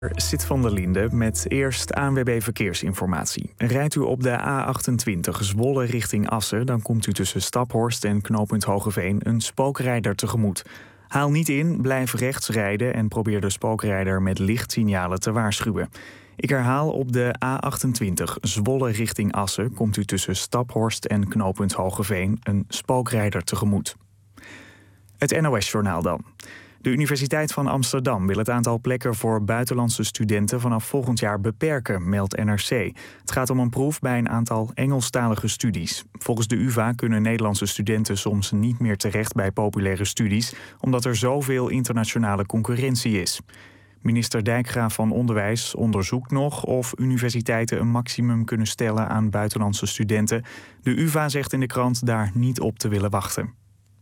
Sit van der Linde met eerst ANWB Verkeersinformatie. Rijdt u op de A28 Zwolle richting Assen, dan komt u tussen Staphorst en knooppunt Hogeveen een spookrijder tegemoet. Haal niet in, blijf rechts rijden en probeer de spookrijder met lichtsignalen te waarschuwen. Ik herhaal, op de A28 Zwolle richting Assen komt u tussen Staphorst en knooppunt Hogeveen een spookrijder tegemoet. Het NOS-journaal dan. De Universiteit van Amsterdam wil het aantal plekken voor buitenlandse studenten vanaf volgend jaar beperken, meldt NRC. Het gaat om een proef bij een aantal Engelstalige studies. Volgens de UvA kunnen Nederlandse studenten soms niet meer terecht bij populaire studies, omdat er zoveel internationale concurrentie is. Minister Dijkgraaf van Onderwijs onderzoekt nog of universiteiten een maximum kunnen stellen aan buitenlandse studenten. De UvA zegt in de krant daar niet op te willen wachten.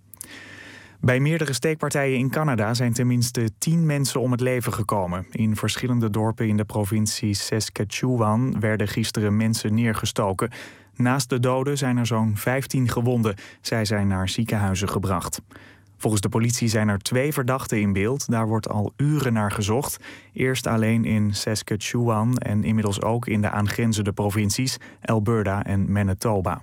Bij meerdere steekpartijen in Canada zijn tenminste 10 mensen om het leven gekomen. In verschillende dorpen in de provincie Saskatchewan werden gisteren mensen neergestoken. Naast de doden zijn er zo'n 15 gewonden. Zij zijn naar ziekenhuizen gebracht. Volgens de politie zijn er 2 verdachten in beeld. Daar wordt al uren naar gezocht. Eerst alleen in Saskatchewan en inmiddels ook in de aangrenzende provincies Alberta en Manitoba.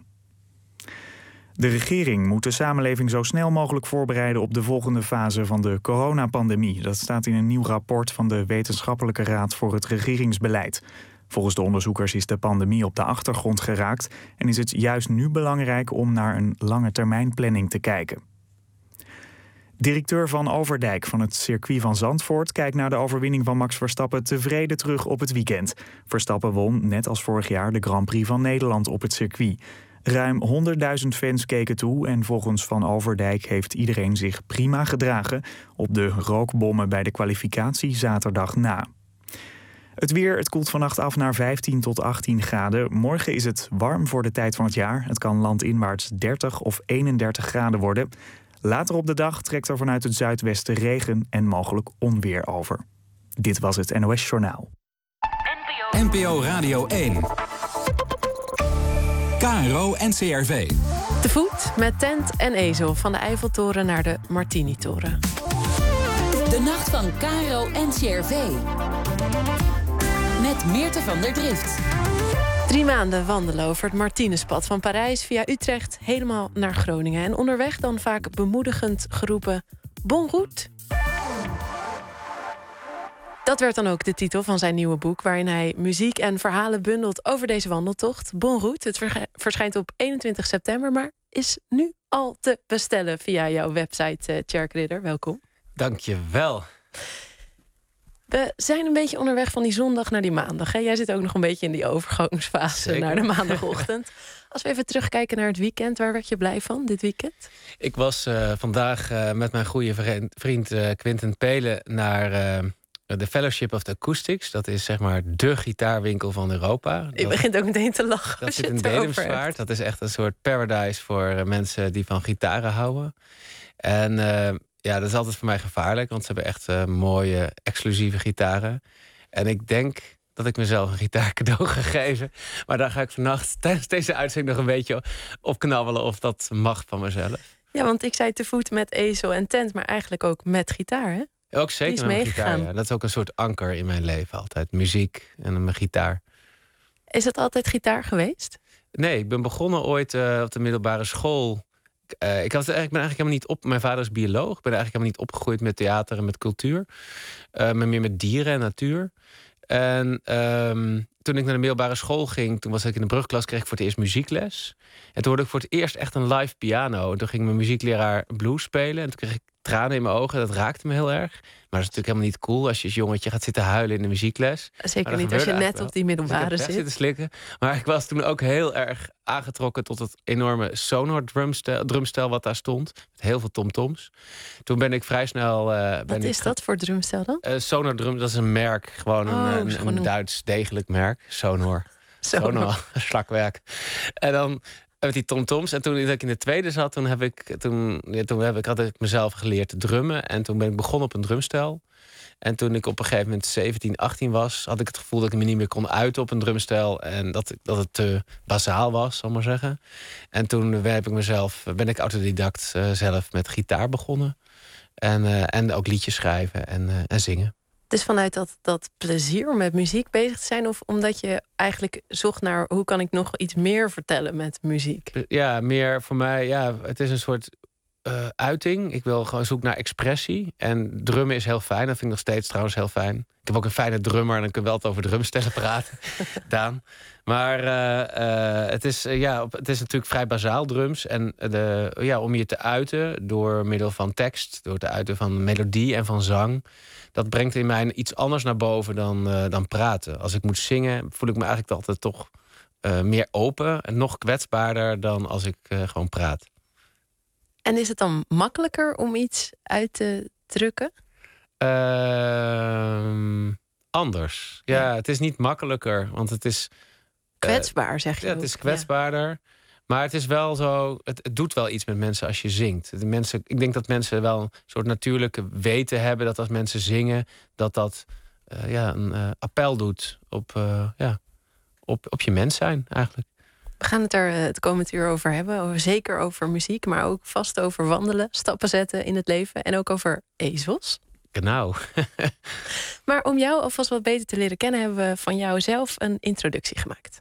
De regering moet de samenleving zo snel mogelijk voorbereiden op de volgende fase van de coronapandemie. Dat staat in een nieuw rapport van de Wetenschappelijke Raad voor het Regeringsbeleid. Volgens de onderzoekers is de pandemie op de achtergrond geraakt en is het juist nu belangrijk om naar een langetermijnplanning te kijken. Directeur Van Overdijk van het circuit van Zandvoort kijkt naar de overwinning van Max Verstappen tevreden terug op het weekend. Verstappen won, net als vorig jaar, de Grand Prix van Nederland op het circuit. Ruim 100.000 fans keken toe en volgens Van Overdijk heeft iedereen zich prima gedragen op de rookbommen bij de kwalificatie zaterdag na. Het weer, het koelt vannacht af naar 15 tot 18 graden. Morgen is het warm voor de tijd van het jaar. Het kan landinwaarts 30 of 31 graden worden. Later op de dag trekt er vanuit het zuidwesten regen en mogelijk onweer over. Dit was het NOS Journaal. NPO Radio 1. KRO NCRV. Te voet met tent en ezel van de Eiffeltoren naar de Martini-toren. De nacht van KRO NCRV. Met Meerte van der Drift. 3 maanden wandelen over het Martinuspad van Parijs via Utrecht helemaal naar Groningen. En onderweg dan vaak bemoedigend geroepen Bon route. Dat werd dan ook de titel van zijn nieuwe boek, waarin hij muziek en verhalen bundelt over deze wandeltocht. Bon route, het verschijnt op 21 september, maar is nu al te bestellen via jouw website, Tjerk Ridder. Welkom. Dank je wel. We zijn een beetje onderweg van die zondag naar die maandag. Hè? Jij zit ook nog een beetje in die overgangsfase. Zeker. Naar de maandagochtend. Als we even terugkijken naar het weekend, waar werd je blij van dit weekend? Ik was vandaag met mijn goede vriend Quinten Pelen naar de Fellowship of the Acoustics. Dat is zeg maar de gitaarwinkel van Europa. Je begint ook meteen te lachen. Dat zit in Dedemsvaart. Dat is echt een soort paradise voor mensen die van gitaren houden. En ja, dat is altijd voor mij gevaarlijk, want ze hebben echt mooie, exclusieve gitaren. En ik denk dat ik mezelf een gitaar cadeau ga geven. Maar daar ga ik vannacht tijdens deze uitzending nog een beetje op knabbelen of dat mag van mezelf. Ja, want ik zei te voet met ezel en tent, maar eigenlijk ook met gitaar, hè? Ook zeker met mijn gitaar, ja. Dat is ook een soort anker in mijn leven altijd. Muziek en mijn gitaar. Is het altijd gitaar geweest? Nee, ik ben begonnen ooit op de middelbare school. Ik ben eigenlijk helemaal niet op. Mijn vader is bioloog. Ik ben eigenlijk helemaal niet opgegroeid met theater en met cultuur. Maar meer met dieren en natuur. En toen ik naar de middelbare school ging, toen was ik in de brugklas, kreeg ik voor het eerst muziekles. En toen hoorde ik voor het eerst echt een live piano. En toen ging mijn muziekleraar blues spelen. En toen kreeg ik tranen in mijn ogen. Dat raakte me heel erg. Maar dat is natuurlijk helemaal niet cool als je als jongetje gaat zitten huilen in de muziekles. Zeker niet als je net op die middelbare zit. Zitten slikken. Maar ik was toen ook heel erg aangetrokken tot het enorme Sonor drumstel wat daar stond. Met heel veel tomtoms. Toen ben ik vrij snel... Wat is dat voor drumstel dan? Sonor drum, dat is een merk. Gewoon een Duits degelijk merk. Sonor. Slagwerk. En dan met die tomtoms. En toen ik in de tweede zat, had ik mezelf geleerd te drummen. En toen ben ik begonnen op een drumstel. En toen ik op een gegeven moment 17, 18 was, had ik het gevoel dat ik me niet meer kon uiten op een drumstel. En dat het te bazaal was, zal ik maar zeggen. En toen ben ik autodidact zelf met gitaar begonnen. En ook liedjes schrijven en zingen. Dus vanuit dat plezier om met muziek bezig te zijn, of omdat je eigenlijk zocht naar hoe kan ik nog iets meer vertellen met muziek? Ja, meer voor mij, het is een soort uiting. Ik wil gewoon zoeken naar expressie. En drummen is heel fijn. Dat vind ik nog steeds trouwens heel fijn. Ik heb ook een fijne drummer en dan kunnen we wel over drumstellen praten. Daan. Maar het is natuurlijk vrij bazaal, drums. En om je te uiten door middel van tekst, door te uiten van melodie en van zang, dat brengt in mij iets anders naar boven dan praten. Als ik moet zingen, voel ik me eigenlijk altijd toch meer open en nog kwetsbaarder dan als ik gewoon praat. En is het dan makkelijker om iets uit te drukken? Anders. Ja, het is niet makkelijker, want het is kwetsbaar, zeg je. Ja, het is kwetsbaarder. Ja. Maar het is wel zo, het doet wel iets met mensen als je zingt. Ik denk dat mensen wel een soort natuurlijke weten hebben dat als mensen zingen, dat een appel doet op je mens zijn eigenlijk. We gaan het er het komend uur over hebben. Zeker over muziek, maar ook vast over wandelen, stappen zetten in het leven. En ook over ezels. Genau. Maar om jou alvast wat beter te leren kennen, hebben we van jou zelf een introductie gemaakt.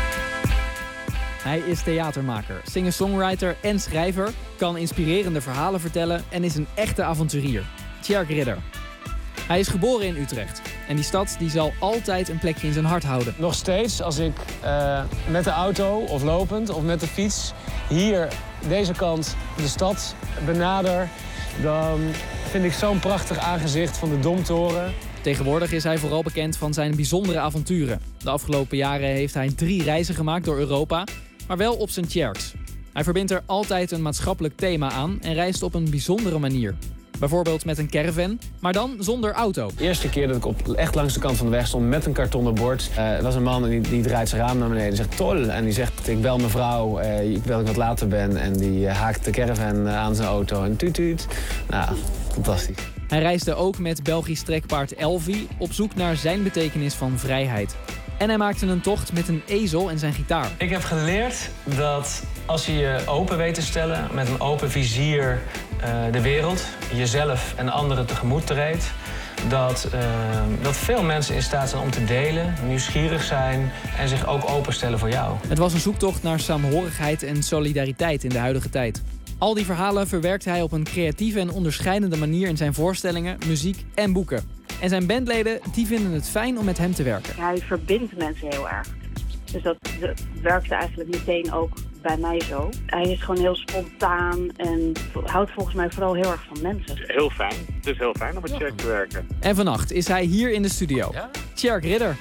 Hij is theatermaker, singer-songwriter en schrijver, kan inspirerende verhalen vertellen en is een echte avonturier. Tjerk Ridder. Hij is geboren in Utrecht en die stad die zal altijd een plekje in zijn hart houden. Nog steeds, als ik met de auto of lopend of met de fiets hier deze kant de stad benader, dan vind ik zo'n prachtig aangezicht van de Domtoren. Tegenwoordig is hij vooral bekend van zijn bijzondere avonturen. De afgelopen jaren heeft hij 3 reizen gemaakt door Europa, maar wel op zijn Tjerks. Hij verbindt er altijd een maatschappelijk thema aan en reist op een bijzondere manier. Bijvoorbeeld met een caravan, maar dan zonder auto. De eerste keer dat ik echt langs de kant van de weg stond met een kartonnen bord. Er was een man en die draait zijn raam naar beneden en zegt tol. En die zegt, ik bel mevrouw, ik wil dat ik wat later ben. En die haakt de caravan aan zijn auto en tuut tuut. Nou, fantastisch. Hij reisde ook met Belgisch trekpaard Elvi op zoek naar zijn betekenis van vrijheid. En hij maakte een tocht met een ezel en zijn gitaar. Ik heb geleerd dat als je je open weet te stellen, met een open vizier de wereld, jezelf en anderen tegemoet treedt, dat veel mensen in staat zijn om te delen, nieuwsgierig zijn en zich ook openstellen voor jou. Het was een zoektocht naar saamhorigheid en solidariteit in de huidige tijd. Al die verhalen verwerkt hij op een creatieve en onderscheidende manier in zijn voorstellingen, muziek en boeken. En zijn bandleden die vinden het fijn om met hem te werken. Hij verbindt mensen heel erg. Dus dat werkte eigenlijk meteen ook bij mij zo. Hij is gewoon heel spontaan en houdt volgens mij vooral heel erg van mensen. Heel fijn. Het is heel fijn om met Tjerk te werken. En vannacht is hij hier in de studio. Ja? Tjerk Ridder.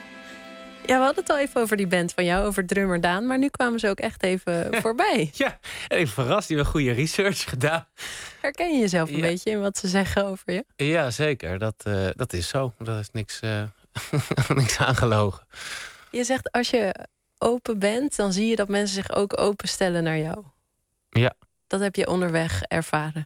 Ja, we hadden het al even over die band van jou, over drummer Daan. Maar nu kwamen ze ook echt even voorbij. Ja, en ik verrast, die hebben goede research gedaan. Herken je jezelf een beetje in wat ze zeggen over je? Ja, zeker. Dat is zo. Dat is niks aangelogen. Je zegt, als je open bent, dan zie je dat mensen zich ook openstellen naar jou. Ja. Dat heb je onderweg ervaren.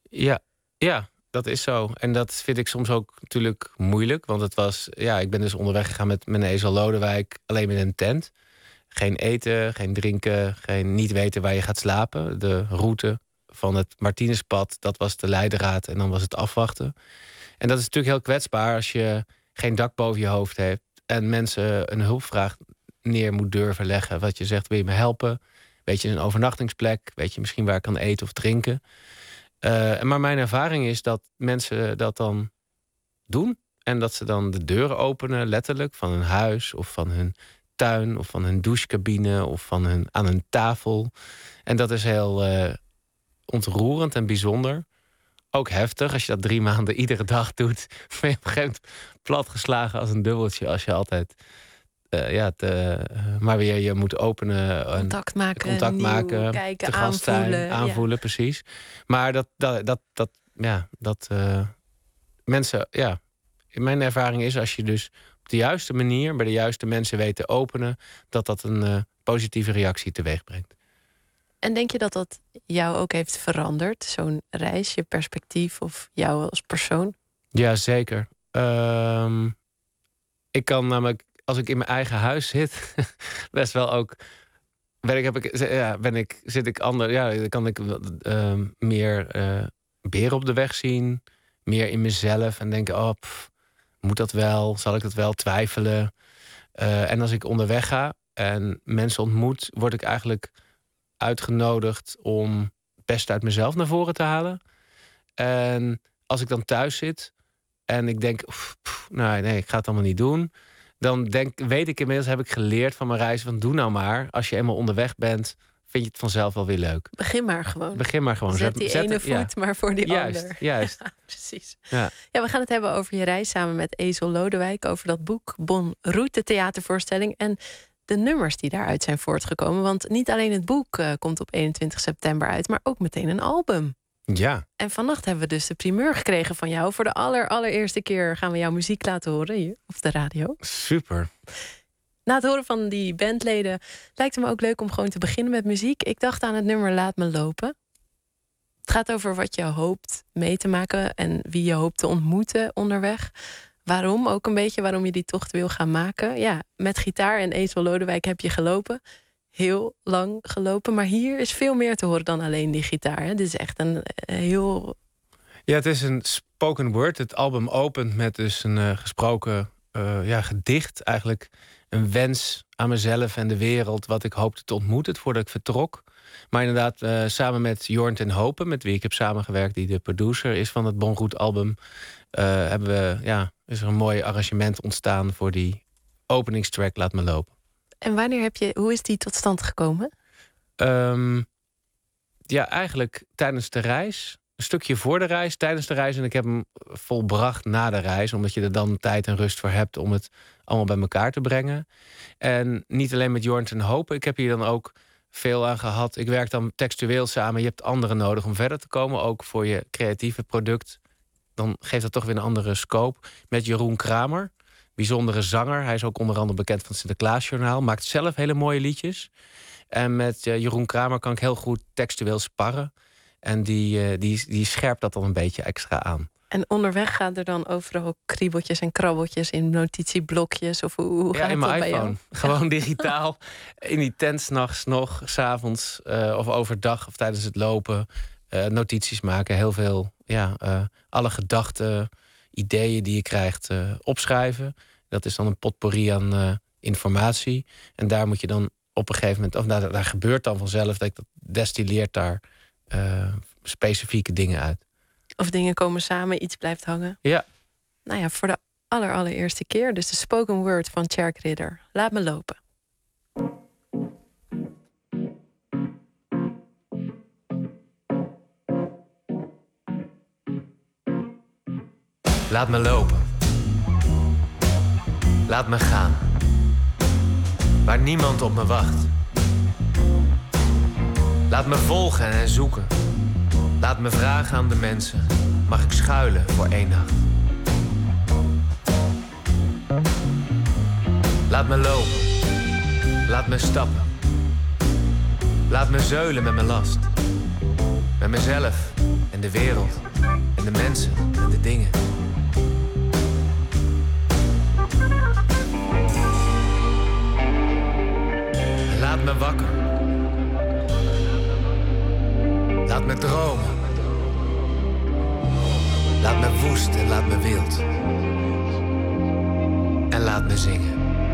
Ja, dat is zo. En dat vind ik soms ook natuurlijk moeilijk. Want ik ben dus onderweg gegaan met mijn ezel Lodewijk, alleen met een tent. Geen eten, geen drinken, niet weten waar je gaat slapen. De route van het Martinuspad, dat was de leidraad en dan was het afwachten. En dat is natuurlijk heel kwetsbaar als je geen dak boven je hoofd hebt en mensen een hulpvraag neer moet durven leggen. Wat je zegt, wil je me helpen? Weet je een overnachtingsplek? Weet je misschien waar ik kan eten of drinken? Maar mijn ervaring is dat mensen dat dan doen. En dat ze dan de deuren openen, letterlijk, van hun huis of van hun tuin of van hun douchecabine of aan hun tafel. En dat is heel ontroerend en bijzonder. Ook heftig, als je dat 3 maanden iedere dag doet. Ben je op een gegeven moment platgeslagen als een dubbeltje. Als je altijd maar weer je moet openen. Contact maken, kijken, te gast zijn, aanvoelen, ja. Precies. Maar mensen, ja. Mijn ervaring is, als je dus op de juiste manier bij de juiste mensen weet te openen, dat een positieve reactie teweeg brengt. En denk je dat dat jou ook heeft veranderd? Zo'n reis, je perspectief of jou als persoon? Ja, zeker. Ik kan namelijk, als ik in mijn eigen huis zit, best wel ook. Dan kan ik meer beren op de weg zien, meer in mezelf en denken: Moet dat wel? Zal ik dat wel? Twijfelen. En als ik onderweg ga en mensen ontmoet, word ik eigenlijk uitgenodigd om het beste uit mezelf naar voren te halen. En als ik dan thuis zit en ik denk, nee, ik ga het allemaal niet doen. Dan weet ik inmiddels, heb ik geleerd van mijn reis, van doe nou maar. Als je eenmaal onderweg bent, vind je het vanzelf wel weer leuk. Begin maar gewoon. Zet die ene voet maar voor die ander. Juist. Ja, precies. Ja, we gaan het hebben over je reis samen met Ezel Lodewijk. Over dat boek Bon Route, de theatervoorstelling. En de nummers die daaruit zijn voortgekomen. Want niet alleen het boek komt op 21 september uit, maar ook meteen een album. Ja. En vannacht hebben we dus de primeur gekregen van jou. Voor de allereerste keer gaan we jouw muziek laten horen hier op de radio. Super. Na het horen van die bandleden lijkt het me ook leuk om gewoon te beginnen met muziek. Ik dacht aan het nummer Laat Me Lopen. Het gaat over wat je hoopt mee te maken en wie je hoopt te ontmoeten onderweg. Waarom ook een beetje, waarom je die tocht wil gaan maken. Ja, met gitaar en Ezel Lodewijk heb je gelopen. Heel lang gelopen, maar hier is veel meer te horen dan alleen die gitaar. Hè? Dit is echt een heel... Ja, het is een spoken word. Het album opent met dus een gesproken gedicht. Eigenlijk een wens aan mezelf en de wereld wat ik hoopte te ontmoeten voordat ik vertrok. Maar inderdaad, samen met Jorn ten Hopen, met wie ik heb samengewerkt, die de producer is van het Bon Route album, is er een mooi arrangement ontstaan voor die openingstrack Laat Me Lopen. En hoe is die tot stand gekomen? Eigenlijk tijdens de reis. Een stukje voor de reis, tijdens de reis. En ik heb hem volbracht na de reis. Omdat je er dan tijd en rust voor hebt om het allemaal bij elkaar te brengen. En niet alleen met Jorn ten Hopen. Ik heb hier dan ook veel aan gehad. Ik werk dan textueel samen. Je hebt anderen nodig om verder te komen. Ook voor je creatieve product. Dan geeft dat toch weer een andere scope. Met Jeroen Kramer. Bijzondere zanger. Hij is ook onder andere bekend van het Sinterklaasjournaal. Maakt zelf hele mooie liedjes. En met Jeroen Kramer kan ik heel goed textueel sparren. En die scherpt dat dan een beetje extra aan. En onderweg gaan er dan overal kriebeltjes en krabbeltjes in notitieblokjes? Of hoe gaat in dat mijn bij iPhone. jou? Gewoon digitaal. In die tent 's nachts nog, 's avonds of overdag of tijdens het lopen. Notities maken. Heel veel, alle gedachten, ideeën die je krijgt opschrijven. Dat is dan een potpourri aan informatie. En daar moet je dan op een gegeven moment, daar gebeurt dan vanzelf dat ik dat destilleert daar specifieke dingen uit. Of dingen komen samen, iets blijft hangen. Ja. Nou ja, voor de allereerste keer. Dus de spoken word van Tjerk Ridder. Laat me lopen. Laat me lopen. Laat me gaan. Waar niemand op me wacht. Laat me volgen en zoeken. Laat me vragen aan de mensen. Mag ik schuilen voor 1 nacht? Laat me lopen. Laat me stappen. Laat me zeulen met mijn last. Met mezelf en de wereld. En de mensen en de dingen. Laat me wakker. Laat me dromen. Laat me woest en laat me wild. En laat me zingen.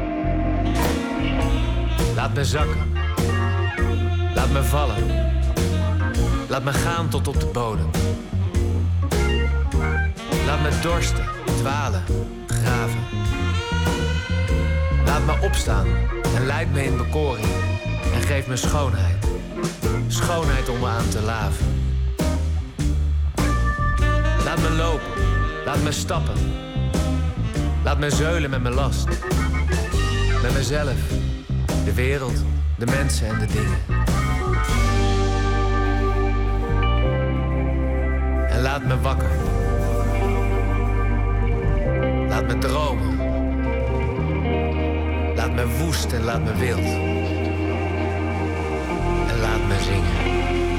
Laat me zakken. Laat me vallen. Laat me gaan tot op de bodem. Laat me dorsten, dwalen, graven. Laat me opstaan en leid me in bekoring. En geef me schoonheid. Schoonheid om me aan te laven. Laat me lopen, laat me stappen. Laat me zeulen met mijn last. Met mezelf, de wereld, de mensen en de dingen. En laat me wakker. Laat me dromen. Laat me woest en laat me wild. En laat me zingen.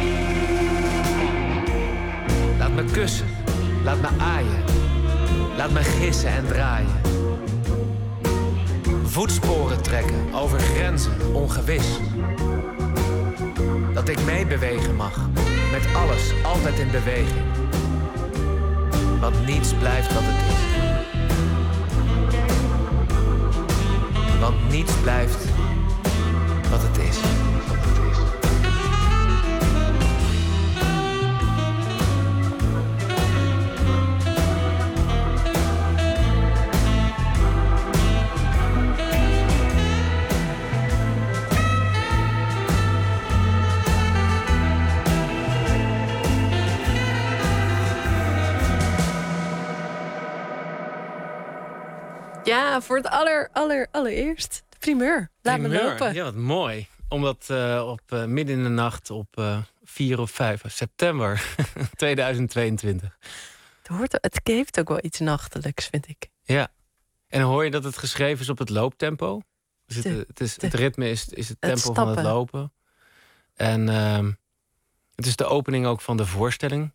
Laat me kussen. Laat me aaien. Laat me gissen en draaien. Voetsporen trekken over grenzen ongewis. Dat ik meebewegen mag. Met alles altijd in beweging. Want niets blijft wat het is. niets blijft wat het is. Ja, voor het allereerst. De primeur. Laat me lopen. Ja, wat mooi. Omdat midden in de nacht op 4 of 5 september 2022. Het heeft ook wel iets nachtelijks, vind ik. Ja. En hoor je dat het geschreven is op het looptempo? Dus het ritme is het tempo van het lopen. En het is de opening ook van de voorstelling.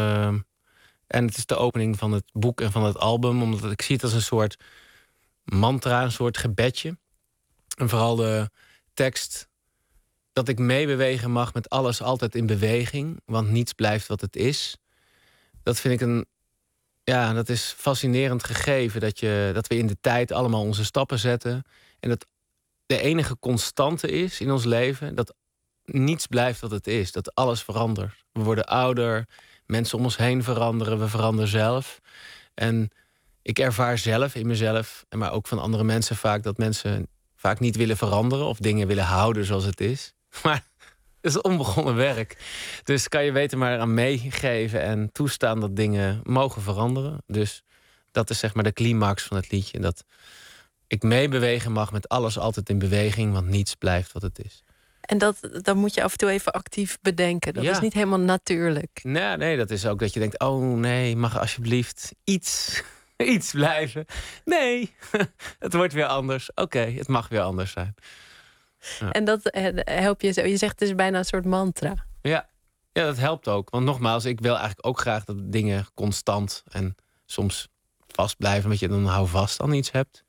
En het is de opening van het boek en van het album. Omdat ik zie het als een soort mantra, een soort gebedje. En vooral de tekst dat ik meebewegen mag met alles altijd in beweging. Want niets blijft wat het is. Dat vind ik dat is fascinerend gegeven. Dat we in de tijd allemaal onze stappen zetten. En dat de enige constante is in ons leven. Dat niets blijft wat het is. Dat alles verandert. We worden ouder. Mensen om ons heen veranderen. We veranderen zelf. En ik ervaar zelf in mezelf, maar ook van andere mensen vaak, dat mensen vaak niet willen veranderen of dingen willen houden zoals het is. Maar het is onbegonnen werk. Dus kan je beter maar aan meegeven en toestaan dat dingen mogen veranderen. Dus dat is zeg maar de climax van het liedje. Dat ik meebewegen mag met alles altijd in beweging, want niets blijft wat het is. En dat moet je af en toe even actief bedenken. Dat is niet helemaal natuurlijk. Nee, dat is ook dat je denkt, oh nee, mag alsjeblieft iets blijven. Nee, het wordt weer anders. Oké, het mag weer anders zijn. Ja. En dat help je zo. Je zegt het is bijna een soort mantra. Ja, dat helpt ook. Want nogmaals, ik wil eigenlijk ook graag dat dingen constant en soms vast blijven. Want je dan hou vast aan iets hebt.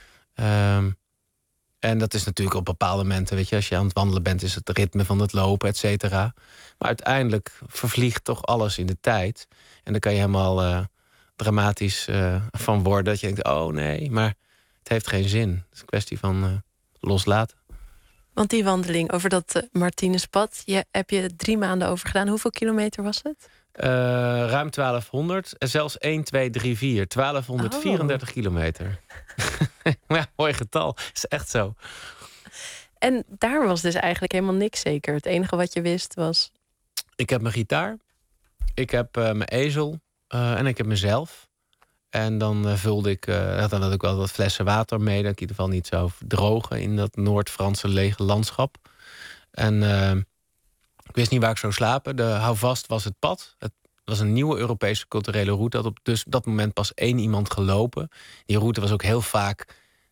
En dat is natuurlijk op bepaalde momenten, weet je, als je aan het wandelen bent, is het ritme van het lopen, et cetera. Maar uiteindelijk vervliegt toch alles in de tijd. En dan kan je helemaal dramatisch van worden. Dat je denkt, oh nee, maar het heeft geen zin. Het is een kwestie van loslaten. Want die wandeling over dat Martinuspad, heb je 3 maanden over gedaan. Hoeveel kilometer was het? Ruim 1200. En zelfs 1, 2, 3, 4. 1234 kilometer. Ja, mooi getal. Is echt zo. En daar was dus eigenlijk helemaal niks zeker. Het enige wat je wist was... Ik heb mijn gitaar. Ik heb mijn ezel. En ik heb mezelf. En dan vulde ik... dan had ik wel wat flessen water mee. Dat ik in ieder geval niet zou drogen in dat Noord-Franse lege landschap. En ik wist niet waar ik zou slapen. De houvast was het pad. Het was een nieuwe Europese culturele route. Had op dus dat moment pas 1 iemand gelopen. Die route was ook heel vaak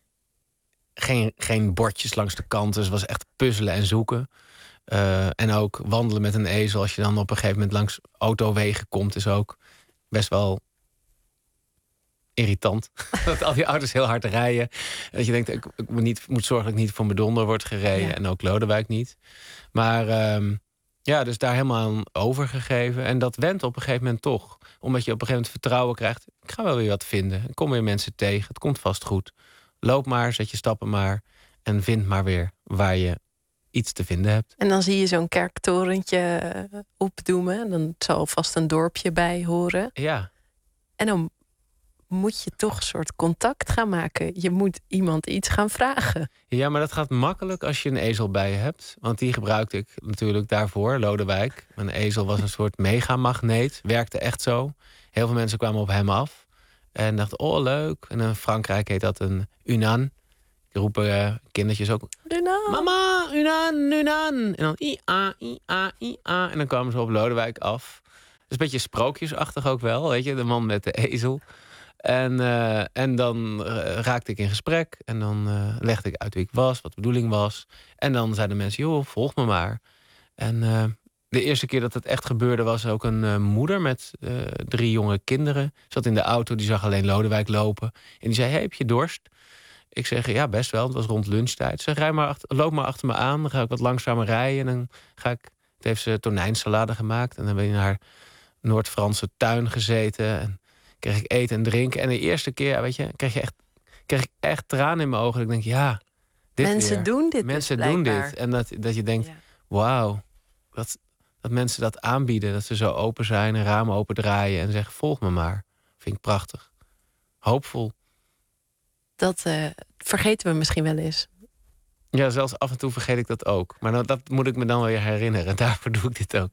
geen bordjes langs de kanten. Dus het was echt puzzelen en zoeken. En ook wandelen met een ezel. Als je dan op een gegeven moment langs autowegen komt, is ook best wel irritant. Dat al die auto's heel hard rijden. Dat je denkt, ik moet zorgen dat ik niet voor mijn donder word gereden. Ja. En ook Lodewijk niet. Maar dus daar helemaal aan overgegeven. En dat went op een gegeven moment toch. Omdat je op een gegeven moment vertrouwen krijgt. Ik ga wel weer wat vinden. Ik kom weer mensen tegen. Het komt vast goed. Loop maar, zet je stappen maar. En vind maar weer waar je iets te vinden hebt. En dan zie je zo'n kerktorentje opdoemen. En dan zal vast een dorpje bij horen. Ja. En dan moet je toch een soort contact gaan maken. Je moet iemand iets gaan vragen. Ja, maar dat gaat makkelijk als je een ezel bij je hebt. Want die gebruikte ik natuurlijk daarvoor, Lodewijk. Mijn ezel was een soort megamagneet. Werkte echt zo. Heel veel mensen kwamen op hem af. En dachten, oh leuk. En in Frankrijk heet dat een unan. Die roepen kindertjes ook, Unan. Mama, unan, unan. En dan ia, ia, ia. En dan kwamen ze op Lodewijk af. Dat is een beetje sprookjesachtig ook wel, weet je. De man met de ezel. En dan raakte ik in gesprek. En dan legde ik uit wie ik was, wat de bedoeling was. En dan zeiden mensen, joh, volg me maar. En de eerste keer dat het echt gebeurde was ook een moeder met 3 jonge kinderen. Zat in de auto, die zag alleen Lodewijk lopen. En die zei, hey, heb je dorst? Ik zeg, ja, best wel. Het was rond lunchtijd. Ze zei, loop maar achter me aan. Dan ga ik wat langzamer rijden. En dan ga ik... Het heeft ze tonijnsalade gemaakt. En dan ben je in haar Noord-Franse tuin gezeten. En kreeg ik eten en drinken. En de eerste keer, weet je, kreeg ik echt tranen in mijn ogen. Ik denk, ja, Mensen doen dit. Mensen dus doen blijkbaar. dit. En dat je denkt, wauw, dat mensen dat aanbieden. Dat ze zo open zijn, een raam opendraaien en zeggen, volg me maar. Vind ik prachtig. Hoopvol. Dat vergeten we misschien wel eens. Ja, zelfs af en toe vergeet ik dat ook. Maar dat moet ik me dan weer herinneren. Daarvoor doe ik dit ook.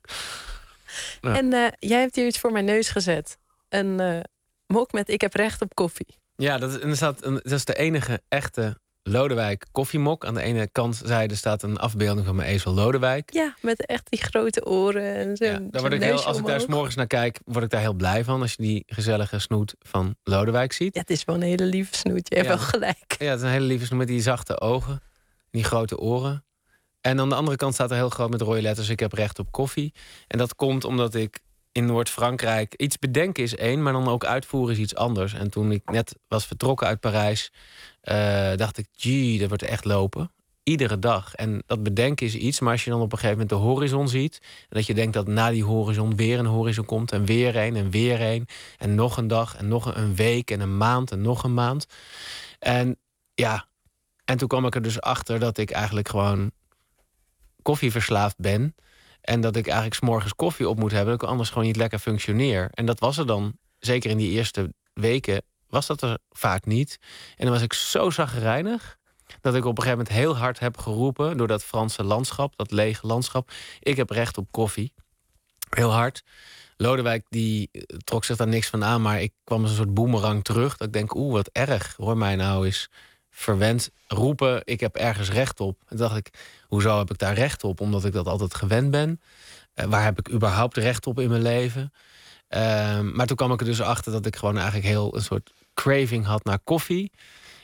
Nou. En jij hebt hier iets voor mijn neus gezet. Een mok met ik heb recht op koffie. Ja, dat is de enige echte Lodewijk koffiemok. Aan de ene kantzijde staat een afbeelding van mijn ezel Lodewijk. Ja, met echt die grote oren en zo. Ja, daar word ik als ik daar 's morgens naar kijk, word ik daar heel blij van. Als je die gezellige snoet van Lodewijk ziet. Ja, het is wel een hele lieve snoet. Je hebt wel gelijk. Ja, het is een hele lieve snoet met die zachte ogen. Die grote oren. En aan de andere kant staat er heel groot met rode letters, ik heb recht op koffie. En dat komt omdat ik in Noord-Frankrijk iets bedenken is één, maar dan ook uitvoeren is iets anders. En toen ik net was vertrokken uit Parijs, dacht ik, dat wordt echt lopen. Iedere dag. En dat bedenken is iets, maar als je dan op een gegeven moment de horizon ziet, en dat je denkt dat na die horizon weer een horizon komt, en weer een, en weer een, en nog een dag, en nog een week, en een maand, en nog een maand. En ja, en toen kwam ik er dus achter dat ik eigenlijk gewoon koffieverslaafd ben. En dat ik eigenlijk 's morgens koffie op moet hebben, dat ik anders gewoon niet lekker functioneer. En dat was er dan, zeker in die eerste weken, was dat er vaak niet. En dan was ik zo chagrijnig dat ik op een gegeven moment heel hard heb geroepen door dat Franse landschap, dat lege landschap, ik heb recht op koffie. Heel hard. Lodewijk die trok zich daar niks van aan, maar ik kwam als een soort boemerang terug. Dat ik denk, wat erg. Hoor mij nou eens verwend roepen, ik heb ergens recht op. En toen dacht ik, hoezo heb ik daar recht op? Omdat ik dat altijd gewend ben. Waar heb ik überhaupt recht op in mijn leven? Maar toen kwam ik er dus achter dat ik gewoon eigenlijk heel een soort craving had naar koffie.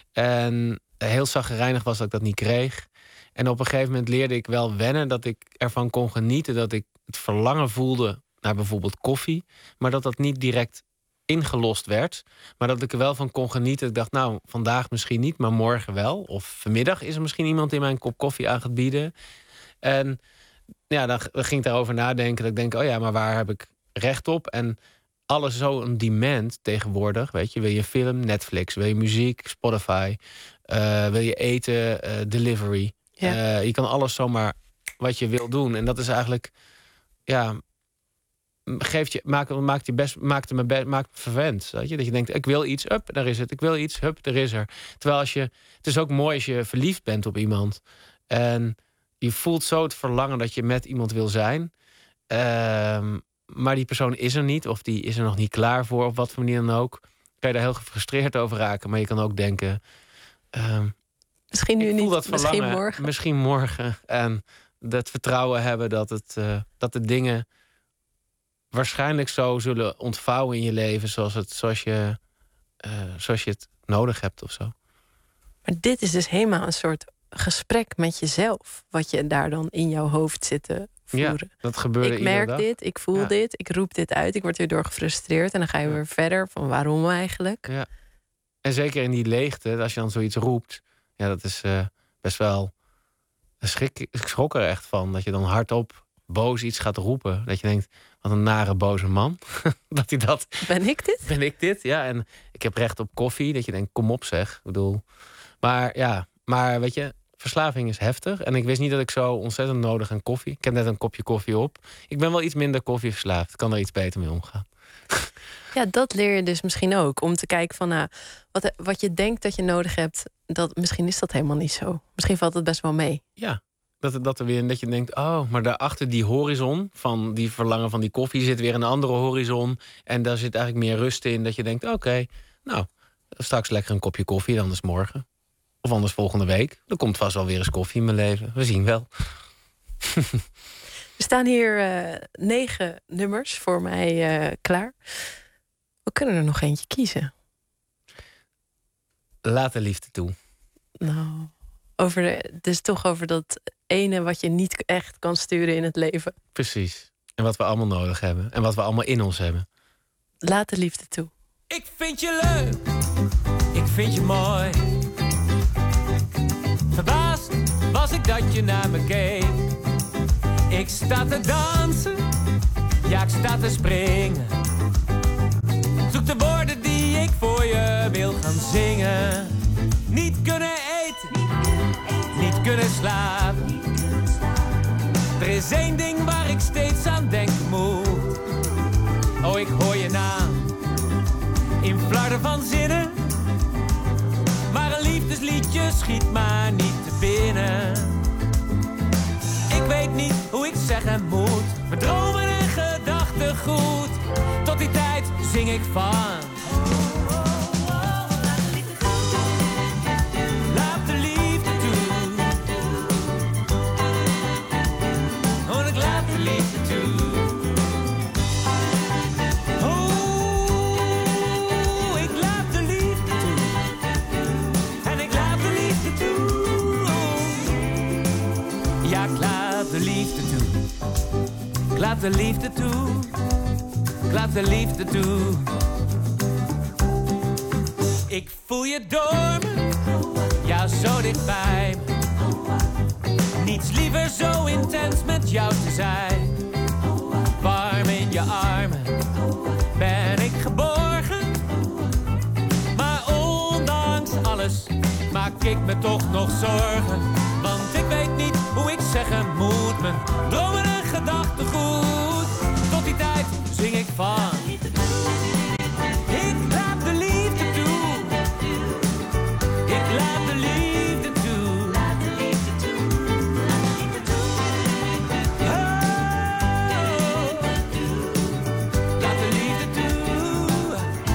En heel chagrijnig was dat ik dat niet kreeg. En op een gegeven moment leerde ik wel wennen dat ik ervan kon genieten, dat ik het verlangen voelde naar bijvoorbeeld koffie, maar dat dat niet direct ingelost werd. Maar dat ik er wel van kon genieten. Ik dacht, nou, vandaag misschien niet, maar morgen wel. Of vanmiddag is er misschien iemand die mij een kop koffie aan gaat bieden. En ja, dan ging ik daarover nadenken. Dat ik denk, oh ja, maar waar heb ik recht op? En alles zo een demand tegenwoordig. Weet je, wil je film, Netflix. Wil je muziek, Spotify. Wil je eten, delivery. Ja. Je kan alles zomaar wat je wil doen. En dat is eigenlijk, ja, maakt me verwend. Weet je? Dat je denkt, ik wil iets, up, daar is het. Ik wil iets, hup, er is er. Terwijl het is ook mooi als je verliefd bent op iemand. En je voelt zo het verlangen dat je met iemand wil zijn. Maar die persoon is er niet. Of die is er nog niet klaar voor. Op wat voor manier dan ook. Kan je daar heel gefrustreerd over raken. Maar je kan ook denken, misschien nu niet, dat misschien morgen. Misschien morgen. En dat vertrouwen hebben dat de dingen waarschijnlijk zo zullen ontvouwen in je leven zoals je het nodig hebt of zo. Maar dit is dus helemaal een soort gesprek met jezelf, wat je daar dan in jouw hoofd zit te voeren. Ja, dat gebeurde ik merk dit, ik voel dit, ik roep dit uit, ik word hierdoor gefrustreerd en dan ga je weer verder van waarom eigenlijk. Ja. En zeker in die leegte, als je dan zoiets roept, ja, dat is best wel. Ik schrok er echt van dat je dan hardop boos iets gaat roepen. Dat je denkt, wat een nare boze man. Dat hij dat. Ben ik dit? Ben ik dit? Ja, en ik heb recht op koffie. Dat je denkt, kom op zeg. Ik bedoel. Maar weet je, verslaving is heftig. En ik wist niet dat ik zo ontzettend nodig aan koffie. Ik heb net een kopje koffie op. Ik ben wel iets minder koffieverslaafd. Ik kan er iets beter mee omgaan. Ja, dat leer je dus misschien ook. Om te kijken van wat je denkt dat je nodig hebt. Misschien is dat helemaal niet zo. Misschien valt het best wel mee. Ja. Dat je denkt, oh, maar daarachter die horizon van die verlangen van die koffie zit weer een andere horizon. En daar zit eigenlijk meer rust in. Dat je denkt, oké, nou, straks lekker een kopje koffie, anders morgen. Of anders volgende week. Er komt vast wel weer eens koffie in mijn leven. We zien wel. Er staan hier 9 nummers voor mij klaar. We kunnen er nog eentje kiezen. Laat de liefde toe. Nou, dus toch over dat ene wat je niet echt kan sturen in het leven. Precies. En wat we allemaal nodig hebben. En wat we allemaal in ons hebben. Laat de liefde toe. Ik vind je leuk. Ik vind je mooi. Verbaasd was ik dat je naar me keek. Ik sta te dansen. Ja, ik sta te springen. Zoek de woorden die ik voor je wil gaan zingen. Niet kunnen eten. niet kunnen slapen. Er is één ding waar ik steeds aan denken moet. Oh, ik hoor je naam in flarden van zinnen. Maar een liefdesliedje schiet maar niet te binnen. Ik weet niet hoe ik zeggen moet. Mijn dromen en gedachtegoed. Tot die tijd zing ik van. Laat de liefde toe. Oh, ik laat de liefde toe. Oh, ik laat de liefde toe. En ik laat de liefde toe. Ja, ik laat de liefde toe. Ik laat de liefde toe. Ik laat de liefde toe. Ik voel je door me, ja zo dichtbij me. Niets liever zo intens met jou te zijn. Warm in je armen ben ik geborgen. Maar ondanks alles maak ik me toch nog zorgen. Want ik weet niet hoe ik zeggen moet. Mijn dromen en gedachtegoed. Tot die tijd zing ik van. Ik laat de liefde toe. Ik laat de liefde toe. Oh, laat de liefde toe.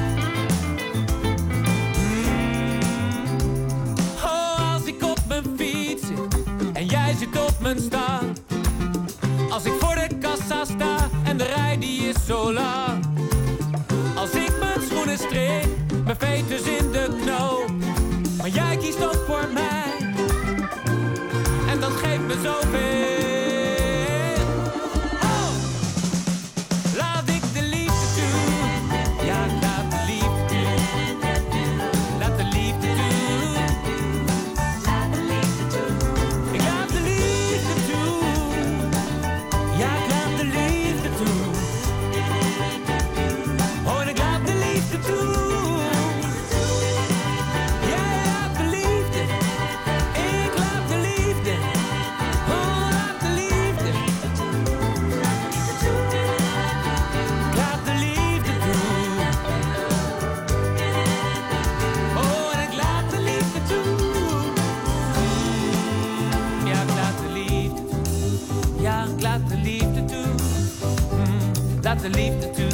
Oh, als ik op mijn fiets zit en jij zit op mijn stand. Als ik voor de kassa sta en de rij die is zo lang. Als ik mijn schoenen strik, mijn veters in de knoop. Maar jij kiest ook voor mij. En dat geeft me zoveel. Oh, laat ik de liefde toe. Ja, ik laat de liefde toe. Laat de liefde toe. Laat de liefde toe. Ik laat de liefde toe. Ja, ik laat de liefde toe. Oh, en ik laat de liefde toe. Ja, laat de liefde. Ik laat de liefde. Oh, laat de liefde. Ik laat de liefde toe. Oh, en ik laat de liefde toe. Ja, ik laat de liefde toe. Ja, ik laat de liefde toe. Laat de liefde toe.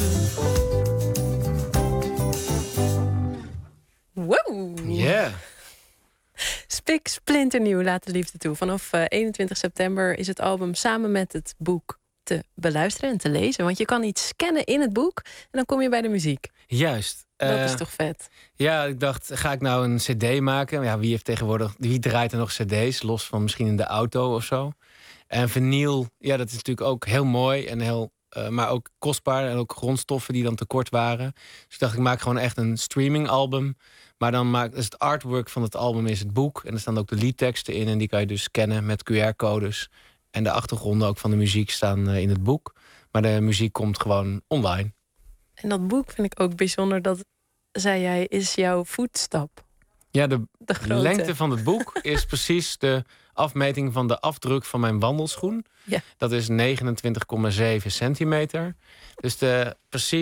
Wow. Yeah. Spik splinternieuw, Laat de liefde toe. Vanaf 21 september is het album samen met het boek te beluisteren en te lezen. Want je kan iets scannen in het boek en dan kom je bij de muziek. Juist. Dat is toch vet? Ja, ik dacht, ga ik nou een cd maken? Ja, wie heeft tegenwoordig, wie draait er nog cd's? Los van misschien in de auto of zo. En vinyl, ja, dat is natuurlijk ook heel mooi en heel, maar ook kostbaar. En ook grondstoffen die dan tekort waren. Dus ik dacht, ik maak gewoon echt een streamingalbum. Maar dan dus het artwork van het album is het boek. En er staan ook de liedteksten in. En die kan je dus scannen met QR-codes. En de achtergronden ook van de muziek staan in het boek. Maar de muziek komt gewoon online. En dat boek vind ik ook bijzonder. Dat, zei jij, is jouw voetstap. Ja, de grote lengte van het boek is precies de afmeting van de afdruk van mijn wandelschoen. Ja. Dat is 29,7 centimeter. Dus de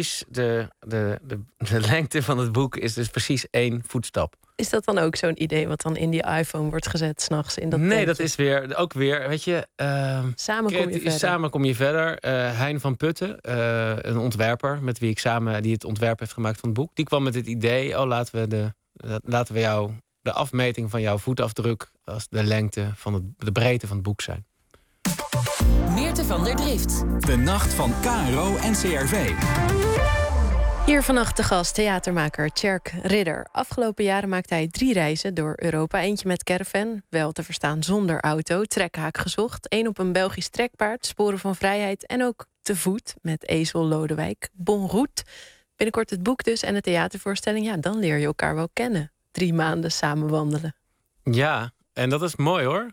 lengte van het boek is dus precies 1 voetstap. Is dat dan ook zo'n idee wat dan in die iPhone wordt gezet 's nachts in dat Nee, tentje? dat is ook weer, weet je... Samen kom je verder. Samen kom je verder. Hein van Putten, een ontwerper met wie ik samen die het ontwerp heeft gemaakt van het boek, die kwam met het idee, laten we jou de afmeting van jouw voetafdruk als de lengte van de breedte van het boek zijn. Meerte van der Drift. De nacht van KRO en CRV. Hier vannacht de gast, theatermaker Tjerk Ridder. Afgelopen jaren maakte hij 3 reizen door Europa. Eentje met caravan, wel te verstaan zonder auto, trekhaak gezocht. 1 op een Belgisch trekpaard, Sporen van Vrijheid. En ook te voet met ezel Lodewijk, Bon Route. Binnenkort het boek dus en de theatervoorstelling. Ja, dan leer je elkaar wel kennen. 3 maanden samen wandelen. Ja, en dat is mooi hoor.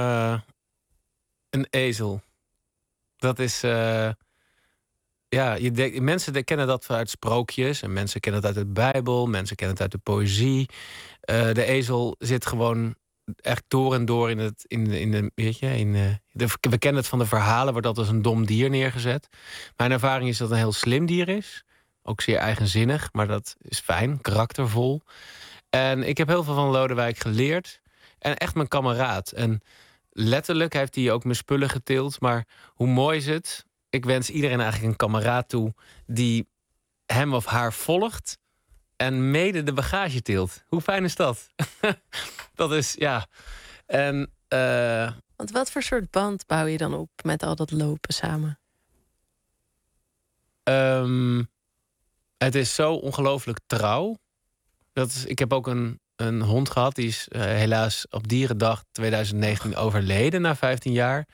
Een ezel. Dat is... mensen kennen dat uit sprookjes. En mensen kennen het uit de Bijbel. Mensen kennen het uit de poëzie. De ezel zit gewoon echt door en door we kennen het van de verhalen, wordt dat als een dom dier neergezet. Mijn ervaring is dat het een heel slim dier is. Ook zeer eigenzinnig, maar dat is fijn, karaktervol. En ik heb heel veel van Lodewijk geleerd. En echt mijn kameraad. En letterlijk heeft hij ook mijn spullen getild. Maar hoe mooi is het? Ik wens iedereen eigenlijk een kameraad toe die hem of haar volgt en mede de bagage tilt. Hoe fijn is dat? Dat is, ja. En, Want wat voor soort band bouw je dan op met al dat lopen samen? Het is zo ongelooflijk trouw. Ik heb ook een hond gehad. Die is helaas op Dierendag 2019 overleden na 15 jaar.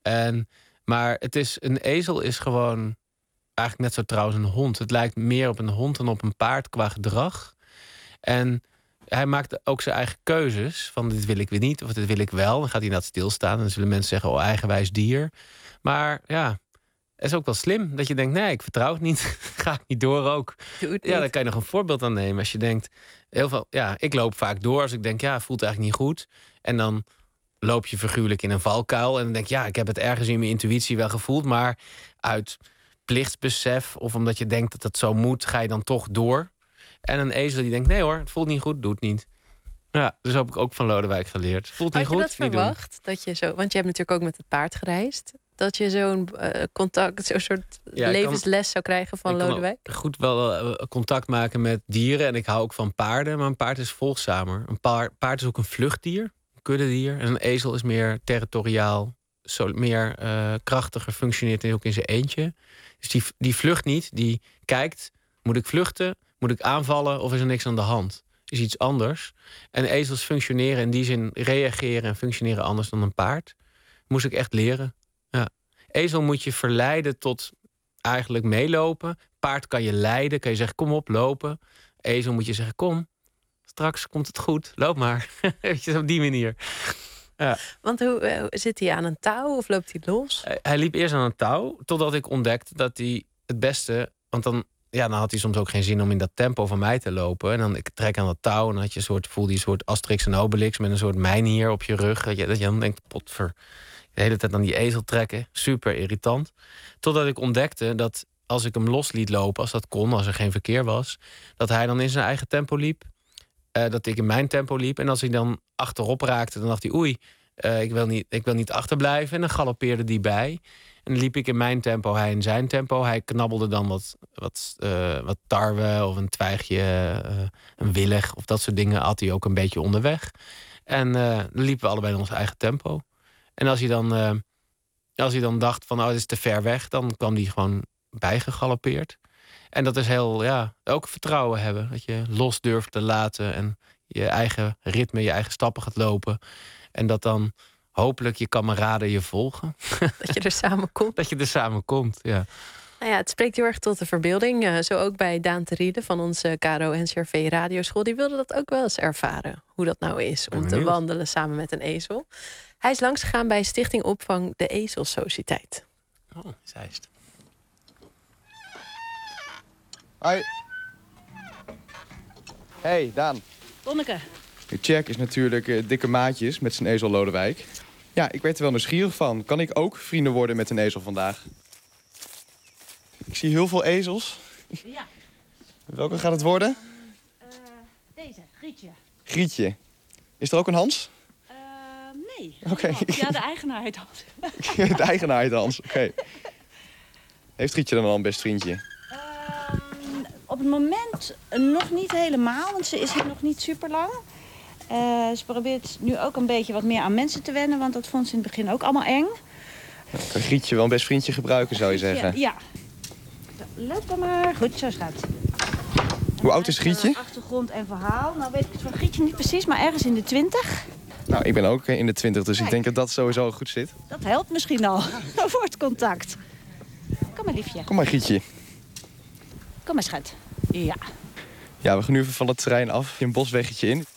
Maar een ezel is gewoon eigenlijk net zo trouw als een hond. Het lijkt meer op een hond dan op een paard qua gedrag. En hij maakt ook zijn eigen keuzes. Van dit wil ik weer niet of dit wil ik wel. Dan gaat hij inderdaad stilstaan. En dan zullen mensen zeggen, oh, eigenwijs dier. Maar ja, het is ook wel slim dat je denkt, nee, ik vertrouw het niet. Ga ik niet door ook. Ja, dan kan je nog een voorbeeld aan nemen. Als je denkt, ik loop vaak door als ik denk, voelt eigenlijk niet goed. En dan loop je figuurlijk in een valkuil. En dan denk je, ik heb het ergens in mijn intuïtie wel gevoeld. Maar uit plichtsbesef of omdat je denkt dat het zo moet, ga je dan toch door. En een ezel die denkt, nee hoor, het voelt niet goed, doe het niet. Ja, dus heb ik ook van Lodewijk geleerd. Voelt niet goed, had je dat verwacht? Dat je zo, want je hebt natuurlijk ook met het paard gereisd. Dat je zo'n zo'n soort levensles zou krijgen van Lodewijk? Ik kan goed wel contact maken met dieren. En ik hou ook van paarden. Maar een paard is volgzamer. Een paard is ook een vluchtdier, een kuddedier. En een ezel is meer territoriaal, meer krachtiger, functioneert ook in zijn eentje. Dus die vlucht niet, die kijkt, moet ik vluchten, moet ik aanvallen of is er niks aan de hand? Is iets anders. En ezels functioneren in die zin, reageren en functioneren anders dan een paard. Moest ik echt leren. Ja. Ezel moet je verleiden tot eigenlijk meelopen. Paard kan je leiden, kan je zeggen, kom op, lopen. Ezel moet je zeggen, kom, straks komt het goed, loop maar. Op die manier. Ja. Want zit hij aan een touw of loopt hij los? Hij liep eerst aan een touw, totdat ik ontdekte dat hij het beste... Want dan had hij soms ook geen zin om in dat tempo van mij te lopen. En dan ik trek aan dat touw en dan voelde je een soort Asterix en Obelix met een soort mijnheer op je rug. Dat je dan denkt, potver, de hele tijd aan die ezel trekken. Super irritant. Totdat ik ontdekte dat als ik hem los liet lopen, als dat kon, als er geen verkeer was, dat hij dan in zijn eigen tempo liep. Dat ik in mijn tempo liep. En als hij dan achterop raakte, dan dacht hij, oei, ik wil niet achterblijven. En dan galoppeerde die bij. En dan liep ik in mijn tempo, hij in zijn tempo. Hij knabbelde dan wat tarwe of een twijgje, een willig of dat soort dingen had hij ook een beetje onderweg. En dan liepen we allebei in ons eigen tempo. En als hij dan dacht van, dit is te ver weg, dan kwam hij gewoon bijgegalopeerd. En dat is heel, ook vertrouwen hebben. Dat je los durft te laten en je eigen ritme, je eigen stappen gaat lopen. En dat dan hopelijk je kameraden je volgen. Dat je er samen komt. Dat je er samen komt, ja. Nou ja, het spreekt heel erg tot de verbeelding. Zo ook bij Daan Teriede van onze KRO-NCRV radioschool. Die wilde dat ook wel eens ervaren. Hoe dat nou is om te wandelen samen met een ezel. Hij is langsgegaan bij Stichting Opvang de Ezelsociëteit. Oh, Zeist. Hoi. Hey, Daan. Tonneke. Tjerk is natuurlijk dikke maatjes met zijn ezel Lodewijk. Ja, ik werd er wel nieuwsgierig van. Kan ik ook vrienden worden met een ezel vandaag? Ik zie heel veel ezels. Ja. Welke gaat het worden? Deze, Grietje. Grietje. Is er ook een Hans? Nee. Oké. Ja, de eigenaar heet Hans. De eigenaar heet Hans, oké. Heeft Grietje dan al een best vriendje? Op het moment nog niet helemaal, want ze is hier nog niet super lang. Ze probeert nu ook een beetje wat meer aan mensen te wennen, want dat vond ze in het begin ook allemaal eng. Dan kan Grietje wel een best vriendje gebruiken, zou je zeggen? Ja. Let dan maar. Goed, zo schat. Hoe oud is Grietje? Achtergrond en verhaal. Nou weet ik het van Grietje niet precies, maar ergens in de 20. Nou, ik ben ook in de 20, dus ik denk dat dat sowieso goed zit. Dat helpt misschien al voor het contact. Kom maar, liefje. Kom maar, Grietje. Kom maar, schat. Ja. Ja, we gaan nu even van het terrein af, een bosweggetje in.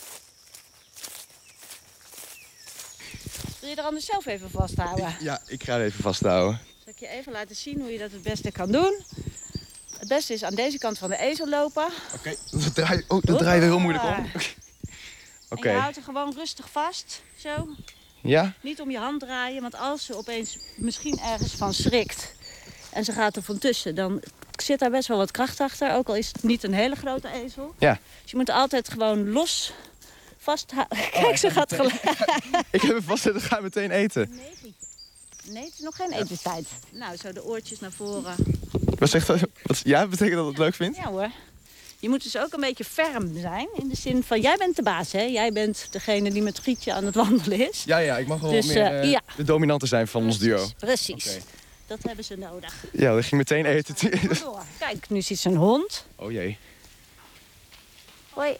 Wil je er anders zelf even vasthouden? Ja, ik ga er even vasthouden. Zal ik je even laten zien hoe je dat het beste kan doen? Het beste is aan deze kant van de ezel lopen. Oké, dat draaien we heel moeilijk om. Oké. Oké. Je houdt er gewoon rustig vast, zo. Ja? Niet om je hand draaien, want als ze opeens misschien ergens van schrikt... en ze gaat er van tussen, dan zit daar best wel wat kracht achter. Ook al is het niet een hele grote ezel. Ja. Dus je moet altijd gewoon los vasthouden. Kijk, ze gaat gelijk. Ik heb hem vastgezet, ga meteen eten. Nee, het is nog geen etenstijd. Nou, zo de oortjes naar voren. Wat zegt dat? Ja, betekent dat het leuk vindt? Ja hoor. Je moet dus ook een beetje ferm zijn. In de zin van, jij bent de baas, hè? Jij bent degene die met Grietje aan het wandelen is. Ja, ik mag wel Dus, meer ja. de dominante zijn van ons duo. Precies. Oké. Dat hebben ze nodig. Ja, dat ging meteen eten. Door. Kijk, nu ziet ze een hond. Oh jee. Hoi.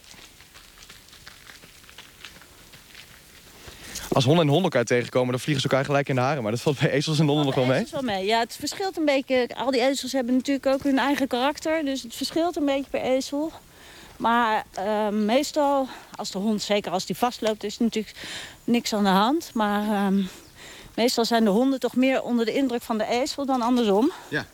Als honden en honden elkaar tegenkomen, dan vliegen ze elkaar gelijk in de haren. Maar dat valt bij ezels en honden nog wel mee. Ezels wel mee. Ja, het verschilt een beetje. Al die ezels hebben natuurlijk ook hun eigen karakter. Dus het verschilt een beetje per ezel. Maar meestal, als de hond, zeker als die vastloopt, is er natuurlijk niks aan de hand. Maar meestal zijn de honden toch meer onder de indruk van de ezel dan andersom. Ja.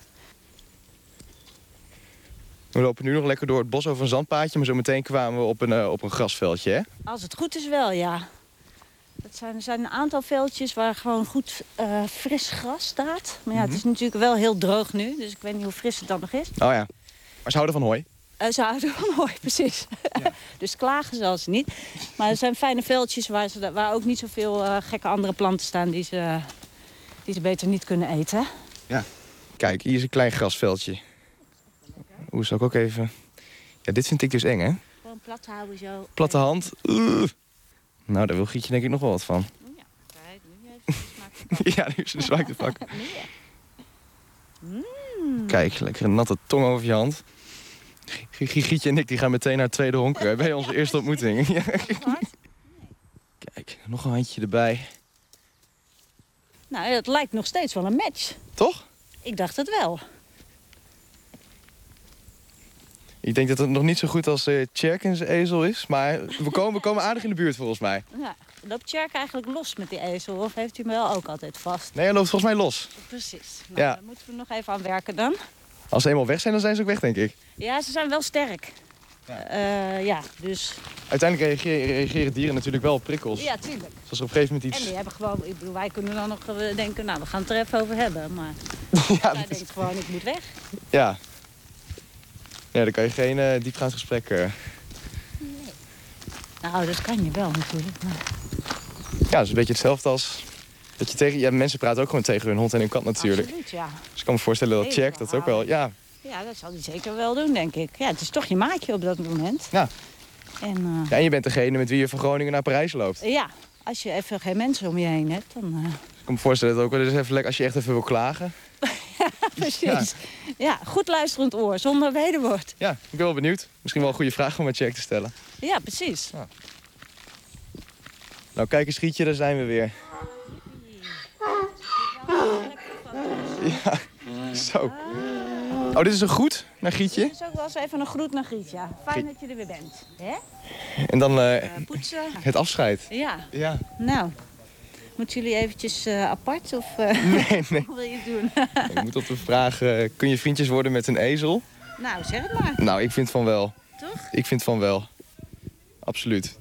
We lopen nu nog lekker door het bos over een zandpaadje. Maar zo meteen kwamen we op een grasveldje, hè? Als het goed is wel, ja. Er zijn een aantal veldjes waar gewoon goed fris gras staat. Maar ja, het is natuurlijk wel heel droog nu. Dus ik weet niet hoe fris het dan nog is. Oh ja. Maar ze houden van hooi. Ze houden van hooi, precies. Ja. Dus klagen zal ze niet. Maar er zijn fijne veldjes waar ook niet zoveel gekke andere planten staan... die ze beter niet kunnen eten. Ja. Kijk, hier is een klein grasveldje. Oeh, zal ik ook even... Ja, dit vind ik dus eng, hè? Gewoon plat houden zo. Platte hand. Nou, daar wil Gietje denk ik nog wel wat van. Ja, kijk, nu even de smaak te pakken. Ja, nu is de smaak te pakken. Kijk, lekker een natte tong over je hand. Gietje en ik die gaan meteen naar het tweede honk bij onze eerste ontmoeting. Ja. Kijk, nog een handje erbij. Nou, het lijkt nog steeds wel een match. Toch? Ik dacht het wel. Ik denk dat het nog niet zo goed als Tjerkens ezel is. Maar we komen aardig in de buurt volgens mij. Ja. Loopt Tjerk eigenlijk los met die ezel? Of heeft hij me wel ook altijd vast? Nee, hij loopt volgens mij los. Precies. Nou, Ja. daar moeten we nog even aan werken dan. Als ze eenmaal weg zijn, dan zijn ze ook weg, denk ik. Ja, ze zijn wel sterk. Ja, dus... Uiteindelijk reageren dieren natuurlijk wel op prikkels. Ja, tuurlijk. Dus als er op een gegeven moment iets... En die hebben gewoon... Ik bedoel, wij kunnen dan nog denken... Nou, we gaan het er even over hebben. Maar hij denkt gewoon, ik moet weg. Ja. Ja, dan kan je geen diepgaand gesprek... Nou, dat kan je wel natuurlijk. Maar... Ja, dat is een beetje hetzelfde als... Dat je tegen... Ja, mensen praten ook gewoon tegen hun hond en hun kat natuurlijk. Absoluut, ja. Dus ik kan me voorstellen dat Tjerk dat ook wel... Ja. Ja, dat zal hij zeker wel doen, denk ik. Ja, het is toch je maatje op dat moment. Ja. En, Ja, en je bent degene met wie je van Groningen naar Parijs loopt. ja, als je even geen mensen om je heen hebt, dan... Ik kan me voorstellen dat het ook wel eens even lekker... Als je echt even wil klagen. Precies. Ja, goed luisterend oor, zonder wederwoord. Ja, ik ben wel benieuwd. Misschien wel een goede vraag om met Tjerk te stellen. Ja, precies. Ja. Nou, kijk eens, Gietje, daar zijn we weer. Ja, zo. Oh, dit is een groet naar Gietje. Dit is ook wel eens even een groet naar Griet, ja. Fijn dat je er weer bent. Hè? En dan Poetsen. het afscheid. Ja. Ja. Nou, moeten jullie eventjes apart of Nee. hoe wil je het doen? Ik moet op de vraag, kun je vriendjes worden met een ezel? Nou, zeg het maar. Nou, ik vind van wel. Toch? Ik vind van wel. Absoluut.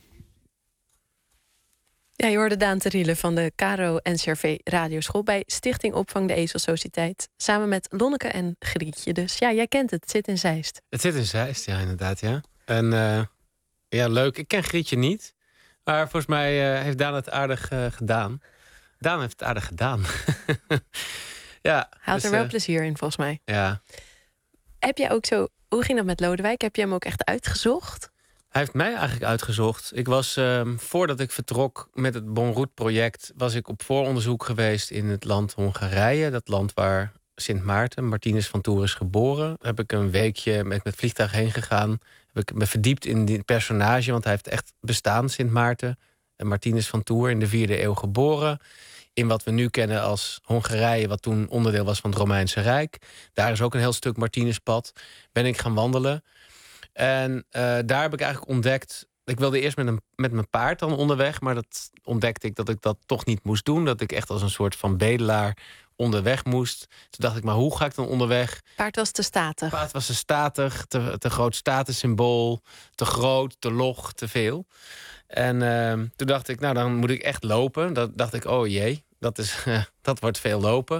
Ja, je hoorde Daan Teriele van de KRO-NCRV Radioschool bij Stichting Opvang de Ezelsociëteit. Samen met Lonneke en Grietje. Dus ja, jij kent het. Het zit in Zeist. Het zit in Zeist, ja, inderdaad, ja. En ja, leuk. Ik ken Grietje niet. Maar volgens mij heeft Daan het aardig gedaan. Daan heeft het aardig gedaan. Ja. Hij had er wel plezier in, volgens mij. Ja. Heb jij ook zo... Hoe ging dat met Lodewijk? Heb je hem ook echt uitgezocht? Hij heeft mij eigenlijk uitgezocht. Ik was, voordat ik vertrok met het Bonroet-project... was ik op vooronderzoek geweest in het land Hongarije. Dat land waar Sint Maarten, Martinus van Tours, is geboren. Daar heb ik een weekje met vliegtuig heen gegaan. Heb ik me verdiept in die personage, want hij heeft echt bestaan, Sint Maarten. En Martinus van Tours, in de 4e eeuw geboren. In wat we nu kennen als Hongarije, wat toen onderdeel was van het Romeinse Rijk. Daar is ook een heel stuk Martinuspad. Ben ik gaan wandelen. En daar heb ik eigenlijk ontdekt ik wilde eerst met mijn paard dan onderweg, maar dat ontdekte ik dat ik dat toch niet moest doen. Dat ik echt als een soort van bedelaar onderweg moest. Toen dacht ik, maar hoe ga ik dan onderweg? Paard was te statig. Paard was te statig, te groot statussymbool, te groot, te log, te veel. En toen dacht ik, nou dan moet ik echt lopen. Dan dacht ik, oh jee, dat wordt veel lopen.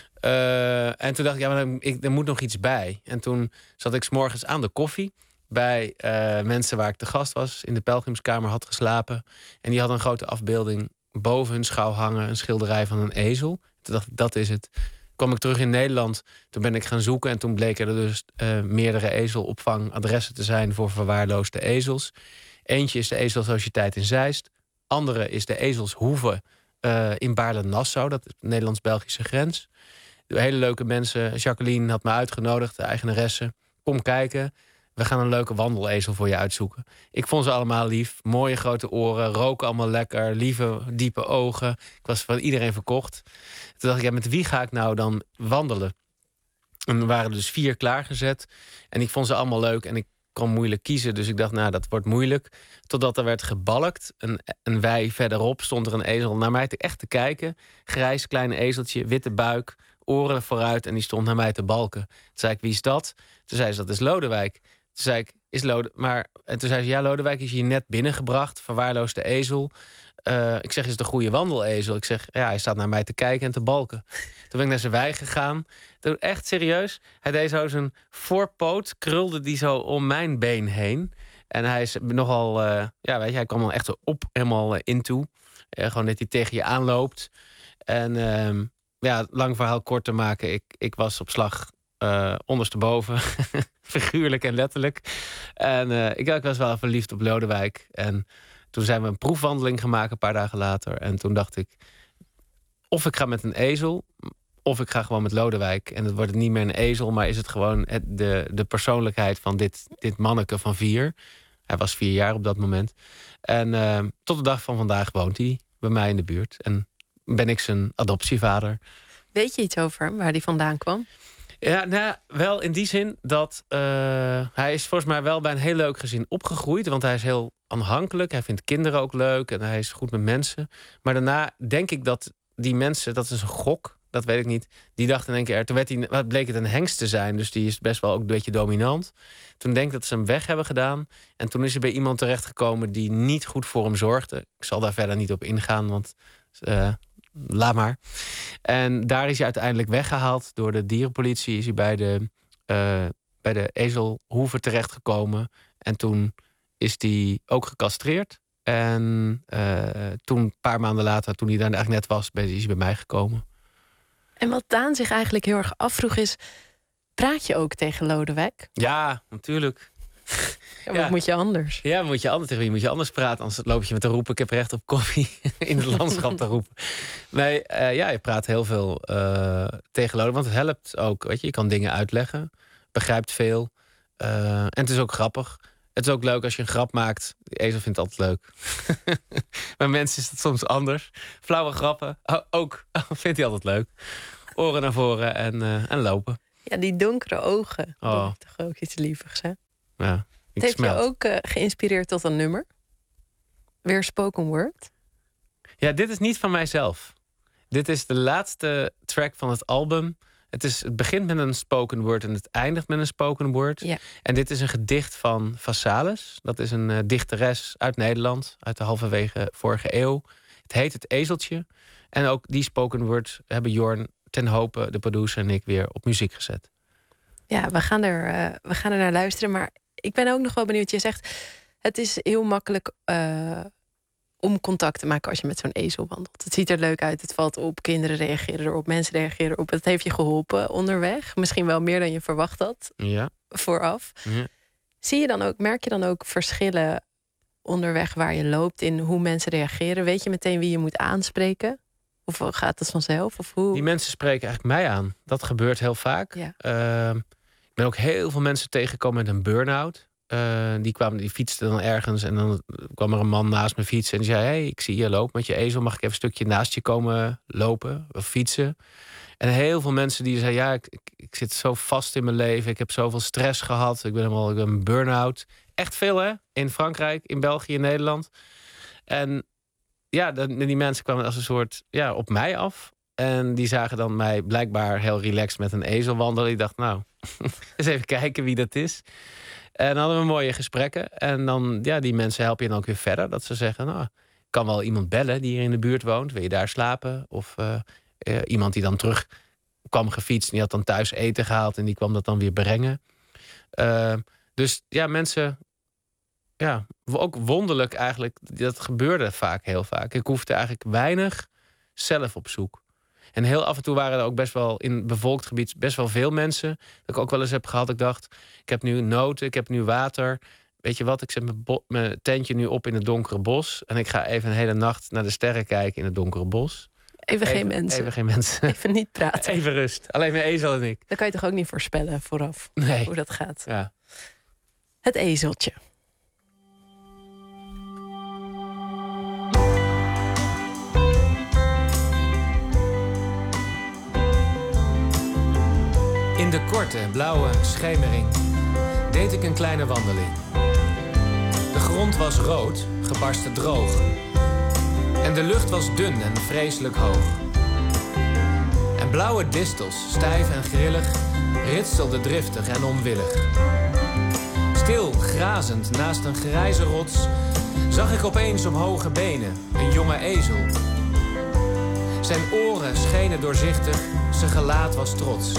En toen dacht ik, ja, maar er moet nog iets bij. En toen zat ik 's morgens aan de koffie bij mensen waar ik te gast was, in de pelgrimskamer had geslapen. En die hadden een grote afbeelding boven hun schouw hangen, een schilderij van een ezel. Toen dacht ik, dat is het. Kwam ik terug in Nederland, toen ben ik gaan zoeken en toen bleken er dus meerdere ezelopvangadressen te zijn voor verwaarloosde ezels. Eentje is de Ezelsociëteit in Zeist. Andere is de Ezelshoeve in Baarle-Nassau, dat is de Nederlands-Belgische grens. Hele leuke mensen. Jacqueline had me uitgenodigd, de eigenaresse. Kom kijken. We gaan een leuke wandelezel voor je uitzoeken. Ik vond ze allemaal lief. Mooie grote oren. Roken allemaal lekker. Lieve, diepe ogen. Ik was van iedereen verkocht. Toen dacht ik, ja, met wie ga ik nou dan wandelen? En er waren dus 4 klaargezet. En ik vond ze allemaal leuk. En ik kon moeilijk kiezen. Dus ik dacht, nou, dat wordt moeilijk. Totdat er werd gebalkt. Een wei verderop stond er een ezel naar mij echt te kijken. Grijs, klein ezeltje, witte buik. Oren vooruit en die stond naar mij te balken. Toen zei ik, wie is dat? Toen zei ze, dat is Lodewijk. Toen zei ik, en toen zei ze, ja, Lodewijk is hier net binnengebracht. Verwaarloosde ezel. Ik zeg, is het een goede wandelezel? Ik zeg, ja, hij staat naar mij te kijken en te balken. Toen ben ik naar zijn wei gegaan. Toen, echt serieus. Hij deed zo zijn voorpoot, krulde die zo om mijn been heen. En hij is nogal, ja, weet je, hij kwam er echt op, helemaal into. Gewoon dat hij tegen je aanloopt. En ja, lang verhaal kort te maken. Ik was op slag ondersteboven. Figuurlijk en letterlijk. En ik was wel verliefd op Lodewijk. En toen zijn we een proefwandeling gemaakt een paar dagen later. En toen dacht ik, of ik ga met een ezel, of ik ga gewoon met Lodewijk. En het wordt niet meer een ezel, maar is het gewoon de persoonlijkheid van dit manneke van 4. Hij was 4 jaar op dat moment. En tot de dag van vandaag woont hij bij mij in de buurt. En ben ik zijn adoptievader. Weet je iets over hem, waar hij vandaan kwam? Ja, nou, wel in die zin dat hij is volgens mij wel bij een heel leuk gezin opgegroeid. Want hij is heel aanhankelijk. Hij vindt kinderen ook leuk en hij is goed met mensen. Maar daarna denk ik dat die mensen, dat is een gok, dat weet ik niet. Die dachten in één keer, toen bleek het een hengst te zijn. Dus die is best wel ook een beetje dominant. Toen denk ik dat ze hem weg hebben gedaan. En toen is hij bij iemand terechtgekomen die niet goed voor hem zorgde. Ik zal daar verder niet op ingaan, want laat maar. En daar is hij uiteindelijk weggehaald door de dierenpolitie. Is hij bij de ezelhoeve terechtgekomen. En toen is hij ook gecastreerd. En toen, een paar maanden later, toen hij daar eigenlijk net was, is hij bij mij gekomen. En wat Daan zich eigenlijk heel erg afvroeg is, praat je ook tegen Lodewijk? Ja, natuurlijk. Ja, wat moet je anders? Ja, tegen wie moet je anders praten? Anders loop je met te roepen, ik heb recht op koffie in het landschap te roepen. Nee, ja, je praat heel veel tegen Lodewijk, want het helpt ook. Weet je kan dingen uitleggen, begrijpt veel. En het is ook grappig. Het is ook leuk als je een grap maakt. De ezel vindt het altijd leuk. Bij mensen is het soms anders. Flauwe grappen, ook vindt hij altijd leuk. Oren naar voren en lopen. Ja, die donkere ogen. Oh. Dat is toch ook iets lievigs, hè? Ja, het heeft je ook geïnspireerd tot een nummer? Weer spoken word? Ja, dit is niet van mijzelf. Dit is de laatste track van het album. Het begint met een spoken word en het eindigt met een spoken word. Ja. En dit is een gedicht van Vassalis. Dat is een dichteres uit Nederland, uit de halverwege vorige eeuw. Het heet Het Ezeltje. En ook die spoken word hebben Jorn ten Hope, de producer, en ik weer op muziek gezet. Ja, we gaan er naar luisteren. Maar ik ben ook nog wel benieuwd. Je zegt, het is heel makkelijk om contact te maken als je met zo'n ezel wandelt. Het ziet er leuk uit, het valt op. Kinderen reageren erop, mensen reageren erop. Het heeft je geholpen onderweg. Misschien wel meer dan je verwacht had vooraf. Ja. Merk je dan ook verschillen onderweg waar je loopt in hoe mensen reageren? Weet je meteen wie je moet aanspreken? Of gaat het vanzelf? Of hoe? Die mensen spreken eigenlijk mij aan. Dat gebeurt heel vaak. Ja. Ik ben ook heel veel mensen tegengekomen met een burn-out. Die fietste dan ergens en dan kwam er een man naast me fietsen. En die zei, hey, ik zie je lopen met je ezel. Mag ik even een stukje naast je komen lopen of fietsen? En heel veel mensen die zeiden, ja, ik zit zo vast in mijn leven. Ik heb zoveel stress gehad. Ik ben een burn-out. Echt veel, hè? In Frankrijk, in België, in Nederland. En ja, die mensen kwamen als een soort op mij af. En die zagen dan mij blijkbaar heel relaxed met een ezel wandelen. Ik dacht, nou, eens even kijken wie dat is. En dan hadden we mooie gesprekken. En dan, die mensen helpen je dan ook weer verder. Dat ze zeggen, nou, ik kan wel iemand bellen die hier in de buurt woont. Wil je daar slapen? Of iemand die dan terug kwam gefietst. Die had dan thuis eten gehaald en die kwam dat dan weer brengen. Dus ja, mensen... Ja, ook wonderlijk eigenlijk. Dat gebeurde vaak, heel vaak. Ik hoefde eigenlijk weinig zelf op zoek. En heel af en toe waren er ook best wel in bevolkt gebied best wel veel mensen. Dat ik ook wel eens heb gehad. Ik dacht, ik heb nu noten, ik heb nu water. Weet je wat, ik zet mijn tentje nu op in het donkere bos. En ik ga even een hele nacht naar de sterren kijken in het donkere bos. Even geen mensen. Even geen mensen. Even niet praten. Even rust. Alleen mijn ezel en ik. Dan kan je toch ook niet voorspellen vooraf hoe dat gaat. Ja. Het ezeltje. In de korte, blauwe schemering deed ik een kleine wandeling. De grond was rood, gebarsten droog. En de lucht was dun en vreselijk hoog. En blauwe distels, stijf en grillig, ritselden driftig en onwillig. Stil, grazend naast een grijze rots, zag ik opeens op hoge benen een jonge ezel. Zijn oren schenen doorzichtig, zijn gelaat was trots.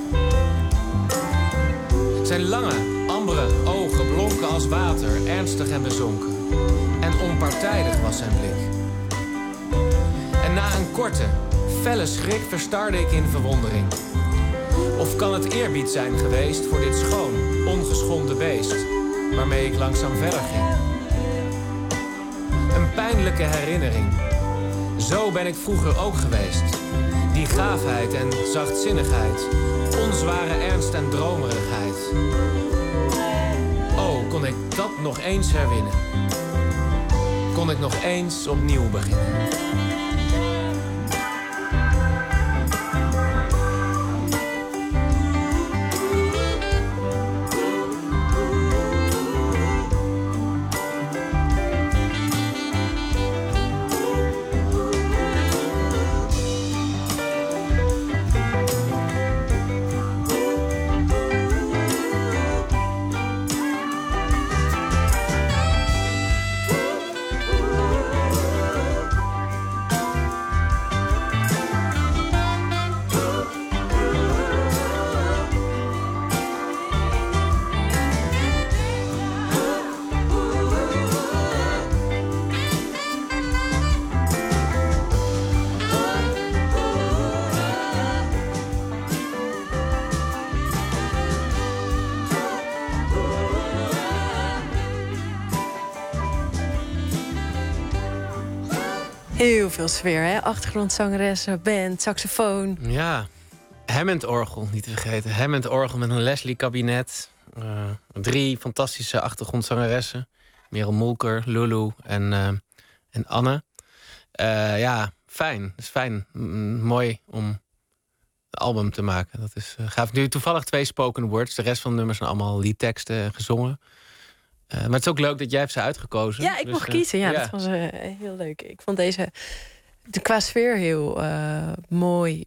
Zijn lange, ambere ogen blonken als water, ernstig en bezonken. En onpartijdig was zijn blik. En na een korte, felle schrik verstarde ik in verwondering. Of kan het eerbied zijn geweest voor dit schoon, ongeschonden beest, waarmee ik langzaam verder ging? Een pijnlijke herinnering. Zo ben ik vroeger ook geweest. Die gaafheid en zachtzinnigheid, onzware ernst en dromerigheid. Oh, kon ik dat nog eens herwinnen? Kon ik nog eens opnieuw beginnen? Heel veel sfeer, hè? Achtergrondzangeressen, band, saxofoon. Ja, Hammond-orgel, niet te vergeten. Hammond-orgel met een Leslie-kabinet. 3 fantastische achtergrondzangeressen. Merel Molker, Lulu en Anne. Ja, fijn. Het is fijn. Mooi om een album te maken. Dat is gaaf. Nu toevallig 2 spoken words. De rest van de nummers zijn allemaal liedteksten en gezongen. Maar het is ook leuk dat jij hebt ze uitgekozen. Ja, ik mocht kiezen. Ja, dat was heel leuk. Ik vond qua sfeer heel mooi.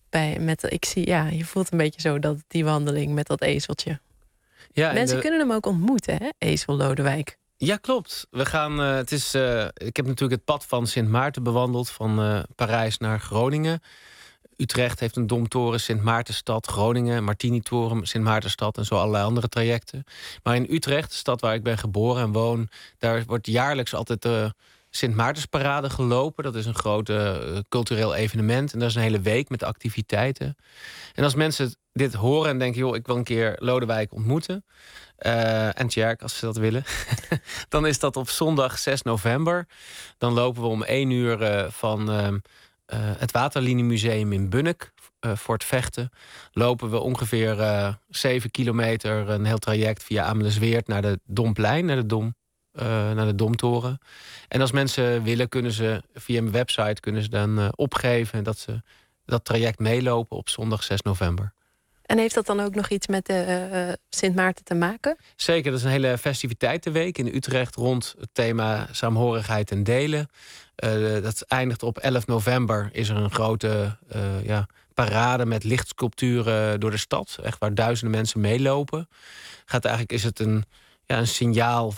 Je voelt een beetje zo dat die wandeling met dat ezeltje. Ja, mensen kunnen hem ook ontmoeten, hè? Ezel Lodewijk. Ja, klopt. We gaan. Ik heb natuurlijk het pad van Sint Maarten bewandeld, van Parijs naar Groningen. Utrecht heeft een domtoren, Sint Maartenstad, Groningen, Martini-toren, Sint Maartenstad en zo allerlei andere trajecten. Maar in Utrecht, de stad waar ik ben geboren en woon, daar wordt jaarlijks altijd de Sint Maartensparade gelopen. Dat is een groot cultureel evenement en dat is een hele week met activiteiten. En als mensen dit horen en denken, joh, ik wil een keer Lodewijk ontmoeten, en Tjerk, als ze dat willen, dan is dat op zondag 6 november. Dan lopen we om 1 uur van het Waterliniemuseum in Bunnik, Fort Vechten, lopen we ongeveer 7 kilometer, een heel traject via Amelisweerd naar de Domplein, naar de Domtoren. En als mensen willen, kunnen ze via mijn website dan opgeven dat ze dat traject meelopen op zondag 6 november. En heeft dat dan ook nog iets met Sint Maarten te maken? Zeker, dat is een hele festiviteitenweek in Utrecht rond het thema saamhorigheid en delen. Dat eindigt op 11 november. Is er een grote parade met lichtsculpturen door de stad. Echt waar duizenden mensen meelopen. Is het een signaal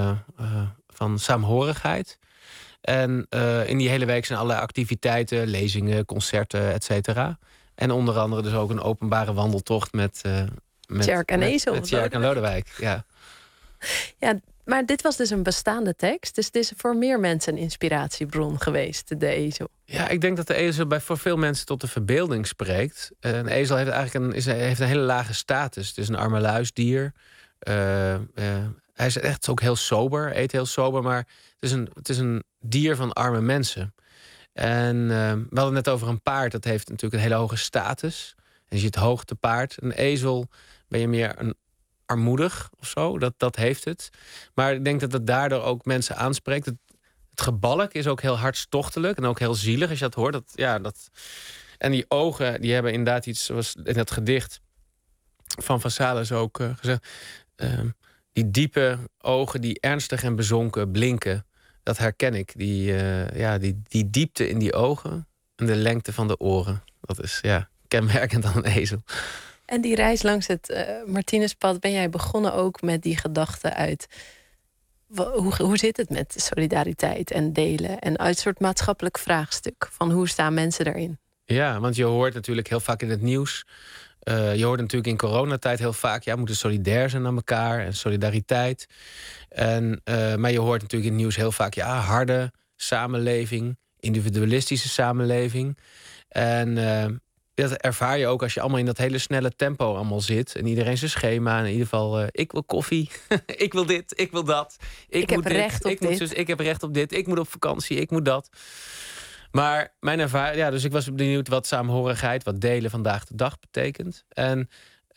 van saamhorigheid. En in die hele week zijn allerlei activiteiten, lezingen, concerten, et cetera. En onder andere dus ook een openbare wandeltocht met Tjerk en Ezel. Met Tjerk en Lodewijk, ja. Ja, maar dit was dus een bestaande tekst. Dus het is voor meer mensen een inspiratiebron geweest, de ezel. Ja, ik denk dat de ezel voor veel mensen tot de verbeelding spreekt. Een ezel heeft eigenlijk heeft een hele lage status. Het is een armeluisdier. Hij is echt ook heel sober, eet heel sober. Maar het is een dier van arme mensen. En we hadden het net over een paard. Dat heeft natuurlijk een hele hoge status. En je ziet hoogtepaard. Een ezel ben je meer armoedig of zo. Dat heeft het. Maar ik denk dat het daardoor ook mensen aanspreekt. Het gebalk is ook heel hartstochtelijk. En ook heel zielig als je dat hoort. En die ogen, die hebben inderdaad iets, zoals in het gedicht van Sales ook gezegd. Die diepe ogen die ernstig en bezonken blinken. Dat herken ik. Die diepte in die ogen en de lengte van de oren. Dat is kenmerkend aan een ezel. En die reis langs het Martinuspad, ben jij begonnen ook met die gedachte uit... Hoe zit het met solidariteit en delen? En uit een soort maatschappelijk vraagstuk van hoe staan mensen daarin? Ja, want je hoort natuurlijk heel vaak in het nieuws... je hoort natuurlijk in coronatijd heel vaak... we moeten solidair zijn aan elkaar en solidariteit. Maar je hoort natuurlijk in het nieuws heel vaak... harde samenleving, individualistische samenleving. En dat ervaar je ook als je allemaal in dat hele snelle tempo allemaal zit. En iedereen zijn schema. En in ieder geval, ik wil koffie. Ik wil dit, ik wil dat. Ik heb recht op dit. Ik heb recht op dit. Ik moet op vakantie, ik moet dat. Maar mijn ervaring... dus ik was benieuwd wat saamhorigheid, wat delen vandaag de dag betekent. En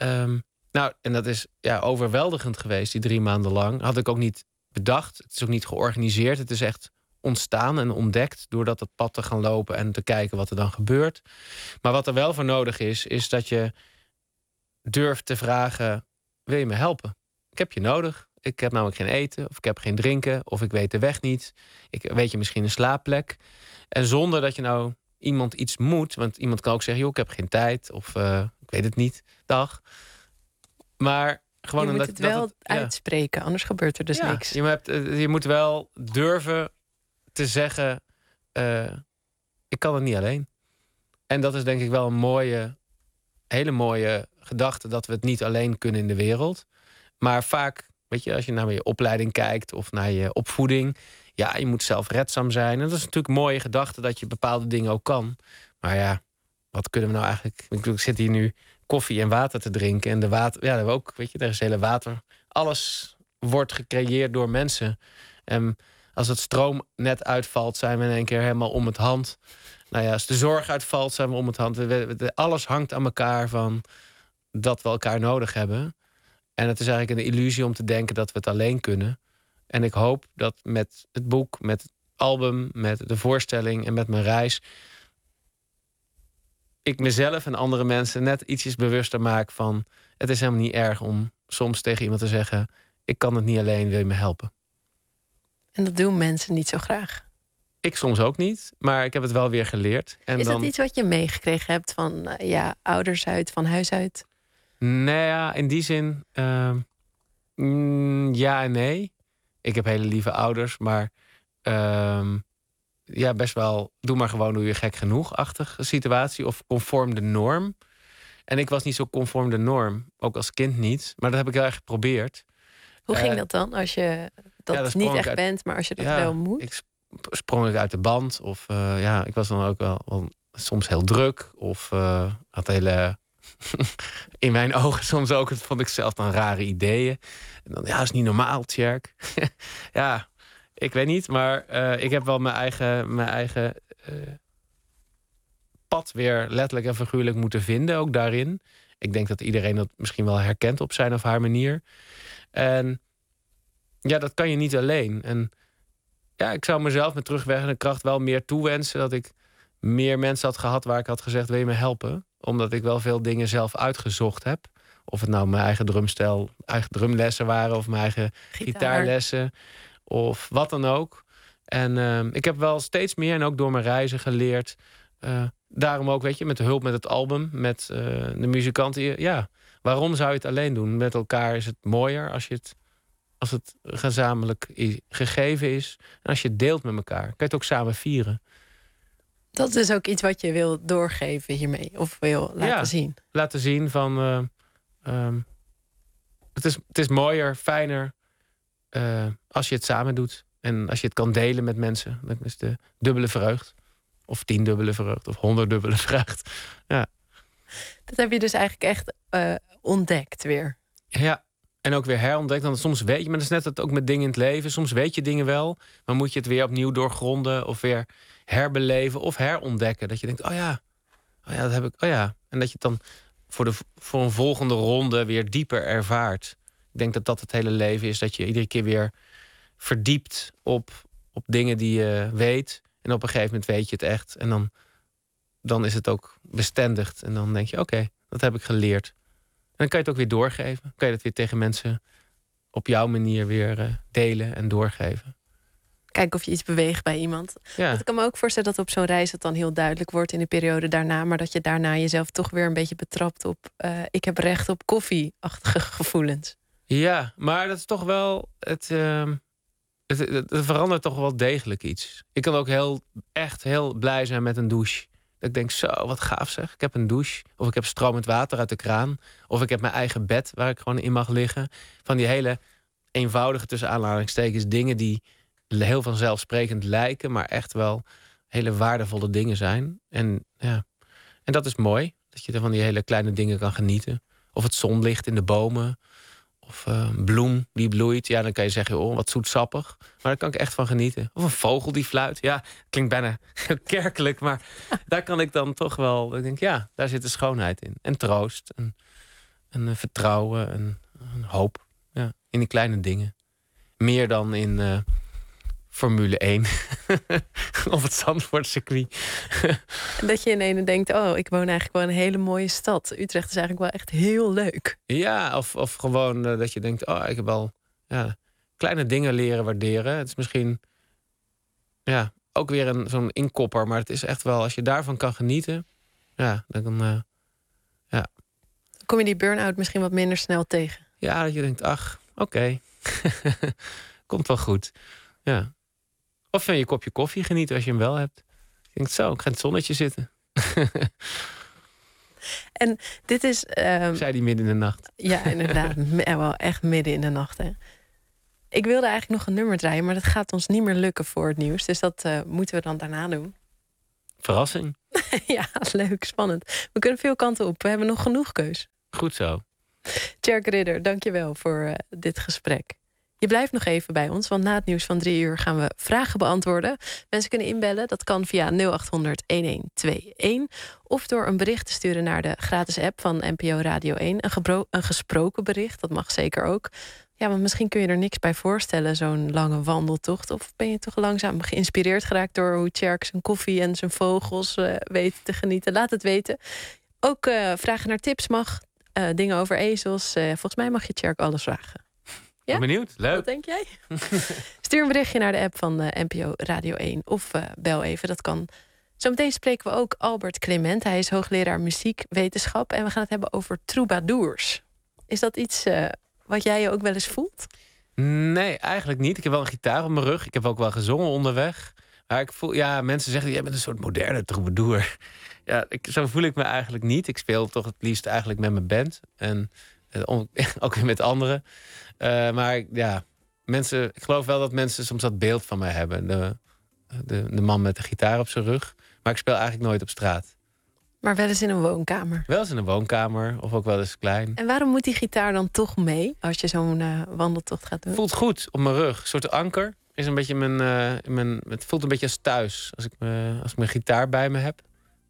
dat is overweldigend geweest, die 3 maanden lang. Had ik ook niet bedacht. Het is ook niet georganiseerd. Het is echt ontstaan en ontdekt doordat het pad te gaan lopen en te kijken wat er dan gebeurt. Maar wat er wel voor nodig is dat je durft te vragen: wil je me helpen? Ik heb je nodig. Ik heb namelijk geen eten, of ik heb geen drinken, of ik weet de weg niet. Weet je misschien een slaapplek? En zonder dat je iemand iets moet, want iemand kan ook zeggen: ik heb geen tijd, of ik weet het niet, dag. Maar gewoon je moet het wel uitspreken, anders gebeurt er dus niks. Je moet wel durven te zeggen: ik kan het niet alleen. En dat is denk ik wel een hele mooie gedachte, dat we het niet alleen kunnen in de wereld. Maar vaak, weet je, als je naar je opleiding kijkt of naar je opvoeding, je moet zelfredzaam zijn. En dat is natuurlijk een mooie gedachte dat je bepaalde dingen ook kan. Maar wat kunnen we nou eigenlijk? Ik zit hier nu koffie en water te drinken. En de water, dat hebben we ook, weet je, er is hele water. Alles wordt gecreëerd door mensen. En als het stroomnet uitvalt, zijn we in één keer helemaal om het hand. Als de zorg uitvalt, zijn we om het hand. Alles hangt aan elkaar van dat we elkaar nodig hebben. En het is eigenlijk een illusie om te denken dat we het alleen kunnen. En ik hoop dat met het boek, met het album, met de voorstelling en met mijn reis, ik mezelf en andere mensen net ietsjes bewuster maak van: het is helemaal niet erg om soms tegen iemand te zeggen: ik kan het niet alleen, wil je me helpen? En dat doen mensen niet zo graag. Ik soms ook niet, maar ik heb het wel weer geleerd. En is dat iets wat je meegekregen hebt van ouders uit, van huis uit? Nee, in die zin ja en nee. Ik heb hele lieve ouders, maar best wel doe maar gewoon, doe je gek genoeg-achtige situatie. Of conform de norm. En ik was niet zo conform de norm, ook als kind niet. Maar dat heb ik heel erg geprobeerd. Hoe ging dat dan, als je dat niet echt bent, maar als je dat wel moet? Sprong ik uit de band. Of ik was dan ook wel soms heel druk. Of had hele in mijn ogen soms ook, het vond ik zelf dan rare ideeën. En dan, is niet normaal, Tjerk. Ik weet niet, maar ik heb wel mijn eigen pad weer letterlijk en figuurlijk moeten vinden, ook daarin. Ik denk dat iedereen dat misschien wel herkent op zijn of haar manier. En ja, dat kan je niet alleen. En ja, ik zou mezelf met terugwerkende kracht wel meer toewensen dat ik meer mensen had gehad waar ik had gezegd, wil je me helpen? Omdat ik wel veel dingen zelf uitgezocht heb. Of het nou mijn eigen drumstijl, eigen drumlessen waren of mijn eigen gitaarlessen of wat dan ook. En ik heb wel steeds meer en ook door mijn reizen geleerd. Daarom ook, weet je, met de hulp met het album, met de muzikanten. Ja, waarom zou je het alleen doen? Met elkaar is het mooier als het gezamenlijk gegeven is. En als je het deelt met elkaar, kan je het ook samen vieren. Dat is ook iets wat je wil doorgeven hiermee. Of wil laten zien. Laten zien van... het is mooier, fijner als je het samen doet. En als je het kan delen met mensen. Dat is de dubbele vreugd. Of 10-dubbele vreugd. Of 100-dubbele vreugd. Ja. Dat heb je dus eigenlijk echt ontdekt weer. Ja, en ook weer herontdekt. Want soms weet je, maar dat is net het ook met dingen in het leven. Soms weet je dingen wel. Maar moet je het weer opnieuw doorgronden. Of weer herbeleven of herontdekken. Dat je denkt, oh ja, dat heb ik. Oh ja. En dat je het dan voor een volgende ronde weer dieper ervaart. Ik denk dat dat het hele leven is. Dat je iedere keer weer verdiept op dingen die je weet. En op een gegeven moment weet je het echt. En dan is het ook bestendigd. En dan denk je, oké, dat heb ik geleerd. En dan kan je het ook weer doorgeven. Kan je het weer tegen mensen op jouw manier weer delen en doorgeven. Kijken of je iets beweegt bij iemand. Ja. Want ik kan me ook voorstellen dat op zo'n reis het dan heel duidelijk wordt in de periode daarna. Maar dat je daarna jezelf toch weer een beetje betrapt op ik heb recht op koffie-achtige gevoelens. Ja, maar dat is toch wel het verandert toch wel degelijk iets. Ik kan ook echt heel blij zijn met een douche. Dat ik denk, zo, wat gaaf zeg. Ik heb een douche. Of ik heb stromend water uit de kraan. Of ik heb mijn eigen bed waar ik gewoon in mag liggen. Van die hele eenvoudige, tussen aanhalingstekens, dingen die heel vanzelfsprekend lijken, maar echt wel hele waardevolle dingen zijn. En ja, en dat is mooi. Dat je er van die hele kleine dingen kan genieten. Of het zonlicht in de bomen. Of een bloem die bloeit. Ja, dan kan je zeggen, oh, wat zoetsappig. Maar daar kan ik echt van genieten. Of een vogel die fluit. Ja, klinkt bijna kerkelijk. Maar daar kan ik dan toch wel... Ik denk, ja, daar zit de schoonheid in. En troost. En vertrouwen. En hoop. Ja, in die kleine dingen. Meer dan in Formule 1. Of het Zandvoortcircuit. En dat je in ene denkt, oh, ik woon eigenlijk wel in een hele mooie stad. Utrecht is eigenlijk wel echt heel leuk. Ja, of gewoon dat je denkt, oh, ik heb al kleine dingen leren waarderen. Het is misschien ook weer zo'n inkopper. Maar het is echt wel, als je daarvan kan genieten, dan kom je die burn-out misschien wat minder snel tegen. Ja, dat je denkt, ach, oké. Komt wel goed. Ja. Of van je kopje koffie genieten als je hem wel hebt. Je denkt, zo, ik ga in het zonnetje zitten. En dit is... Zei die midden in de nacht. Ja, inderdaad. Wel echt midden in de nacht, hè. Ik wilde eigenlijk nog een nummer draaien, maar dat gaat ons niet meer lukken voor het nieuws. Dus dat moeten we dan daarna doen. Verrassing. Ja, leuk, spannend. We kunnen veel kanten op. We hebben nog genoeg keus. Goed zo. Tjerk Ridder, dankjewel voor dit gesprek. Je blijft nog even bij ons, want na het nieuws van 3 uur gaan we vragen beantwoorden. Mensen kunnen inbellen, dat kan via 0800-1121. Of door een bericht te sturen naar de gratis app van NPO Radio 1. Een gesproken bericht, dat mag zeker ook. Ja, want misschien kun je er niks bij voorstellen, zo'n lange wandeltocht. Of ben je toch langzaam geïnspireerd geraakt door hoe Tjerk zijn koffie en zijn vogels weet te genieten? Laat het weten. Ook vragen naar tips mag, dingen over ezels. Volgens mij mag je Tjerk alles vragen. Ja? Ben benieuwd, leuk. Wat denk jij? Stuur een berichtje naar de app van NPO Radio 1 of bel even, dat kan. Zometeen spreken we ook Albert Clement. Hij is hoogleraar muziekwetenschap en we gaan het hebben over troubadours. Is dat iets wat jij je ook wel eens voelt? Nee, eigenlijk niet. Ik heb wel een gitaar op mijn rug. Ik heb ook wel gezongen onderweg. Maar ik voel, mensen zeggen, jij bent een soort moderne troubadour. Ja, zo voel ik me eigenlijk niet. Ik speel toch het liefst eigenlijk met mijn band. En ook weer met anderen. Maar ja, ik geloof wel dat mensen soms dat beeld van mij hebben. De man met de gitaar op zijn rug. Maar ik speel eigenlijk nooit op straat. Maar wel eens in een woonkamer? Wel eens in een woonkamer, of ook wel eens klein. En waarom moet die gitaar dan toch mee als je zo'n wandeltocht gaat doen? Voelt goed op mijn rug. Een soort anker. Is een beetje het voelt een beetje als thuis. Als ik mijn gitaar bij me heb.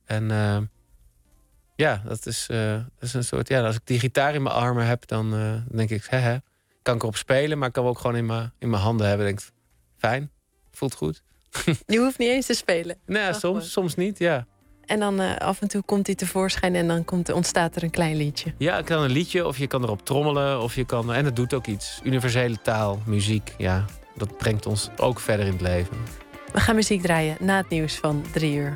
En dat is een soort... Ja, als ik die gitaar in mijn armen heb, dan denk ik... kan ik erop spelen, maar ik kan hem ook gewoon in mijn handen hebben. Denk ik, fijn, voelt goed. Je hoeft niet eens te spelen. Nee, soms niet, ja. En dan af en toe komt hij tevoorschijn en dan ontstaat er een klein liedje. Ja, ik kan een liedje, of je kan erop trommelen, of je kan... En dat doet ook iets. Universele taal, muziek, ja. Dat brengt ons ook verder in het leven. We gaan muziek draaien na het nieuws van 3 uur.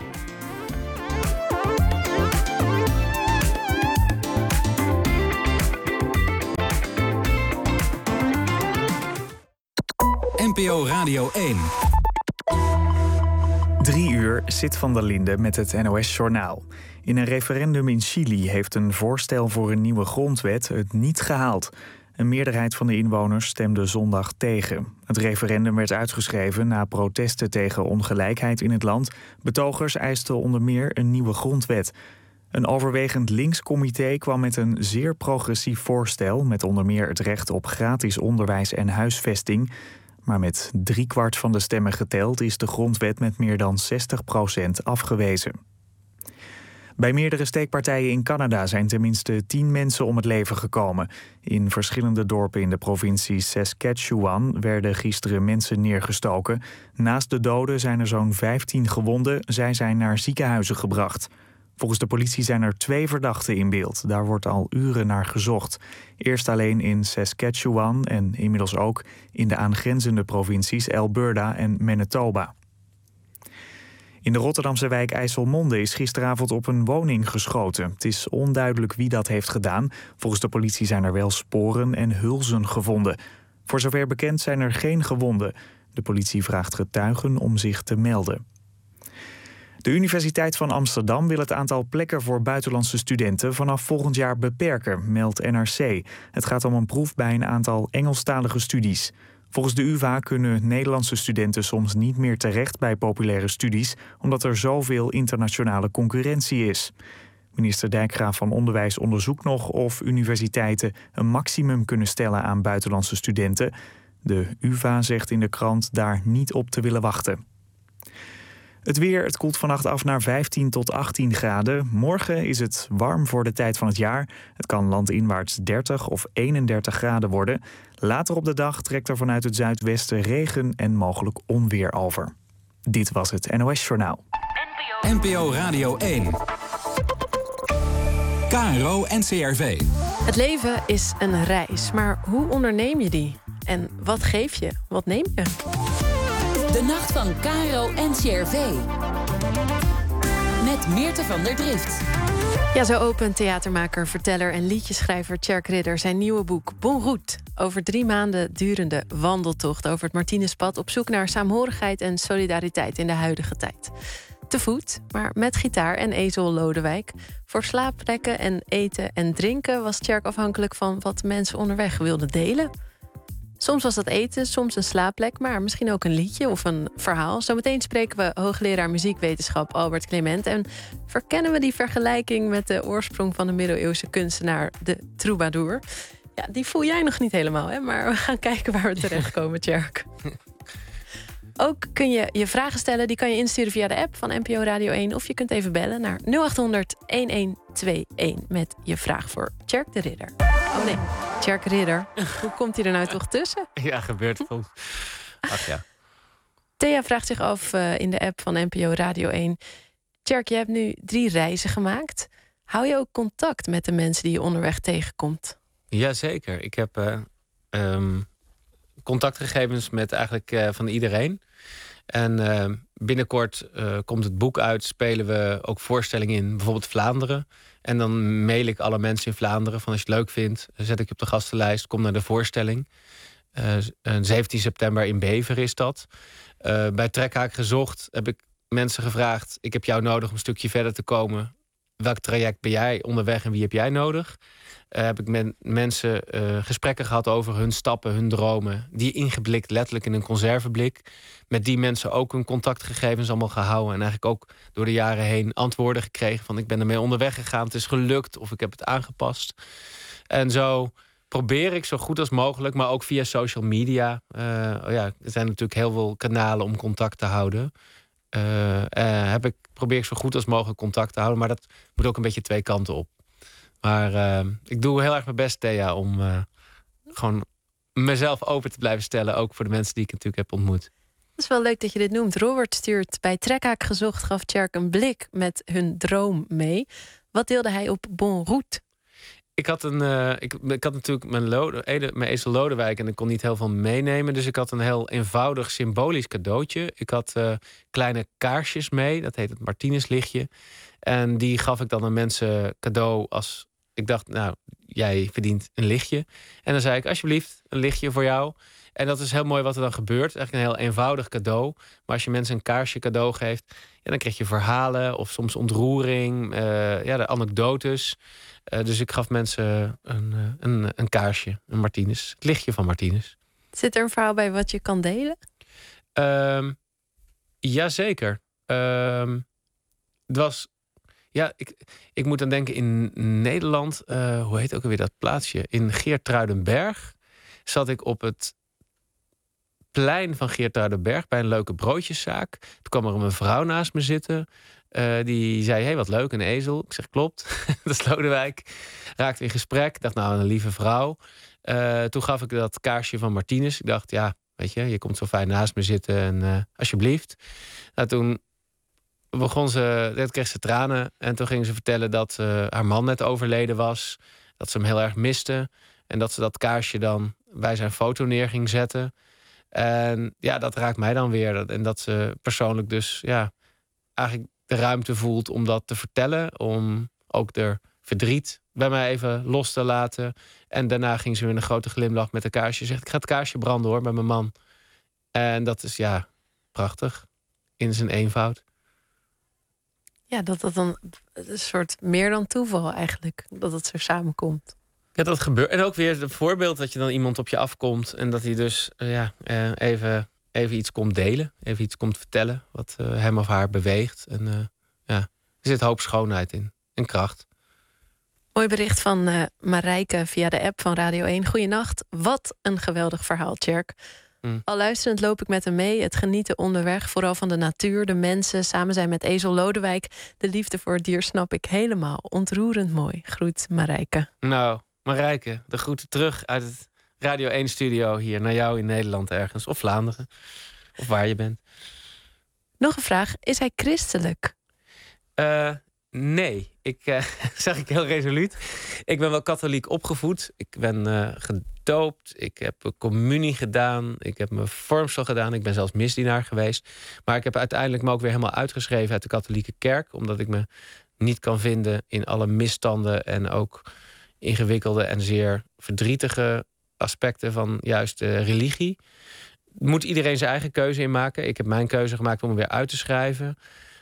NPO Radio 1. 3 uur, Sid van der Linde met het NOS-journaal. In een referendum in Chili heeft een voorstel voor een nieuwe grondwet het niet gehaald. Een meerderheid van de inwoners stemde zondag tegen. Het referendum werd uitgeschreven na protesten tegen ongelijkheid in het land. Betogers eisten onder meer een nieuwe grondwet. Een overwegend links comité kwam met een zeer progressief voorstel... met onder meer het recht op gratis onderwijs en huisvesting. Maar met 3/4 van de stemmen geteld is de grondwet met meer dan 60% afgewezen. Bij meerdere steekpartijen in Canada zijn tenminste 10 mensen om het leven gekomen. In verschillende dorpen in de provincie Saskatchewan werden gisteren mensen neergestoken. Naast de doden zijn er zo'n 15 gewonden. Zij zijn naar ziekenhuizen gebracht. Volgens de politie zijn er 2 verdachten in beeld. Daar wordt al uren naar gezocht. Eerst alleen in Saskatchewan en inmiddels ook in de aangrenzende provincies Alberta en Manitoba. In de Rotterdamse wijk IJsselmonde is gisteravond op een woning geschoten. Het is onduidelijk wie dat heeft gedaan. Volgens de politie zijn er wel sporen en hulzen gevonden. Voor zover bekend zijn er geen gewonden. De politie vraagt getuigen om zich te melden. De Universiteit van Amsterdam wil het aantal plekken voor buitenlandse studenten vanaf volgend jaar beperken, meldt NRC. Het gaat om een proef bij een aantal Engelstalige studies. Volgens de UvA kunnen Nederlandse studenten soms niet meer terecht bij populaire studies, omdat er zoveel internationale concurrentie is. Minister Dijkgraaf van Onderwijs onderzoekt nog of universiteiten een maximum kunnen stellen aan buitenlandse studenten. De UvA zegt in de krant daar niet op te willen wachten. Het weer, het koelt vannacht af naar 15 tot 18 graden. Morgen is het warm voor de tijd van het jaar. Het kan landinwaarts 30 of 31 graden worden. Later op de dag trekt er vanuit het zuidwesten regen en mogelijk onweer over. Dit was het NOS Journaal. NPO Radio 1. KRO NCRV. Het leven is een reis, maar hoe onderneem je die? En wat geef je? Wat neem je? De nacht van KRO NCRV. Met Meerte van der Drift. Ja, zo opent theatermaker, verteller en liedjeschrijver Tjerk Ridder zijn nieuwe boek Bon Route. Over 3 maanden durende wandeltocht over het Martinuspad op zoek naar saamhorigheid en solidariteit in de huidige tijd. Te voet, maar met gitaar en ezel Lodewijk. Voor slaapplekken en eten en drinken was Tjerk afhankelijk van wat mensen onderweg wilden delen. Soms was dat eten, soms een slaapplek, maar misschien ook een liedje of een verhaal. Zometeen spreken we hoogleraar muziekwetenschap Albert Clement en verkennen we die vergelijking met de oorsprong van de middeleeuwse kunstenaar, de troubadour. Ja, die voel jij nog niet helemaal, hè? Maar we gaan kijken waar we terechtkomen, Tjerk. Ook kun je je vragen stellen, die kan je insturen via de app van NPO Radio 1... of je kunt even bellen naar 0800-1121 met je vraag voor Tjerk de Ridder. Oh nee, Tjerk Ridder. Hoe komt hij er nou toch tussen? Ja, gebeurt soms. Ach ja. Thea vraagt zich af in de app van NPO Radio 1. Tjerk, je hebt nu 3 reizen gemaakt. Hou je ook contact met de mensen die je onderweg tegenkomt? Jazeker. Ik heb contactgegevens met eigenlijk van iedereen. En binnenkort komt het boek uit, spelen we ook voorstellingen in bijvoorbeeld Vlaanderen. En dan mail ik alle mensen in Vlaanderen van als je het leuk vindt, zet ik je op de gastenlijst, kom naar de voorstelling. 17 september in Beveren is dat. Bij Trekhaak Gezocht heb ik mensen gevraagd, ik heb jou nodig om een stukje verder te komen. Welk traject ben jij onderweg en wie heb jij nodig? Heb ik met mensen gesprekken gehad over hun stappen, hun dromen. Die ingeblikt, letterlijk in een conserveblik. Met die mensen ook hun contactgegevens allemaal gehouden. En eigenlijk ook door de jaren heen antwoorden gekregen van ik ben ermee onderweg gegaan, het is gelukt of ik heb het aangepast. En zo probeer ik zo goed als mogelijk, maar ook via social media. Er zijn natuurlijk heel veel kanalen om contact te houden. probeer ik zo goed als mogelijk contact te houden. Maar dat moet ook een beetje twee kanten op. Maar ik doe heel erg mijn best, Thea, om gewoon mezelf open te blijven stellen. Ook voor de mensen die ik natuurlijk heb ontmoet. Het is wel leuk dat je dit noemt. Robert stuurt: bij Trekhaak Gezocht gaf Tjerk een blik met hun droom mee. Wat deelde hij op Bon Route? Ik had natuurlijk mijn ezel Lodewijk en ik kon niet heel veel meenemen. Dus ik had een heel eenvoudig symbolisch cadeautje. Ik had kleine kaarsjes mee, dat heet het Martinuslichtje. En die gaf ik dan aan mensen cadeau als ik dacht, nou, jij verdient een lichtje. En dan zei ik, alsjeblieft, een lichtje voor jou. En dat is heel mooi wat er dan gebeurt. Eigenlijk een heel eenvoudig cadeau. Maar als je mensen een kaarsje cadeau geeft, ja, dan krijg je verhalen of soms ontroering, de anekdotes. Dus ik gaf mensen een kaarsje, een Martinus, het lichtje van Martinus. Zit er een verhaal bij wat je kan delen? Jazeker. Het was... Ja, ik moet dan denken in Nederland, hoe heet ook alweer dat plaatsje? In Geertruidenberg zat ik op het plein van Geertruidenberg bij een leuke broodjeszaak. Toen kwam er een mevrouw naast me zitten. Die zei, hey, wat leuk, een ezel. Ik zeg, klopt, dat is Lodewijk. Raakte in gesprek. Ik dacht, nou, een lieve vrouw. Toen gaf ik dat kaarsje van Martinus. Ik dacht, ja, weet je komt zo fijn naast me zitten en alsjeblieft. Nou, toen kreeg ze tranen. En toen ging ze vertellen dat haar man net overleden was. Dat ze hem heel erg miste. En dat ze dat kaarsje dan bij zijn foto neer ging zetten. En ja, dat raakt mij dan weer. En dat ze persoonlijk dus ja, eigenlijk de ruimte voelt om dat te vertellen. Om ook er verdriet bij mij even los te laten. En daarna ging ze weer een grote glimlach met een kaarsje. Zegt, ik ga het kaarsje branden hoor, bij mijn man. En dat is ja, prachtig. In zijn eenvoud. Ja, dat dan een soort meer dan toeval eigenlijk. Dat het zo samenkomt. Ja, dat gebeurt. En ook weer het voorbeeld dat je dan iemand op je afkomt. En dat hij dus even iets komt delen. Even iets komt vertellen wat hem of haar beweegt. En er zit hoop schoonheid in. En kracht. Mooi bericht van Marijke via de app van Radio 1. Goeienacht. Wat een geweldig verhaal, Tjerk. Al luisterend loop ik met hem mee. Het genieten onderweg, vooral van de natuur, de mensen, samen zijn met ezel Lodewijk. De liefde voor het dier snap ik helemaal. Ontroerend mooi. Groet Marijke. Nou, Marijke, de groeten terug uit het Radio 1-studio hier naar jou in Nederland ergens. Of Vlaanderen. Of waar je bent. Nog een vraag. Is hij christelijk? Nee, zeg ik heel resoluut. Ik ben wel katholiek opgevoed. Ik ben gedoopt. Ik heb communie gedaan. Ik heb mijn vormsel gedaan. Ik ben zelfs misdienaar geweest. Maar ik heb uiteindelijk me ook weer helemaal uitgeschreven uit de katholieke kerk. Omdat ik me niet kan vinden in alle misstanden en ook ingewikkelde en zeer verdrietige aspecten van juist de religie. Moet iedereen zijn eigen keuze in maken. Ik heb mijn keuze gemaakt om me weer uit te schrijven.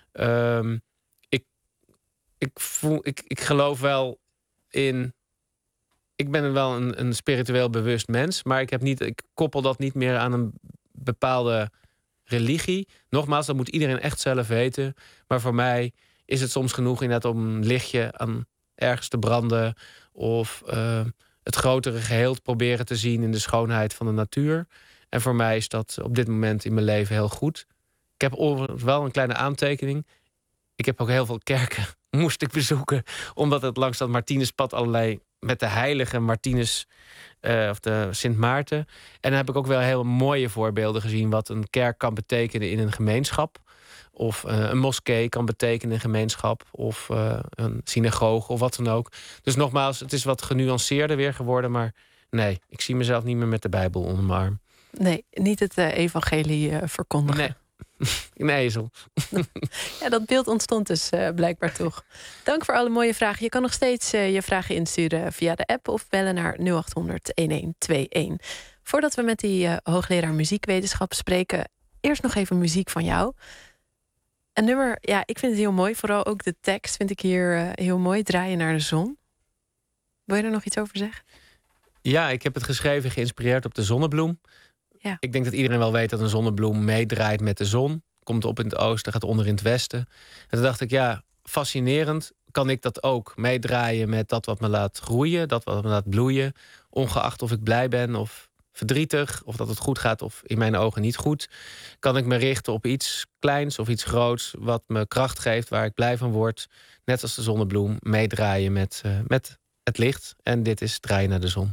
Ik geloof wel in... Ik ben wel een spiritueel bewust mens, maar ik koppel dat niet meer aan een bepaalde religie. Nogmaals, dat moet iedereen echt zelf weten. Maar voor mij is het soms genoeg inderdaad om een lichtje aan ergens te branden of het grotere geheel te proberen te zien in de schoonheid van de natuur. En voor mij is dat op dit moment in mijn leven heel goed. Ik heb wel een kleine aantekening. Ik heb ook heel veel kerken moest ik bezoeken, omdat het langs dat Martinuspad allerlei met de heilige Martinus of de Sint Maarten. En dan heb ik ook wel heel mooie voorbeelden gezien wat een kerk kan betekenen in een gemeenschap. Of een moskee kan betekenen in een gemeenschap. Of een synagoge of wat dan ook. Dus nogmaals, het is wat genuanceerder weer geworden. Maar nee, ik zie mezelf niet meer met de Bijbel onder mijn arm. Nee, niet het evangelie verkondigen. Nee. Een ezel. Ja, dat beeld ontstond dus blijkbaar toch. Dank voor alle mooie vragen. Je kan nog steeds je vragen insturen via de app of bellen naar 0800-1121. Voordat we met die hoogleraar muziekwetenschap spreken, eerst nog even muziek van jou. Een nummer, ja, ik vind het heel mooi. Vooral ook de tekst vind ik hier heel mooi. Draaien naar de zon. Wil je er nog iets over zeggen? Ja, ik heb het geschreven geïnspireerd op de zonnebloem. Ja. Ik denk dat iedereen wel weet dat een zonnebloem meedraait met de zon. Komt op in het oosten, gaat onder in het westen. En toen dacht ik, ja, fascinerend. Kan ik dat ook meedraaien met dat wat me laat groeien, dat wat me laat bloeien, ongeacht of ik blij ben of verdrietig, of dat het goed gaat of in mijn ogen niet goed, kan ik me richten op iets kleins of iets groots wat me kracht geeft, waar ik blij van word. Net als de zonnebloem, meedraaien met het licht. En dit is Draaien naar de zon.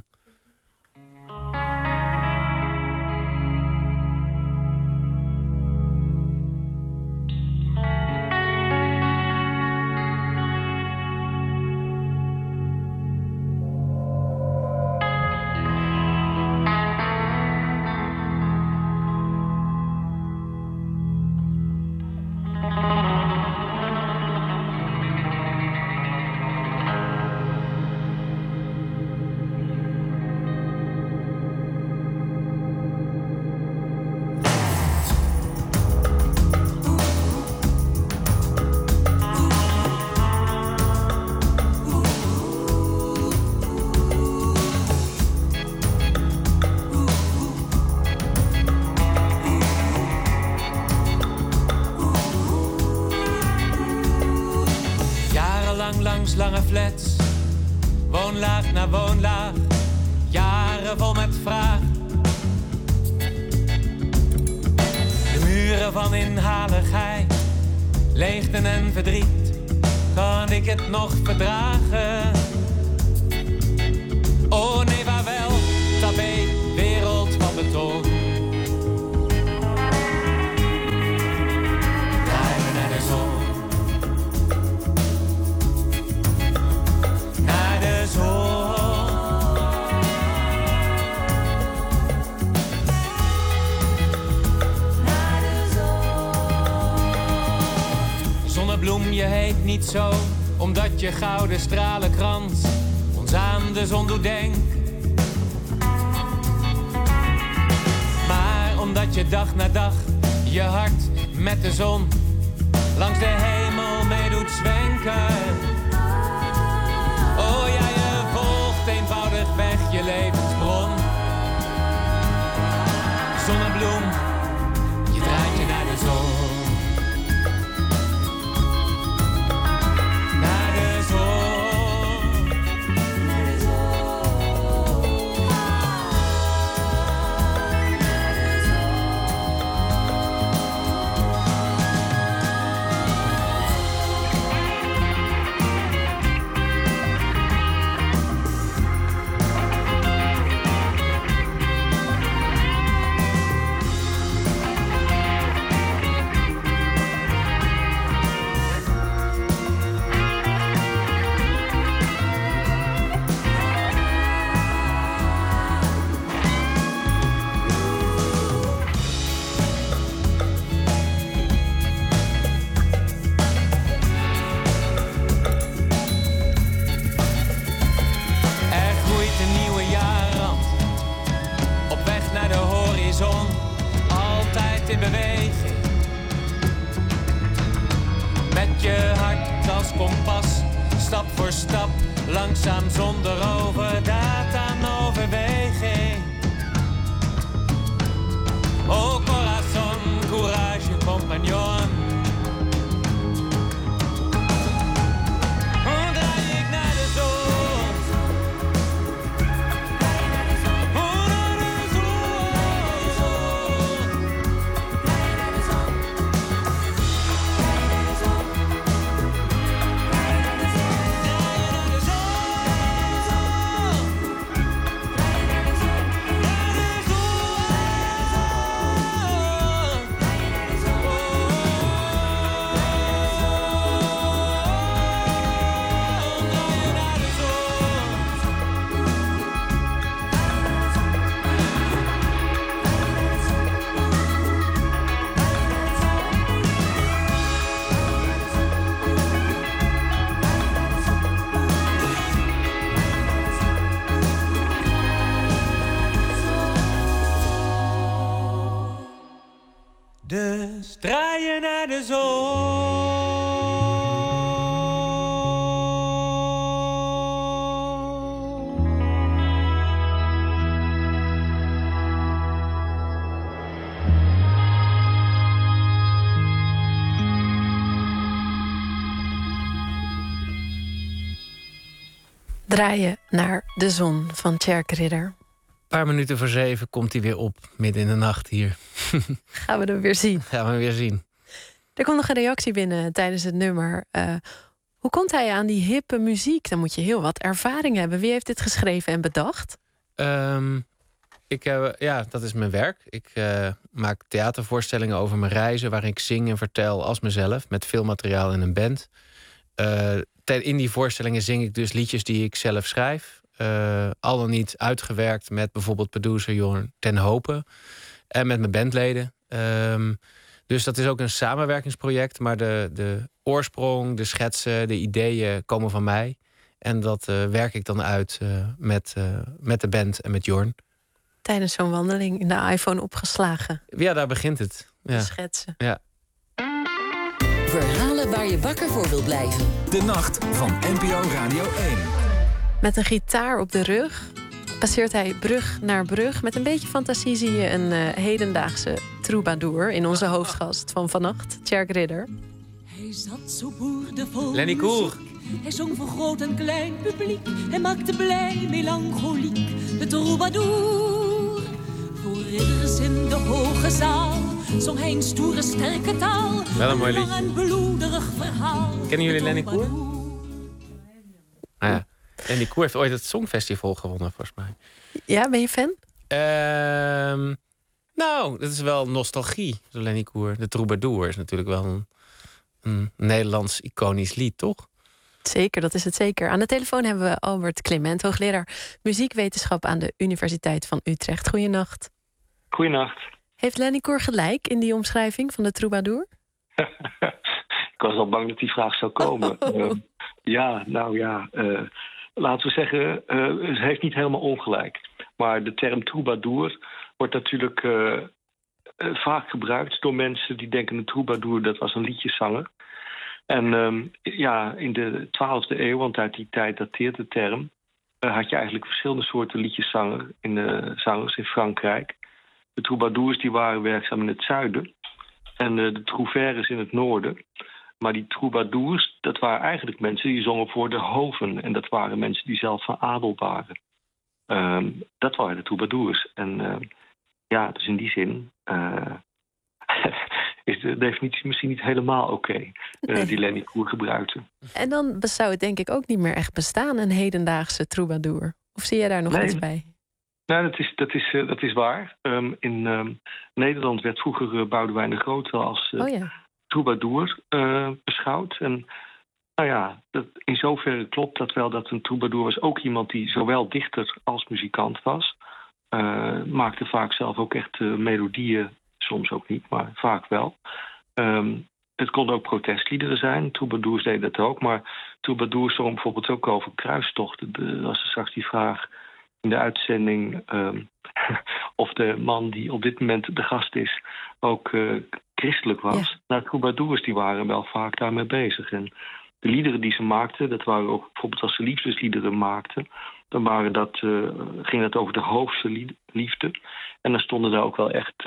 Lange flats, woonlaag na woonlaag, jaren vol met vraag. De muren van inhaligheid, leegte en verdriet, kan ik het nog verdragen? Oh nee, waar wel, tapijt, wereld van beton. Draaien naar de zon. Zonnebloem, je heet niet zo, omdat je gouden stralenkrans ons aan de zon doet denken. Maar omdat je dag na dag je hart met de zon langs de hemel mee doet zwenken. Oh ja, je volgt eenvoudigweg je levensbron. Zonnebloem, je draait je naar de zon. Naar de zon. Naar de zon. Altijd in beweging. Met je hart als kompas, stap voor stap, langzaam zonder overdaad aan overweging. Oh corazon, courage, compagnon. Draai ik naar de zon. Dus draaien naar de zon. Draaien naar de zon van Tjerk Ridder. paar minuten voor 7 komt hij weer op, midden in de nacht hier. Gaan we hem weer zien. Gaan we weer zien. Er komt nog een reactie binnen tijdens het nummer. Hoe komt hij aan die hippe muziek? Dan moet je heel wat ervaring hebben. Wie heeft dit geschreven en bedacht? Dat is mijn werk. Ik maak theatervoorstellingen over mijn reizen, waarin ik zing en vertel als mezelf, met veel materiaal in een band. In die voorstellingen zing ik dus liedjes die ik zelf schrijf. Al dan niet uitgewerkt met bijvoorbeeld producer Jorn ten Hope en met mijn bandleden. Dus dat is ook een samenwerkingsproject, maar de oorsprong, de schetsen, de ideeën komen van mij. En dat werk ik dan uit met de band en met Jorn. Tijdens zo'n wandeling in de iPhone opgeslagen. Ja, daar begint het. Ja. Schetsen. Ja. Verhalen waar je wakker voor wilt blijven. De nacht van NPO Radio 1. Met een gitaar op de rug passeert hij brug naar brug. Met een beetje fantasie zie je een hedendaagse troubadour in onze hoofdgast van vannacht, Tjerk Ridder. Hij zat zo boerdevol. Lenny Koer. Hij zong voor groot en klein publiek. Hij maakte blij, melancholiek. De troubadour. Voor ridders in de hoge zaal zong hij een stoere, sterke taal. Wel een mooi liedje. Een bloederig verhaal. Kennen jullie Lenny Koer? Ja. Lenny Koer heeft ooit het Songfestival gewonnen, volgens mij. Ja, ben je fan? Nou, dat is wel nostalgie, zo Lenny Koer. De troubadour is natuurlijk wel een Nederlands iconisch lied, toch? Zeker, dat is het zeker. Aan de telefoon hebben we Albert Clement, hoogleraar muziekwetenschap aan de Universiteit van Utrecht. Goeienacht. Goeienacht. Heeft Lenny Koer gelijk in die omschrijving van de troubadour? Ik was al bang dat die vraag zou komen. Laten we zeggen, het heeft niet helemaal ongelijk. Maar de term troubadour wordt natuurlijk vaak gebruikt door mensen die denken een troubadour, dat was een liedjeszanger. En in de 12e eeuw, want uit die tijd dateert de term, had je eigenlijk verschillende soorten liedjeszangers in Frankrijk. De troubadours die waren werkzaam in het zuiden en de trouvères in het noorden. Maar die troubadours, dat waren eigenlijk mensen die zongen voor de hoven. En dat waren mensen die zelf van adel waren. Dat waren de troubadours. En dus in die zin is de definitie misschien niet helemaal oké, die Lenny Koer gebruikte. En dan zou het denk ik ook niet meer echt bestaan, een hedendaagse troubadour. Of zie jij daar nog iets bij? Nou, dat is waar. In Nederland werd vroeger Boudewijn de Groot wel als troubadour beschouwd. En in zoverre klopt dat wel, dat een troubadour was ook iemand die zowel dichter als muzikant was. Maakte vaak zelf ook echt melodieën, soms ook niet, maar vaak wel. Het konden ook protestliederen zijn. Troubadours deden dat ook. Maar troubadours zongen bijvoorbeeld ook over kruistochten. Er was straks die vraag in de uitzending of de man die op dit moment de gast is ook christelijk was. Ja. Nou, troubadours die waren wel vaak daarmee bezig. En de liederen die ze maakten, dat waren ook bijvoorbeeld als ze liefdesliederen maakten, dan ging dat over de hoofdse liefde. En dan stonden daar ook wel echt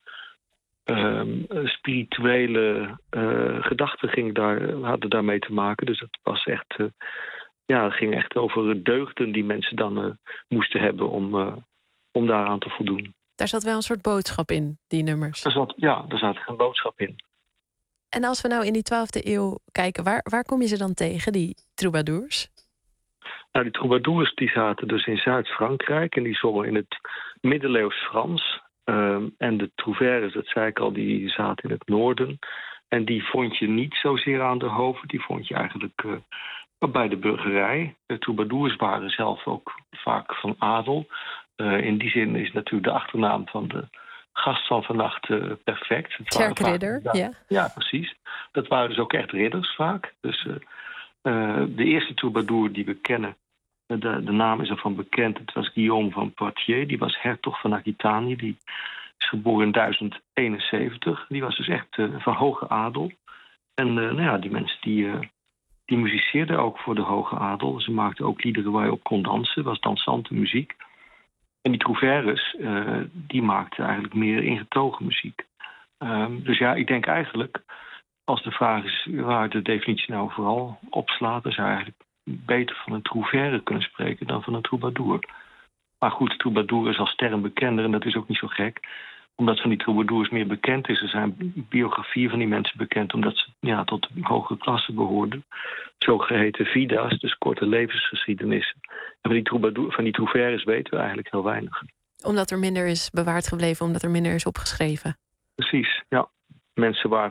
spirituele gedachten hadden daarmee te maken. Dus dat was echt, het ging echt over deugden die mensen dan moesten hebben om daaraan te voldoen. Daar zat wel een soort boodschap in, die nummers. Daar zat een boodschap in. En als we nou in die 12e eeuw kijken, waar kom je ze dan tegen, die troubadours? Nou, die troubadours die zaten dus in Zuid-Frankrijk en die zongen in het middeleeuws Frans. En de trouvères, dat zei ik al, die zaten in het noorden. En die vond je niet zozeer aan de hoven, die vond je eigenlijk bij de burgerij. De troubadours waren zelf ook vaak van adel. In die zin is natuurlijk de achternaam van de gast van vannacht perfect. Tjerk Ridder, ja. Ja, precies. Dat waren dus ook echt ridders vaak. Dus de eerste troubadour die we kennen, de naam is ervan bekend. Het was Guillaume van Poitiers. Die was hertog van Aquitanië. Die is geboren in 1071. Die was dus echt van hoge adel. En die mensen die muziceerden ook voor de hoge adel. Ze maakten ook liederen waar je op kon dansen. Was dansante muziek. En die trouvères, die maakten eigenlijk meer ingetogen muziek. Dus ik denk eigenlijk, als de vraag is waar de definitie nou vooral op slaat, dan zou je eigenlijk beter van een trouvaire kunnen spreken dan van een troubadour. Maar goed, troubadour is als term bekender en dat is ook niet zo gek. Omdat van die troubadours meer bekend is. Er zijn biografieën van die mensen bekend omdat ze tot de hogere klasse behoorden. Zogeheten vida's, dus korte levensgeschiedenissen. En van die trouveres weten we eigenlijk heel weinig. Omdat er minder is bewaard gebleven, omdat er minder is opgeschreven. Precies, ja. Mensen waren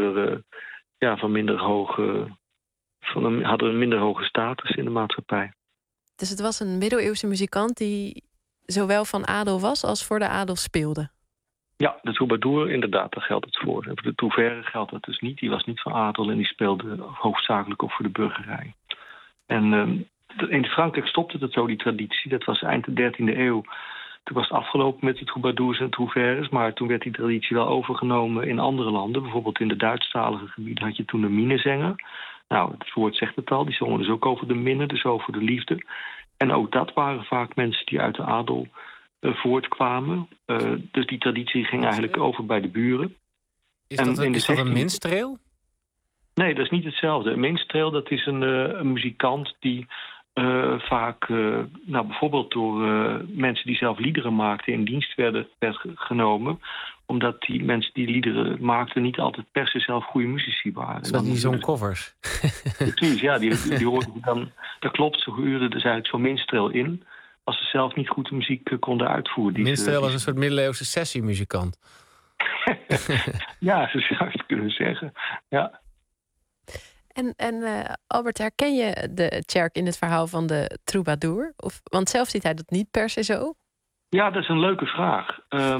hadden een minder hoge status in de maatschappij. Dus het was een middeleeuwse muzikant die zowel van adel was als voor de adel speelde. Ja, de troubadour, inderdaad, daar geldt het voor. Voor de trouvère geldt dat dus niet. Die was niet van adel en die speelde hoofdzakelijk ook voor de burgerij. En in Frankrijk stopte het zo, die traditie. Dat was eind de 13e eeuw. Toen was het afgelopen met de troubadours en trouveres. Maar toen werd die traditie wel overgenomen in andere landen. Bijvoorbeeld in de Duitsstalige gebieden had je toen de minnezenger. Nou, het woord zegt het al. Die zongen dus ook over de minne, dus over de liefde. En ook dat waren vaak mensen die uit de adel voortkwamen. Dus die traditie ging eigenlijk over bij de buren. Is dat een minstreel? Nee, dat is niet hetzelfde. Een minstreel, dat is een muzikant die vaak bijvoorbeeld door mensen die zelf liederen maakten in dienst werd genomen. Omdat die mensen die liederen maakten niet altijd per se zelf goede muzici waren. Zoals die zong covers. Precies, ja. Die hoorden dan, dat klopt, ze huurden dus eigenlijk zo'n minstreel in als ze zelf niet goed de muziek konden uitvoeren. Minstreel was een soort middeleeuwse sessiemuzikant. Ja, zo zou je het kunnen zeggen. Ja. En Albert, herken je de Tjerk in het verhaal van de troubadour? Want zelf ziet hij dat niet per se zo? Ja, dat is een leuke vraag.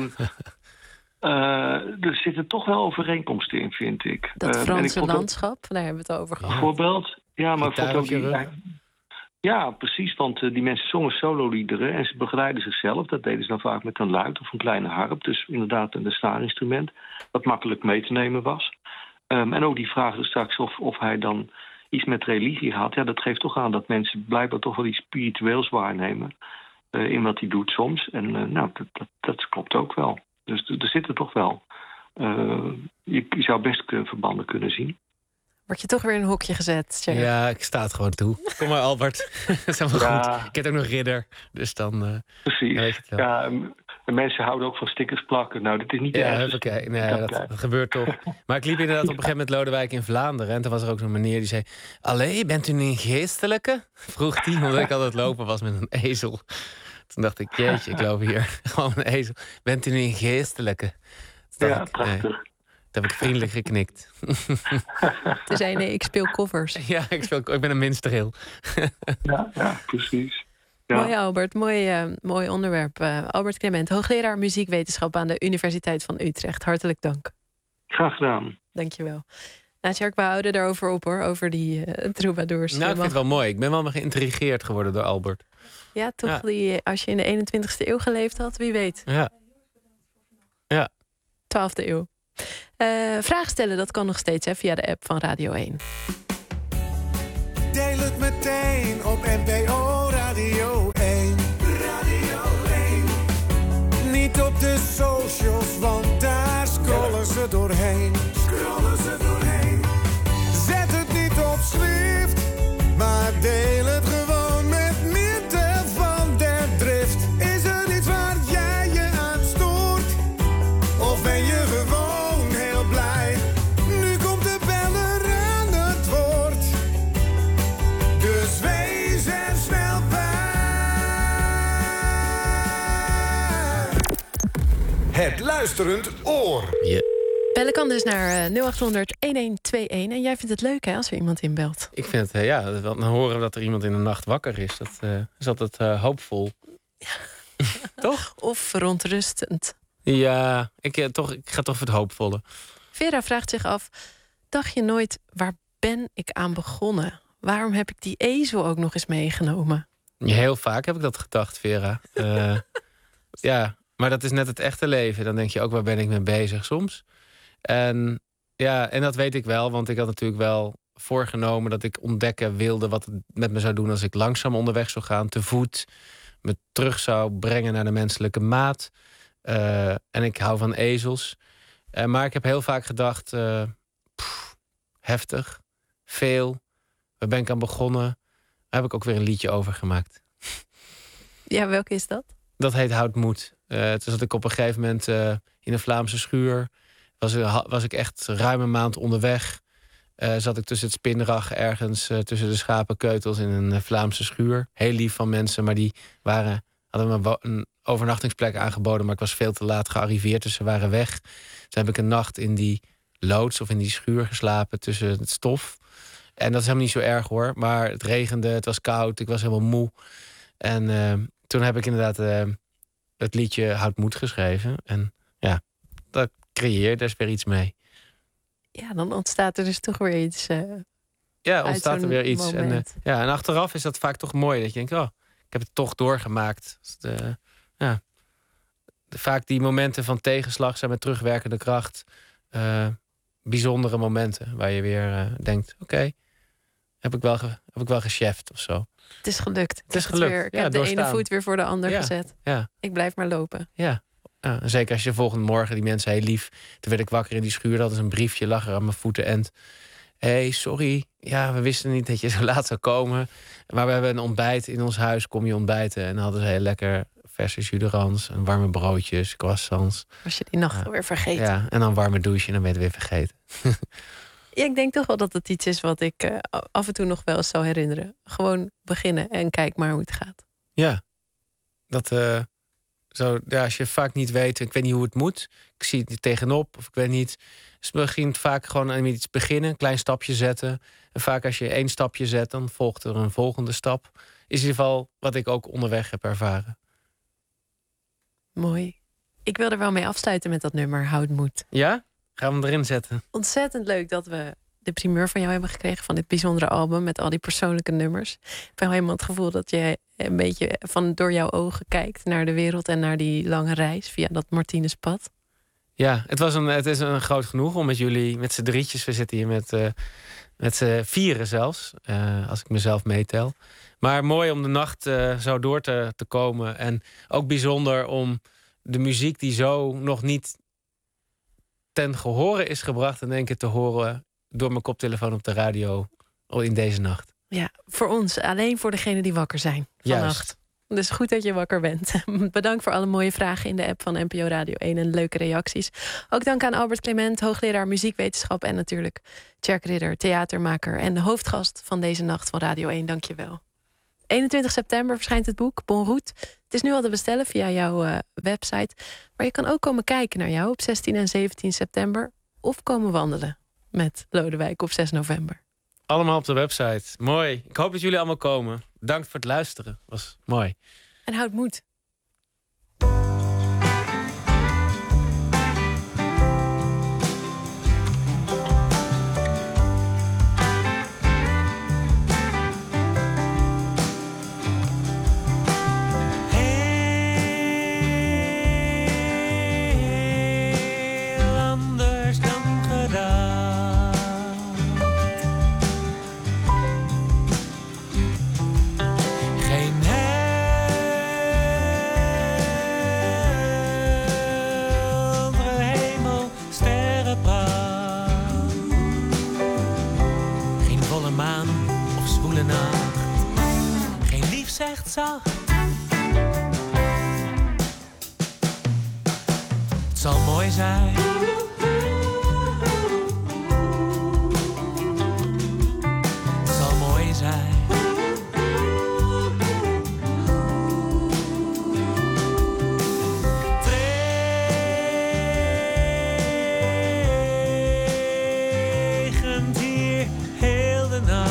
Er zitten toch wel overeenkomsten in, vind ik. Dat Franse landschap, daar hebben we het over gehad. Bijvoorbeeld, ja, maar ja, precies, want die mensen zongen sololiederen en ze begeleiden zichzelf. Dat deden ze dan vaak met een luid of een kleine harp. Dus inderdaad een snaarinstrument, wat makkelijk mee te nemen was. En ook die vraag dus straks of hij dan iets met religie had. Ja, dat geeft toch aan dat mensen blijkbaar toch wel iets spiritueels waarnemen in wat hij doet soms. En dat klopt ook wel. Dus er zitten toch wel. Je zou best verbanden kunnen zien. Word je toch weer in een hokje gezet, Tjerk? Ja, ik sta het gewoon toe. Kom maar, Albert. Dat is helemaal goed. Ik heb ook nog ridder. Dus dan... Precies. Weet het wel. Ja, en mensen houden ook van stickers plakken. Nou, dit is niet erg. Oké. Nee, dat gebeurt toch. Maar ik liep inderdaad op een gegeven moment Lodewijk in Vlaanderen. En toen was er ook zo'n meneer die zei... Allee, bent u nu een geestelijke? Vroeg hij, omdat ik altijd lopen was met een ezel. Toen dacht ik, jeetje, ik loop hier. Gewoon een ezel. Bent u nu een geestelijke? Ja, prachtig. Toen heb ik vriendelijk geknikt. Toen zei nee, ik speel covers. Ja, ik ben een minstreel. Ja, precies. Ja. Mooi, Albert. Mooi onderwerp. Albert Clement, hoogleraar muziekwetenschap aan de Universiteit van Utrecht. Hartelijk dank. Graag gedaan. Dankjewel. Nou, Tjerk, we houden erover op, hoor. Over die troubadours. Nou, ik vind het wel mooi. Ik ben wel geïntrigeerd geworden door Albert. Ja, toch? Ja. Als je in de 21ste eeuw geleefd had, wie weet. Ja. 12e eeuw. Vraag stellen, dat kan nog steeds via de app van Radio 1. Deel het meteen op NPO Radio 1. Radio 1. Niet op de socials, want daar scrollen ze doorheen. Zet het niet op schrift, maar deel het gewoon met minten van der drift. Is er iets waar jij je aan stoort? Of ben je gewoon heel blij? Nu komt de beller aan het woord. Dus wees er snel bij. Het luisterend oor. Bellen kan dus naar 0800-1121. En jij vindt het leuk, hè, als er iemand inbelt? Ik vind het, dan horen we dat er iemand in de nacht wakker is. Dat is altijd hoopvol. Ja. Toch? Of verontrustend. Ja, ik ga toch voor het hoopvolle. Vera vraagt zich af, dacht je nooit, waar ben ik aan begonnen? Waarom heb ik die ezel ook nog eens meegenomen? Heel vaak heb ik dat gedacht, Vera. Ja, maar dat is net het echte leven. Dan denk je ook, waar ben ik mee bezig soms? En dat weet ik wel, want ik had natuurlijk wel voorgenomen dat ik ontdekken wilde wat het met me zou doen als ik langzaam onderweg zou gaan, te voet, me terug zou brengen naar de menselijke maat. En ik hou van ezels. Maar ik heb heel vaak gedacht, heftig, veel. Waar ben ik aan begonnen? Daar heb ik ook weer een liedje over gemaakt. Ja, welke is dat? Dat heet Houtmoed. Toen zat ik op een gegeven moment in een Vlaamse schuur. Was ik echt ruim een maand onderweg. Zat ik tussen het spinrag ergens, tussen de schapenkeutels in een Vlaamse schuur. Heel lief van mensen, maar die hadden me een overnachtingsplek aangeboden, maar ik was veel te laat gearriveerd, dus ze waren weg. Toen heb ik een nacht in die loods of in die schuur geslapen tussen het stof. En dat is helemaal niet zo erg hoor, maar het regende, het was koud, ik was helemaal moe. En toen heb ik inderdaad het liedje Houtmoed geschreven. En ja, dat creëerde er weer iets mee. Ja, dan ontstaat er dus toch weer iets. Ja, ontstaat er weer iets. En achteraf is dat vaak toch mooi. Dat je denkt, oh, ik heb het toch doorgemaakt. Vaak die momenten van tegenslag zijn met terugwerkende kracht. Bijzondere momenten waar je weer denkt, oké, heb ik wel gecheft of zo. Het is gelukt. Het is gelukt. Ik heb de ene voet weer voor de ander gezet. Ja. Ik blijf maar lopen. Ja. En zeker als je de volgende morgen, die mensen heel lief. Toen werd ik wakker in die schuur, dat is een briefje, lag er aan mijn voeten. En hey, sorry, ja, we wisten niet dat je zo laat zou komen. Maar we hebben een ontbijt in ons huis, kom je ontbijten. En dan hadden ze heel lekker verse jus d'orange en warme broodjes, croissants. Was je die nacht weer vergeten? Ja, en dan warme douche en dan ben je het weer vergeten. Ja, ik denk toch wel dat het iets is wat ik af en toe nog wel eens zou herinneren. Gewoon beginnen en kijk maar hoe het gaat. Ja, als je vaak niet weet, ik weet niet hoe het moet. Ik zie het niet tegenop, of ik weet niet. Dus het begint vaak gewoon aan iets beginnen, een klein stapje zetten. En vaak als je 1 stapje zet, dan volgt er een volgende stap. Is in ieder geval wat ik ook onderweg heb ervaren. Mooi. Ik wil er wel mee afsluiten met dat nummer Houtmoed. Ja? Gaan we hem erin zetten? Ontzettend leuk dat we de primeur van jou hebben gekregen van dit bijzondere album met al die persoonlijke nummers. Ik heb helemaal het gevoel dat je een beetje door jouw ogen kijkt naar de wereld en naar die lange reis via dat Martinuspad. Ja, het is een groot genoeg om met jullie, met z'n drietjes, we zitten hier met z'n vieren zelfs, als ik mezelf meetel. Maar mooi om de nacht zo door te komen. En ook bijzonder om de muziek die zo nog niet ten gehore is gebracht in één keer te horen door mijn koptelefoon op de radio in deze nacht. Ja, voor ons. Alleen voor degenen die wakker zijn vannacht. Juist. Dus goed dat je wakker bent. Bedankt voor alle mooie vragen in de app van NPO Radio 1 en leuke reacties. Ook dank aan Albert Clement, hoogleraar muziekwetenschap en natuurlijk Tjerk Ridder, theatermaker en de hoofdgast van deze nacht van Radio 1. Dank je wel. 21 september verschijnt het boek Bon Route. Het is nu al te bestellen via jouw website. Maar je kan ook komen kijken naar jou op 16 en 17 september. Of komen wandelen met Lodewijk op 6 november. Allemaal op de website. Mooi. Ik hoop dat jullie allemaal komen. Bedankt voor het luisteren. Was mooi. En houd moed. Zegt zacht. Het zal mooi zijn. Het zal mooi zijn. Het regent hier heel de nacht.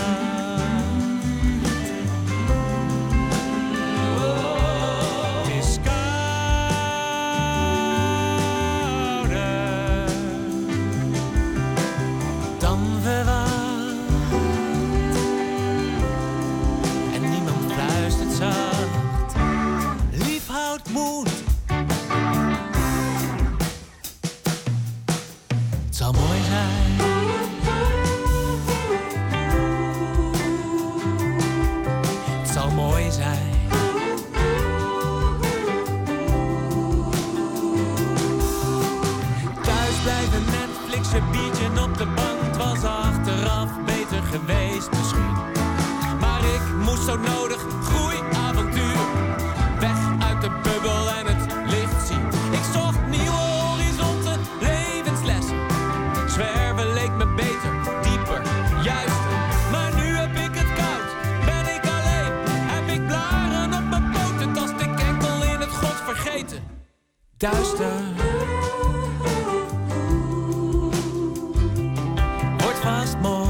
Zo nodig, groei, avontuur. Weg uit de bubbel duister. Wordt vast mooi.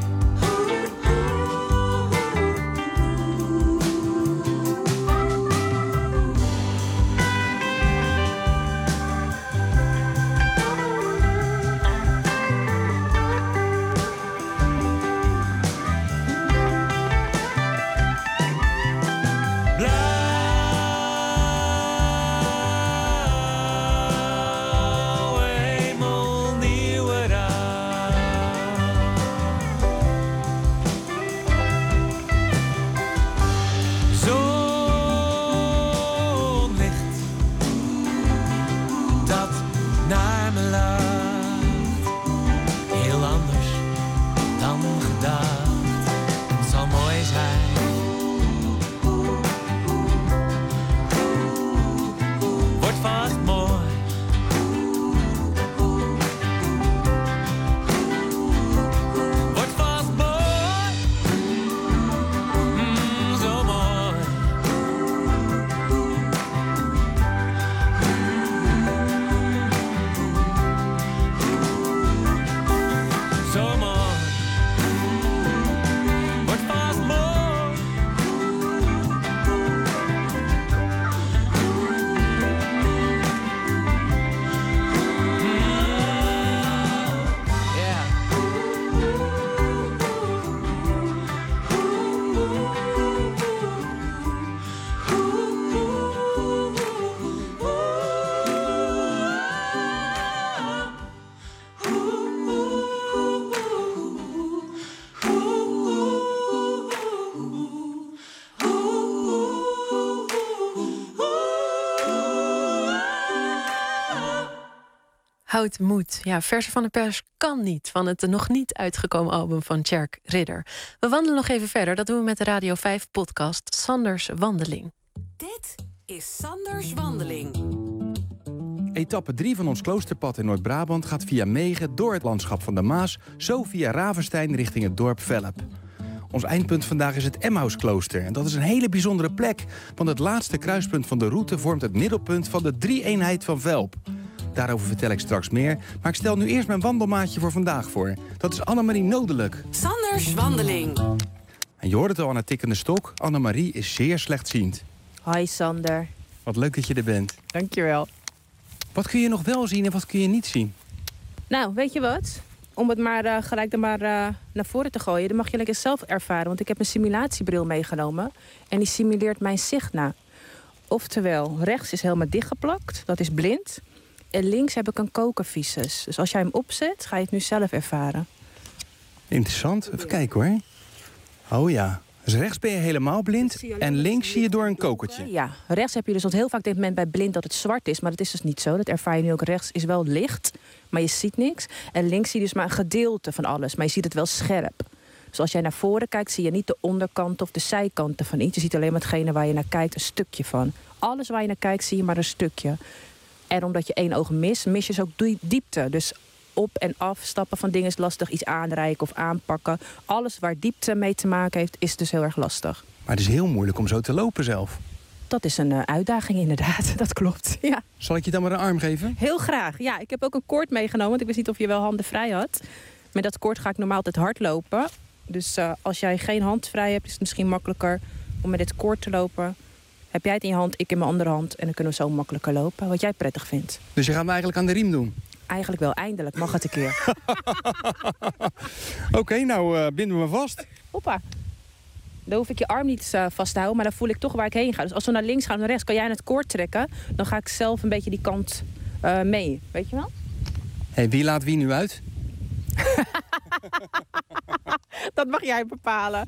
Houd moed. Ja, versen van de pers kan niet van het nog niet uitgekomen album van Tjerk Ridder. We wandelen nog even verder. Dat doen we met de Radio 5 podcast Sanders Wandeling. Dit is Sanders Wandeling. Etappe 3 van ons kloosterpad in Noord-Brabant gaat via Megen door het landschap van de Maas, zo via Ravenstein richting het dorp Velp. Ons eindpunt vandaag is het Emmausklooster. En dat is een hele bijzondere plek, want het laatste kruispunt van de route vormt het middelpunt van de drie-eenheid van Velp. Daarover vertel ik straks meer, maar ik stel nu eerst mijn wandelmaatje voor vandaag voor. Dat is Annemarie Nodelijk. Sanders Wandeling. En je hoort het al aan het tikkende stok, Annemarie is zeer slechtziend. Hoi Sander. Wat leuk dat je er bent. Dankjewel. Wat kun je nog wel zien en wat kun je niet zien? Nou, weet je wat? Om het maar gelijk naar voren te gooien, dan mag je lekker zelf ervaren. Want ik heb een simulatiebril meegenomen en die simuleert mijn zicht na. Oftewel, rechts is helemaal dichtgeplakt, dat is blind. En links heb ik een kokervisus. Dus als jij hem opzet, ga je het nu zelf ervaren. Interessant. Even kijken hoor. Oh ja. Dus rechts ben je helemaal blind en links zie je door een kokertje. Ja, rechts heb je dus, want heel vaak denkt men bij blind dat het zwart is. Maar dat is dus niet zo. Dat ervaar je nu ook. Rechts is wel licht, maar je ziet niks. En links zie je dus maar een gedeelte van alles. Maar je ziet het wel scherp. Dus als jij naar voren kijkt, zie je niet de onderkant of de zijkanten van iets. Je ziet alleen maar hetgene waar je naar kijkt, een stukje van. Alles waar je naar kijkt, zie je maar een stukje. En omdat je één oog mist, mis je dus ook diepte. Dus op- en afstappen van dingen is lastig. Iets aanreiken of aanpakken. Alles waar diepte mee te maken heeft, is dus heel erg lastig. Maar het is heel moeilijk om zo te lopen zelf. Dat is een uitdaging inderdaad, dat klopt. Ja. Zal ik je dan maar een arm geven? Heel graag. Ja, ik heb ook een koord meegenomen, want ik wist niet of je wel handen vrij had. Met dat koord ga ik normaal altijd hardlopen. Dus als jij geen hand vrij hebt, is het misschien makkelijker om met dit koord te lopen. Heb jij het in je hand, ik in mijn andere hand. En dan kunnen we zo makkelijker lopen, wat jij prettig vindt. Dus je gaat me eigenlijk aan de riem doen? Eigenlijk wel, eindelijk mag het een keer. Oké, nou binden we me vast. Hoppa. Dan hoef ik je arm niet vast te houden, maar dan voel ik toch waar ik heen ga. Dus als we naar links gaan of naar rechts, kan jij aan het koord trekken. Dan ga ik zelf een beetje die kant mee. Weet je wel? Hey, wie laat wie nu uit? Dat mag jij bepalen.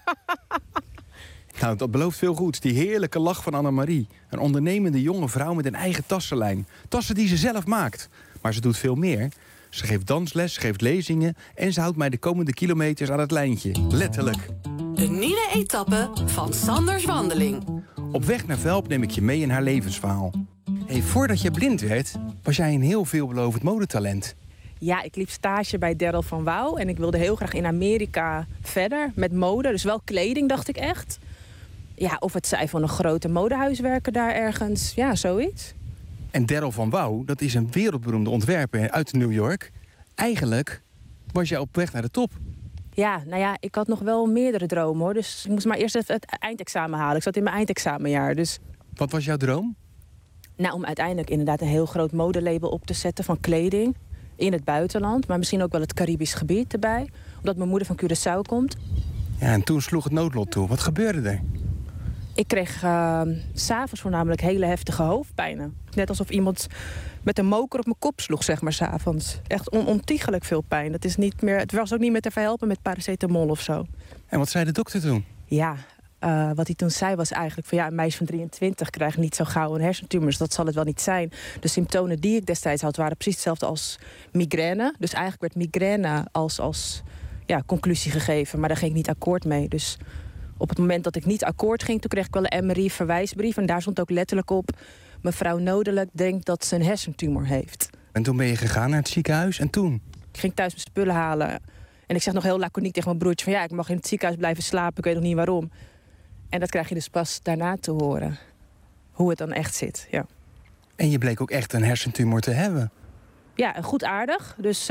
Nou, dat belooft veel goeds. Die heerlijke lach van Annemarie. Een ondernemende jonge vrouw met een eigen tassenlijn. Tassen die ze zelf maakt. Maar ze doet veel meer. Ze geeft dansles, ze geeft lezingen en ze houdt mij de komende kilometers aan het lijntje. Letterlijk. Een nieuwe etappe van Sanders Wandeling. Op weg naar Velp neem ik je mee in haar levensverhaal. Hey, voordat je blind werd, was jij een heel veelbelovend modetalent. Ja, ik liep stage bij Daryl van Wouw. En ik wilde heel graag in Amerika verder met mode. Dus wel kleding, dacht ik echt. Ja, of het zij van een grote modehuis werken daar ergens. Ja, zoiets. En Daryl van Wouw, dat is een wereldberoemde ontwerper uit New York. Eigenlijk was jij op weg naar de top. Ja, nou ja, ik had nog wel meerdere dromen, hoor. Dus ik moest maar eerst even het eindexamen halen. Ik zat in mijn eindexamenjaar, dus... Wat was jouw droom? Nou, om uiteindelijk inderdaad een heel groot modelabel op te zetten van kleding. In het buitenland, maar misschien ook wel het Caribisch gebied erbij. Omdat mijn moeder van Curaçao komt. Ja, en toen sloeg het noodlot toe. Wat gebeurde er? Ik kreeg 's avonds voornamelijk hele heftige hoofdpijnen. Net alsof iemand met een moker op mijn kop sloeg, zeg maar, 's avonds. Echt ontiegelijk veel pijn. Dat is niet meer, het was ook niet meer te verhelpen met paracetamol of zo. En wat zei de dokter toen? Ja, wat hij toen zei was eigenlijk van... ja, een meisje van 23 krijgt niet zo gauw een hersentumor, dus dat zal het wel niet zijn. De symptomen die ik destijds had waren precies hetzelfde als migraine. Dus eigenlijk werd migraine als conclusie gegeven, maar daar ging ik niet akkoord mee. Dus op het moment dat ik niet akkoord ging, toen kreeg ik wel een MRI-verwijsbrief. En daar stond ook letterlijk op: mevrouw Nodelijk denkt dat ze een hersentumor heeft. En toen ben je gegaan naar het ziekenhuis en toen? Ik ging thuis mijn spullen halen. En ik zeg nog heel laconiek tegen mijn broertje van... ja, ik mag in het ziekenhuis blijven slapen, ik weet nog niet waarom. En dat krijg je dus pas daarna te horen. Hoe het dan echt zit, ja. En je bleek ook echt een hersentumor te hebben. Ja, goed aardig. Dus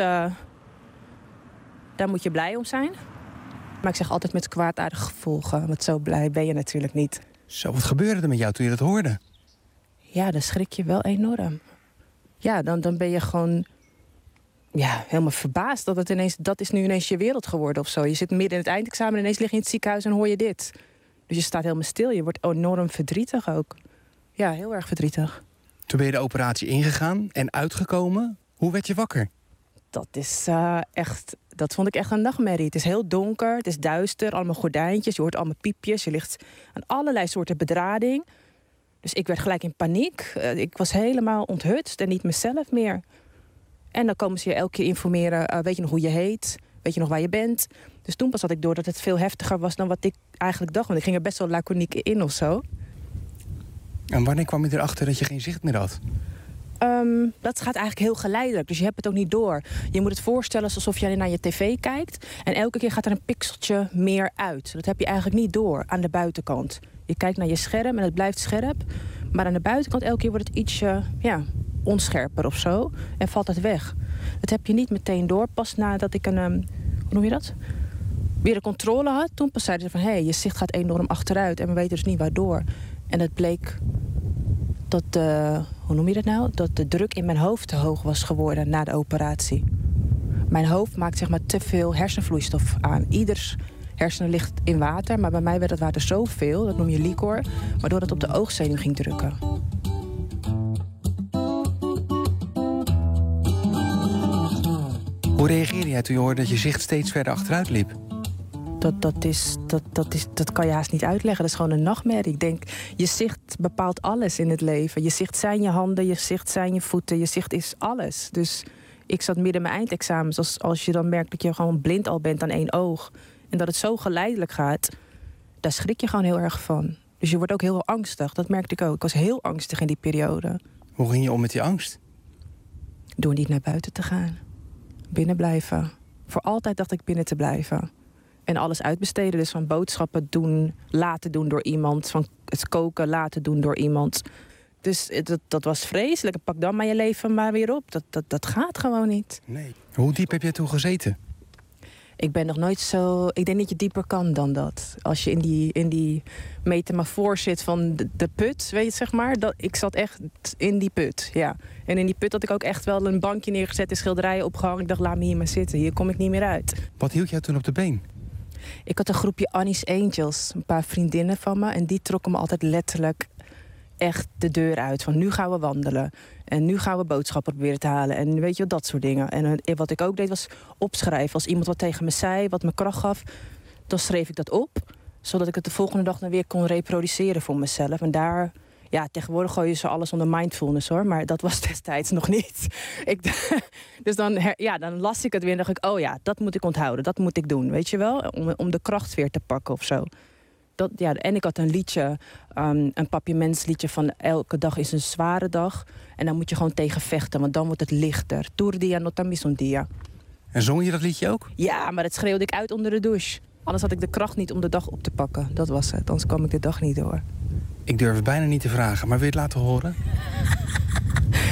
daar moet je blij om zijn. Maar ik zeg altijd met kwaadaardige gevolgen. Want zo blij ben je natuurlijk niet. Zo, wat gebeurde er met jou toen je dat hoorde? Ja, dan schrik je wel enorm. Ja, dan ben je gewoon... ja, helemaal verbaasd dat is nu ineens je wereld geworden of zo. Je zit midden in het eindexamen en ineens lig je in het ziekenhuis en hoor je dit. Dus je staat helemaal stil. Je wordt enorm verdrietig ook. Ja, heel erg verdrietig. Toen ben je de operatie ingegaan en uitgekomen. Hoe werd je wakker? Dat is dat vond ik echt een nachtmerrie. Het is heel donker, het is duister, allemaal gordijntjes. Je hoort allemaal piepjes, je ligt aan allerlei soorten bedrading. Dus ik werd gelijk in paniek. Ik was helemaal onthutst en niet mezelf meer. En dan komen ze je elke keer informeren. Weet je nog hoe je heet? Weet je nog waar je bent? Dus toen pas had ik door dat het veel heftiger was dan wat ik eigenlijk dacht. Want ik ging er best wel laconiek in of zo. En wanneer kwam je erachter dat je geen zicht meer had? Dat gaat eigenlijk heel geleidelijk. Dus je hebt het ook niet door. Je moet het voorstellen alsof je naar je tv kijkt. En elke keer gaat er een pixeltje meer uit. Dat heb je eigenlijk niet door aan de buitenkant. Je kijkt naar je scherm en het blijft scherp. Maar aan de buitenkant elke keer wordt het ietsje onscherper of zo. En valt het weg. Dat heb je niet meteen door. Pas nadat ik hoe noem je dat? Weer een controle had. Toen pas zeiden ze van... je zicht gaat enorm achteruit. En we weten dus niet waardoor. En het bleek dat hoe noem je dat nou? Dat de druk in mijn hoofd te hoog was geworden na de operatie. Mijn hoofd maakt zeg maar te veel hersenvloeistof aan. Ieders hersenen ligt in water, maar bij mij werd het water zoveel, dat noem je licor, waardoor het op de oogzenuw ging drukken. Hoe reageerde jij toen je hoorde dat je zicht steeds verder achteruit liep? Dat kan je haast niet uitleggen. Dat is gewoon een nachtmerrie. Ik denk, je zicht bepaalt alles in het leven. Je zicht zijn je handen, je zicht zijn je voeten, je zicht is alles. Dus ik zat midden in mijn eindexamens. Als je dan merkt dat je gewoon blind al bent aan één oog en dat het zo geleidelijk gaat, daar schrik je gewoon heel erg van. Dus je wordt ook heel angstig. Dat merkte ik ook. Ik was heel angstig in die periode. Hoe ging je om met die angst? Door niet naar buiten te gaan. Binnen blijven. Voor altijd dacht ik binnen te blijven. En alles uitbesteden. Dus van boodschappen doen, laten doen door iemand. Van het koken laten doen door iemand. Dus dat was vreselijk. Pak dan maar je leven maar weer op. Dat gaat gewoon niet. Nee. Hoe diep heb jij toen gezeten? Ik ben nog nooit zo... Ik denk dat je dieper kan dan dat. Als je in die metamorfoor zit van de put, weet je, zeg maar. Ik zat echt in die put, ja. En in die put had ik ook echt wel een bankje neergezet en schilderijen opgehangen. Ik dacht, laat me hier maar zitten. Hier kom ik niet meer uit. Wat hield jij toen op de been? Ik had een groepje Annie's Angels. Een paar vriendinnen van me. En die trokken me altijd letterlijk echt de deur uit. Van nu gaan we wandelen. En nu gaan we boodschappen proberen te halen. En weet je, dat soort dingen. En wat ik ook deed was opschrijven. Als iemand wat tegen me zei, wat me kracht gaf, dan schreef ik dat op. Zodat ik het de volgende dag dan weer kon reproduceren voor mezelf. En daar, ja, tegenwoordig gooien ze alles onder mindfulness hoor. Maar dat was destijds nog niet. Dus dan las ik het weer en dacht ik, oh ja, dat moet ik onthouden. Dat moet ik doen, weet je wel? Om de kracht weer te pakken of zo. En ik had een liedje, een papiamentsliedje van elke dag is een zware dag. En dan moet je gewoon tegen vechten, want dan wordt het lichter. Turdia notamissondia. En zong je dat liedje ook? Ja, maar dat schreeuwde ik uit onder de douche. Anders had ik de kracht niet om de dag op te pakken. Dat was het, anders kwam ik de dag niet door. Ik durf het bijna niet te vragen, maar wil je het laten horen?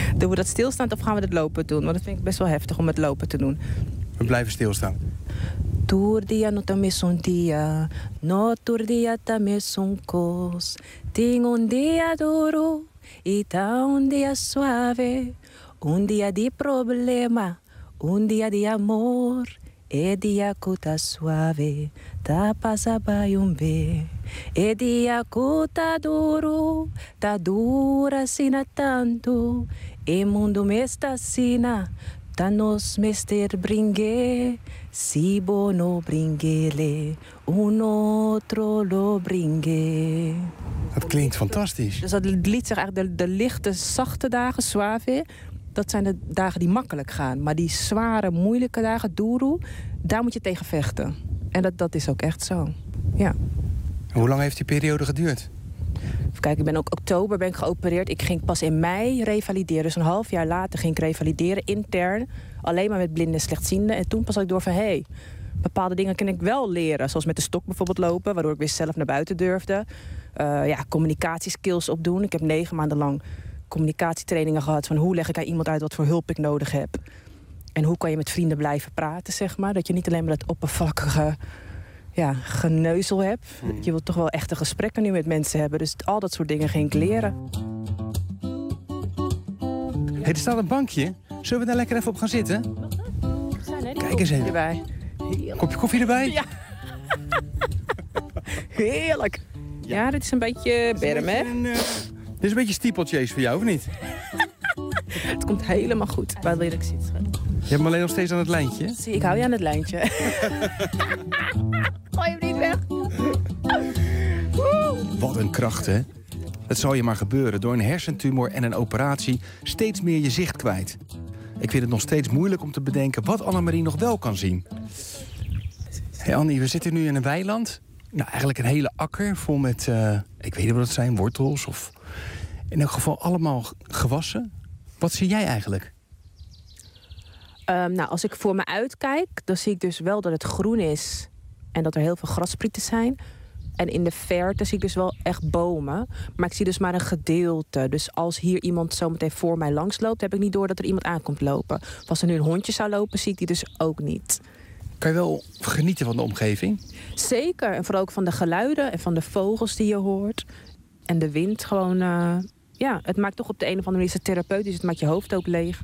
Doen we dat stilstaand of gaan we dat lopen doen? Want dat vind ik best wel heftig om het lopen te doen. We blijven stilstaan. Tour dia no también son dia, no tour dia también son cos. Tengo un dia duro y ta un dia suave, un dia de problema, un dia de amor. E dia cuta suave, ta passa by un be. E dia cuta duro, ta dura sina tanto. E mundo me está sina, ta nos mester bringue. Si bono bringele, un otro lo bringue. Dat klinkt fantastisch. Dus dat lied zegt eigenlijk de lichte, zachte dagen, suave. Dat zijn de dagen die makkelijk gaan. Maar die zware, moeilijke dagen, duro, daar moet je tegen vechten. En dat is ook echt zo. Ja. Hoe lang heeft die periode geduurd? Even kijken, oktober ben ik geopereerd. Ik ging pas in mei revalideren. Dus een half jaar later ging ik revalideren, intern. Alleen maar met blinden en slechtzienden. En toen pas had ik door van, bepaalde dingen kan ik wel leren. Zoals met de stok bijvoorbeeld lopen, waardoor ik weer zelf naar buiten durfde. Communicatieskills opdoen. Ik heb 9 maanden lang communicatietrainingen gehad van hoe leg ik aan iemand uit wat voor hulp ik nodig heb. En hoe kan je met vrienden blijven praten, zeg maar. Dat je niet alleen maar dat oppervlakkige geneuzel hebt. Je wilt toch wel echte gesprekken nu met mensen hebben. Dus al dat soort dingen ging ik leren. Er staat een bankje. Zullen we daar lekker even op gaan zitten? Kijk eens even. Erbij. Kopje koffie erbij? Ja. Heerlijk. Ja, dit is een beetje berm, hè? Dit is een beetje steeplechase voor jou, of niet? Het komt helemaal goed. Waar wil je dat ik zit? Je hebt hem alleen nog steeds aan het lijntje? Zie, ik hou je aan het lijntje. Gooi hem niet weg. Wat een kracht, hè? Het zal je maar gebeuren. Door een hersentumor en een operatie steeds meer je zicht kwijt. Ik vind het nog steeds moeilijk om te bedenken wat Annemarie nog wel kan zien. Hey Annie, we zitten nu in een weiland. Nou, eigenlijk een hele akker vol met, ik weet niet wat het zijn, wortels of in elk geval allemaal gewassen. Wat zie jij eigenlijk? Als ik voor me uitkijk, dan zie ik dus wel dat het groen is en dat er heel veel grassprieten zijn. En in de verte zie ik dus wel echt bomen. Maar ik zie dus maar een gedeelte. Dus als hier iemand zometeen voor mij langsloopt, heb ik niet door dat er iemand aankomt lopen. Of als er nu een hondje zou lopen, zie ik die dus ook niet. Kan je wel genieten van de omgeving? Zeker. En vooral ook van de geluiden en van de vogels die je hoort. En de wind gewoon... het maakt toch op de een of andere manier het therapeutisch. Het maakt je hoofd ook leeg.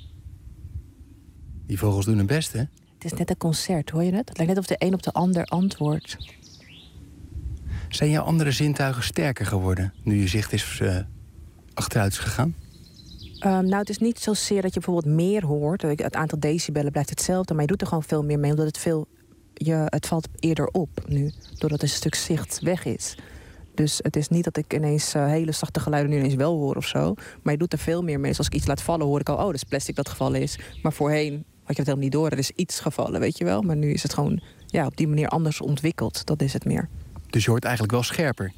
Die vogels doen hun best, hè? Het is net een concert, hoor je het? Het lijkt net of de een op de ander antwoordt. Zijn jouw andere zintuigen sterker geworden nu je zicht is achteruit is gegaan? Het is niet zozeer dat je bijvoorbeeld meer hoort. Het aantal decibellen blijft hetzelfde, maar je doet er gewoon veel meer mee. Omdat het valt eerder op nu, doordat een stuk zicht weg is. Dus het is niet dat ik ineens hele zachte geluiden nu ineens wel hoor of zo. Maar je doet er veel meer mee. Dus als ik iets laat vallen, hoor ik al, dat is plastic dat gevallen is. Maar voorheen had je het helemaal niet door. Er is iets gevallen, weet je wel. Maar nu is het gewoon op die manier anders ontwikkeld. Dat is het meer. Dus je hoort eigenlijk wel scherper?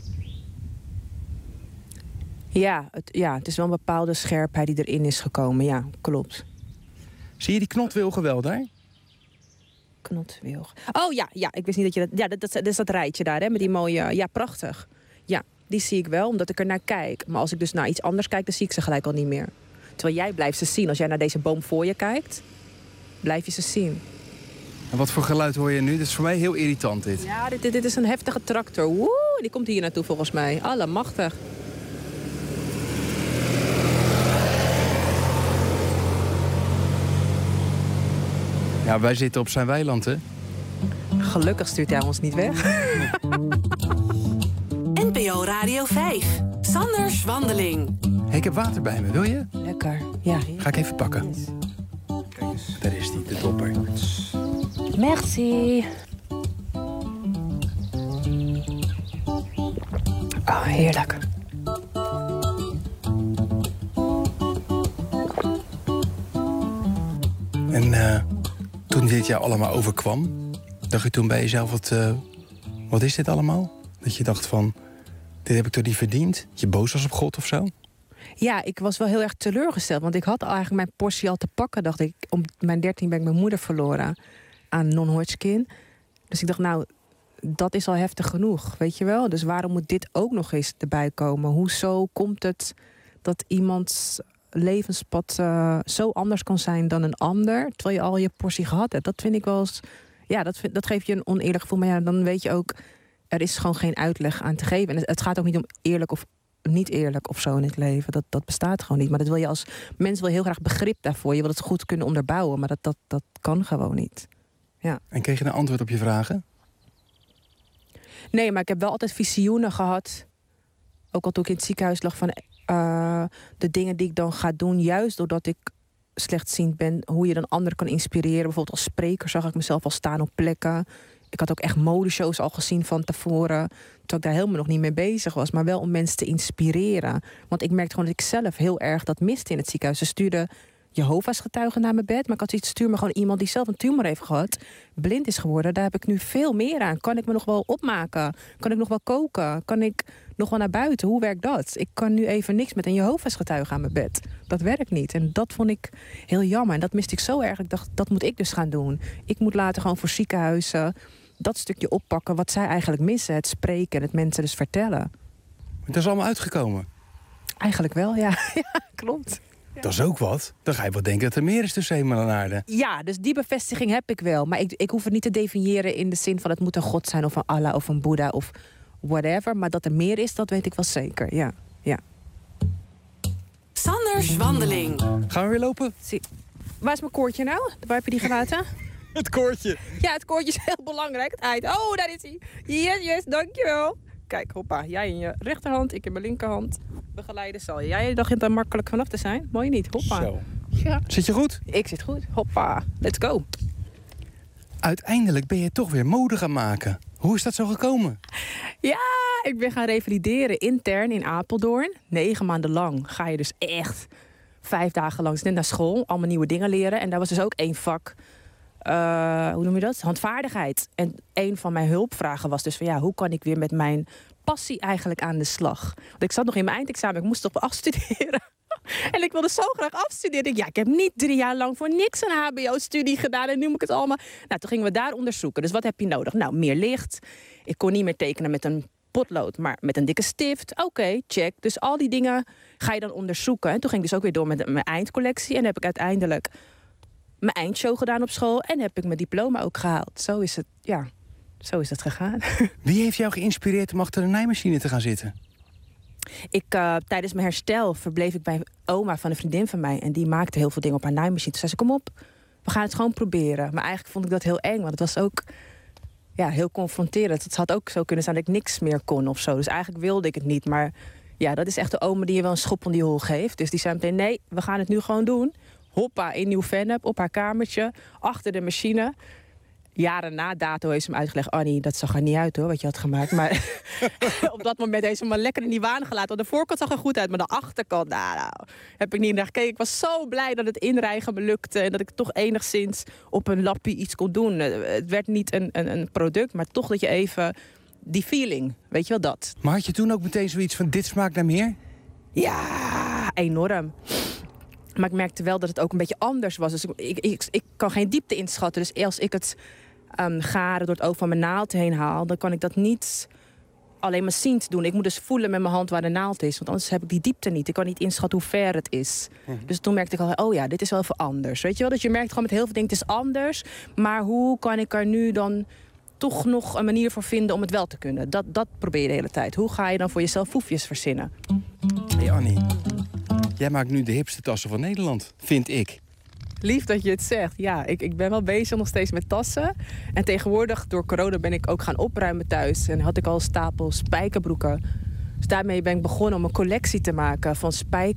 Ja, het is wel een bepaalde scherpheid die erin is gekomen. Ja, klopt. Zie je die knotwilgen wel daar? Knotwilg. Oh ja, ik wist niet dat je dat... Ja, dat is dat rijtje daar, hè, met die mooie... Ja, prachtig. Ja, die zie ik wel, omdat ik er naar kijk. Maar als ik dus naar iets anders kijk, dan zie ik ze gelijk al niet meer. Terwijl jij blijft ze zien. Als jij naar deze boom voor je kijkt, blijf je ze zien. En wat voor geluid hoor je nu? Dit is voor mij heel irritant, dit. Ja, dit is een heftige tractor. Woe, die komt hier naartoe volgens mij. Allemachtig. Ja, wij zitten op zijn weiland, hè? Gelukkig stuurt hij ons niet weg. NPO Radio 5. Sanders Wandeling. Hey, ik heb water bij me, wil je? Lekker, ja. Ga ik even pakken. Kijk eens, daar is die, de topper. Merci. Oh, heerlijk. En toen dit jou allemaal overkwam, dacht je toen bij jezelf, wat is dit allemaal? Dat je dacht van, dit heb ik toch niet verdiend? Dat je boos was op God of zo? Ja, ik was wel heel erg teleurgesteld. Want ik had eigenlijk mijn portie al te pakken, dacht ik. Om mijn 13 ben ik mijn moeder verloren aan non-Hodgkin. Dus ik dacht, dat is al heftig genoeg, weet je wel? Dus waarom moet dit ook nog eens erbij komen? Hoezo komt het dat iemand levenspad zo anders kan zijn dan een ander, terwijl je al je portie gehad hebt. Dat vind ik wel eens... Ja, dat geeft je een oneerlijk gevoel. Maar ja, dan weet je ook, er is gewoon geen uitleg aan te geven. En het gaat ook niet om eerlijk of niet eerlijk of zo in het leven. Dat bestaat gewoon niet. Maar dat wil je als mens heel graag begrip daarvoor. Je wil het goed kunnen onderbouwen, maar dat kan gewoon niet. Ja. En kreeg je een antwoord op je vragen? Nee, maar ik heb wel altijd visioenen gehad. Ook al toen ik in het ziekenhuis lag van de dingen die ik dan ga doen, juist doordat ik slechtziend ben, hoe je dan anderen kan inspireren. Bijvoorbeeld als spreker zag ik mezelf al staan op plekken. Ik had ook echt modeshows al gezien van tevoren, terwijl ik daar helemaal nog niet mee bezig was, maar wel om mensen te inspireren. Want ik merkte gewoon dat ik zelf heel erg dat miste in het ziekenhuis. Ze stuurden Jehovah's getuigen naar mijn bed, maar ik had zoiets, stuur me gewoon iemand die zelf een tumor heeft gehad, blind is geworden. Daar heb ik nu veel meer aan. Kan ik me nog wel opmaken? Kan ik nog wel koken? Kan ik nog wel naar buiten? Hoe werkt dat? Ik kan nu even niks met een Jehovah's getuige aan mijn bed. Dat werkt niet. En dat vond ik heel jammer. En dat miste ik zo erg. Ik dacht, dat moet ik dus gaan doen. Ik moet later gewoon voor ziekenhuizen dat stukje oppakken wat zij eigenlijk missen. Het spreken en het mensen dus vertellen. Dat is allemaal uitgekomen? Eigenlijk wel, ja. Ja, klopt. Ja. Dat is ook wat. Dan ga je wel denken dat er meer is tussen hemel en aarde. Ja, dus die bevestiging heb ik wel. Maar ik hoef het niet te definiëren in de zin van het moet een God zijn of een Allah of een Boeddha of whatever. Maar dat er meer is, dat weet ik wel zeker. Ja. Sanders Wandeling. Gaan we weer lopen? Waar is mijn koordje nou? Waar heb je die gelaten? Het koordje. Ja, het koordje is heel belangrijk. Het eind. Oh, daar is hij. Yes, dankjewel. Kijk, hoppa. Jij in je rechterhand, ik in mijn linkerhand. Begeleiden zal je. Jij dacht er makkelijk vanaf te zijn. Mooi niet. Hoppa. Zo. Ja. Zit je goed? Ik zit goed. Hoppa. Let's go. Uiteindelijk ben je toch weer mode gaan maken. Hoe is dat zo gekomen? Ja, ik ben gaan revalideren intern in Apeldoorn. 9 maanden lang ga je dus echt 5 dagen lang net naar school. Allemaal nieuwe dingen leren. En daar was dus ook 1 vak. Hoe noem je dat? Handvaardigheid. En een van mijn hulpvragen was dus van ja, hoe kan ik weer met mijn passie eigenlijk aan de slag? Want ik zat nog in mijn eindexamen, ik moest toch afstuderen. En ik wilde zo graag afstuderen. Ik heb niet 3 jaar lang voor niks een hbo-studie gedaan en nu moet ik het allemaal... Nou, toen gingen we daar onderzoeken. Dus wat heb je nodig? Nou, meer licht. Ik kon niet meer tekenen met een potlood, maar met een dikke stift. Oké, check. Dus al die dingen ga je dan onderzoeken. En toen ging ik dus ook weer door met mijn eindcollectie. En heb ik uiteindelijk mijn eindshow gedaan op school. En heb ik mijn diploma ook gehaald. Zo is het gegaan. Wie heeft jou geïnspireerd om achter de naaimachine te gaan zitten? Tijdens mijn herstel verbleef ik bij oma van een vriendin van mij. En die maakte heel veel dingen op haar naaimachine. Toen zei ze, kom op, we gaan het gewoon proberen. Maar eigenlijk vond ik dat heel eng. Want het was ook heel confronterend. Het had ook zo kunnen zijn dat ik niks meer kon of zo. Dus eigenlijk wilde ik het niet. Maar ja, dat is echt de oma die je wel een schop om die hol geeft. Dus die zei meteen, nee, we gaan het nu gewoon doen. Hoppa, in Nieuw-Vennep, op haar kamertje, achter de machine. Jaren na dato heeft ze hem uitgelegd. Annie, dat zag er niet uit hoor, wat je had gemaakt. Maar op dat moment heeft ze me lekker in die waan gelaten. Want de voorkant zag er goed uit, maar de achterkant, nou heb ik niet naar gekeken. Ik was zo blij dat het inrijgen me lukte. En dat ik toch enigszins op een lappie iets kon doen. Het werd niet een product, maar toch dat je even die feeling, weet je wel dat. Maar had je toen ook meteen zoiets van, dit smaakt naar meer? Ja, enorm. Maar ik merkte wel dat het ook een beetje anders was. Dus ik kan geen diepte inschatten. Dus als ik het garen door het oog van mijn naald heen haal, dan kan ik dat niet alleen maar ziend doen. Ik moet dus voelen met mijn hand waar de naald is. Want anders heb ik die diepte niet. Ik kan niet inschatten hoe ver het is. Dus toen merkte ik al, oh ja, dit is wel even anders. Weet je wel? Dus je merkt gewoon met heel veel dingen, het is anders. Maar hoe kan ik er nu dan toch nog een manier voor vinden om het wel te kunnen? Dat probeer je de hele tijd. Hoe ga je dan voor jezelf foefjes verzinnen? Hey Annie, jij maakt nu de hipste tassen van Nederland, vind ik. Lief dat je het zegt. Ja, ik ben wel bezig nog steeds met tassen. En tegenwoordig, door corona, ben ik ook gaan opruimen thuis. En had ik al een stapel spijkerbroeken. Dus daarmee ben ik begonnen om een collectie te maken van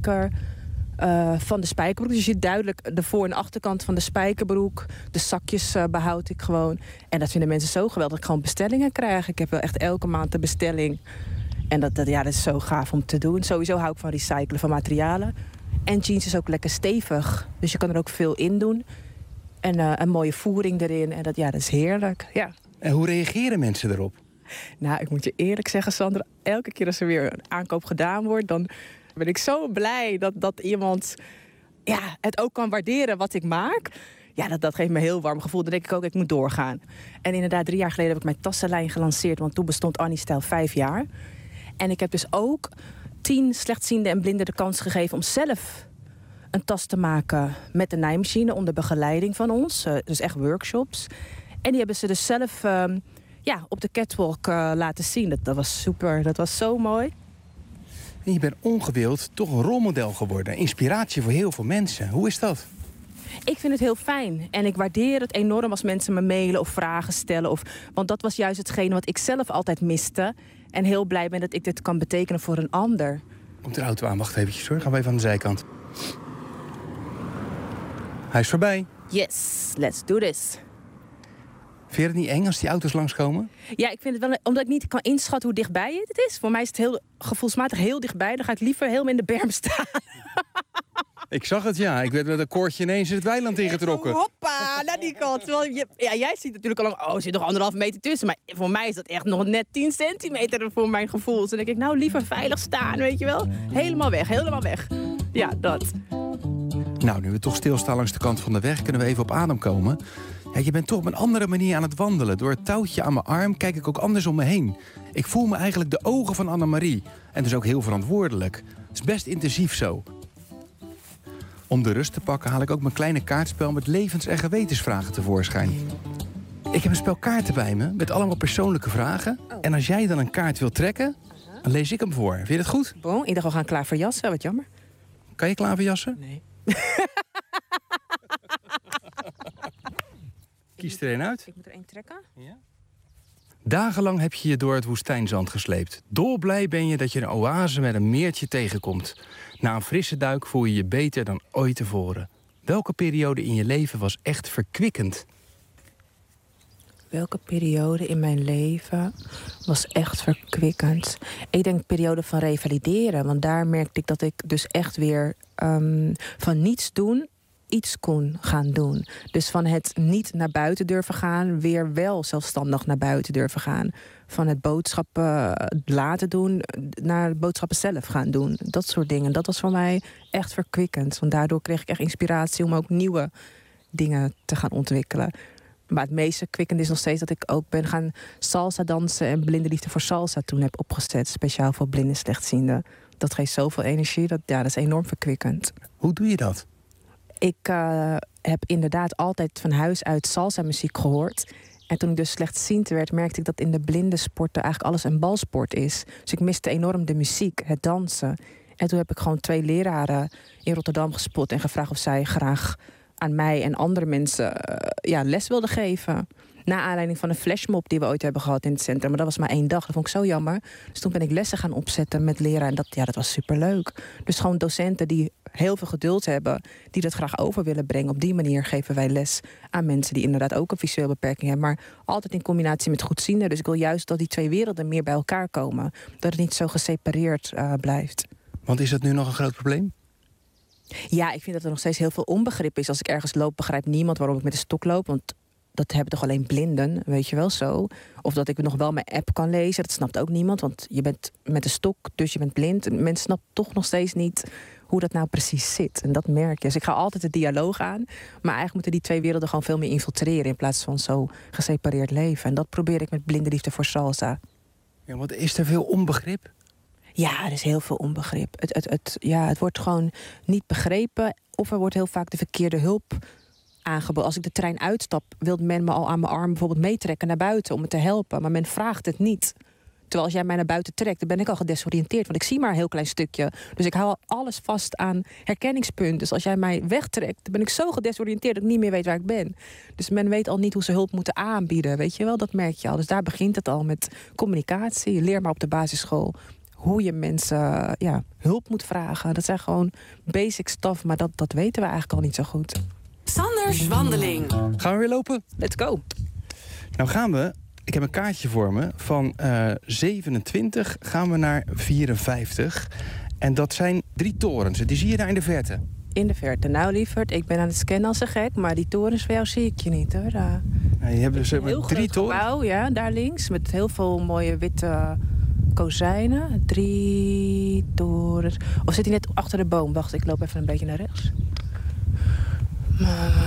van de spijkerbroek. Dus je ziet duidelijk de voor- en achterkant van de spijkerbroek. De zakjes behoud ik gewoon. En dat vinden mensen zo geweldig dat ik gewoon bestellingen krijg. Ik heb wel echt elke maand een bestelling. En dat is zo gaaf om te doen. Sowieso hou ik van recyclen van materialen. En jeans is ook lekker stevig. Dus je kan er ook veel in doen. En een mooie voering erin. En dat is heerlijk. Ja. En hoe reageren mensen erop? Nou, ik moet je eerlijk zeggen, Sander. Elke keer als er weer een aankoop gedaan wordt, dan ben ik zo blij dat iemand het ook kan waarderen wat ik maak. Ja, dat geeft me een heel warm gevoel. Dan denk ik ook, ik moet doorgaan. En inderdaad, 3 jaar geleden heb ik mijn tassenlijn gelanceerd. Want toen bestond Annie Stijl 5 jaar. En ik heb dus ook 10 slechtzienden en blinden de kans gegeven om zelf een tas te maken met de naaimachine onder begeleiding van ons. Dus echt workshops. En die hebben ze dus zelf op de catwalk laten zien. Dat was super, dat was zo mooi. En je bent ongewild toch een rolmodel geworden. Inspiratie voor heel veel mensen. Hoe is dat? Ik vind het heel fijn. En ik waardeer het enorm als mensen me mailen of vragen stellen. Want dat was juist hetgene wat ik zelf altijd miste. En heel blij ben dat ik dit kan betekenen voor een ander. Komt de auto aan, wacht eventjes hoor. Gaan we even aan de zijkant. Hij is voorbij. Yes, let's do this. Vind je het niet eng als die auto's langskomen? Ja, ik vind het wel, omdat ik niet kan inschatten hoe dichtbij het is. Voor mij is het heel gevoelsmatig heel dichtbij. Dan ga ik liever helemaal in de berm staan. Ik zag het, ja. Ik werd met een koordje ineens het weiland ingetrokken. Hoppa, naar die kant. Terwijl jij ziet natuurlijk al lang, er zit nog 1,5 meter tussen. Maar voor mij is dat echt nog net 10 centimeter voor mijn gevoel. Dus dan denk ik, nou liever veilig staan, weet je wel. Helemaal weg. Ja, dat. Nou, nu we toch stilstaan langs de kant van de weg, kunnen we even op adem komen. Ja, je bent toch op een andere manier aan het wandelen. Door het touwtje aan mijn arm kijk ik ook anders om me heen. Ik voel me eigenlijk de ogen van Annemarie. En dus ook heel verantwoordelijk. Het is best intensief zo. Om de rust te pakken haal ik ook mijn kleine kaartspel met levens- en gewetensvragen tevoorschijn. Ik heb een spel kaarten bij me met allemaal persoonlijke vragen. En als jij dan een kaart wilt trekken, dan lees ik hem voor. Vind je dat goed? Bon, ik dacht al gaan klaverjassen, wat jammer. Kan je klaverjassen? Nee. Kies er één uit. Ik moet er één trekken. Ja. Dagenlang heb je je door het woestijnzand gesleept. Dolblij ben je dat je een oase met een meertje tegenkomt. Na een frisse duik voel je je beter dan ooit tevoren. Welke periode in je leven was echt verkwikkend? Welke periode in mijn leven was echt verkwikkend? Ik denk de periode van revalideren. Want daar merkte ik dat ik dus echt weer van niets doen iets kon gaan doen. Dus van het niet naar buiten durven gaan, weer wel zelfstandig naar buiten durven gaan. Van het boodschappen laten doen, naar boodschappen zelf gaan doen. Dat soort dingen. Dat was voor mij echt verkwikkend. Want daardoor kreeg ik echt inspiratie om ook nieuwe dingen te gaan ontwikkelen. Maar het meest verkwikkend is nog steeds dat ik ook ben gaan salsa dansen en Blinde Liefde voor Salsa toen heb opgezet. Speciaal voor blinden slechtzienden. Dat geeft zoveel energie. Dat is enorm verkwikkend. Hoe doe je dat? Ik heb inderdaad altijd van huis uit salsa muziek gehoord. En toen ik dus slechtziend werd, merkte ik dat in de blinde sporten eigenlijk alles een balsport is. Dus ik miste enorm de muziek, het dansen. En toen heb ik gewoon 2 leraren in Rotterdam gespot en gevraagd of zij graag aan mij en andere mensen les wilden geven. Na aanleiding van een flashmob die we ooit hebben gehad in het centrum. Maar dat was maar 1 dag. Dat vond ik zo jammer. Dus toen ben ik lessen gaan opzetten met leraren. En dat was superleuk. Dus gewoon docenten die heel veel geduld hebben, die dat graag over willen brengen. Op die manier geven wij les aan mensen die inderdaad ook een visuele beperking hebben. Maar altijd in combinatie met goedzienden. Dus ik wil juist dat die 2 werelden meer bij elkaar komen. Dat het niet zo gesepareerd blijft. Want is dat nu nog een groot probleem? Ja, ik vind dat er nog steeds heel veel onbegrip is. Als ik ergens loop, begrijpt niemand waarom ik met de stok loop. Want dat hebben toch alleen blinden, weet je wel zo. Of dat ik nog wel mijn app kan lezen, dat snapt ook niemand. Want je bent met de stok, dus je bent blind. En mensen snappen toch nog steeds niet hoe dat nou precies zit. En dat merk je. Dus ik ga altijd de dialoog aan. Maar eigenlijk moeten die 2 werelden gewoon veel meer infiltreren in plaats van zo gesepareerd leven. En dat probeer ik met Blinde Liefde voor Salsa. Ja, want is er veel onbegrip? Ja, er is heel veel onbegrip. Het wordt gewoon niet begrepen. Of er wordt heel vaak de verkeerde hulp aangeboden. Als ik de trein uitstap, wil men me al aan mijn arm bijvoorbeeld meetrekken naar buiten om me te helpen. Maar men vraagt het niet. Terwijl als jij mij naar buiten trekt, dan ben ik al gedesoriënteerd. Want ik zie maar een heel klein stukje. Dus ik hou alles vast aan herkenningspunten. Dus als jij mij wegtrekt, dan ben ik zo gedesoriënteerd dat ik niet meer weet waar ik ben. Dus men weet al niet hoe ze hulp moeten aanbieden. Weet je wel, dat merk je al. Dus daar begint het al met communicatie. Leer maar op de basisschool hoe je mensen hulp moet vragen. Dat zijn gewoon basic stuff, maar dat weten we eigenlijk al niet zo goed. Sanders Wandeling. Gaan we weer lopen? Let's go. Nou gaan we, ik heb een kaartje voor me, van 27 gaan we naar 54. En dat zijn 3 torens. Die zie je daar in de verte. In de verte. Nou, lieverd, ik ben aan het scannen als een gek, maar die torens van jou zie ik je niet, hoor. Nou, je hebt dus heel 3 torens. Gebouw, ja, daar links, met heel veel mooie witte kozijnen. 3 torens. Of zit hij net achter de boom? Wacht, ik loop even een beetje naar rechts.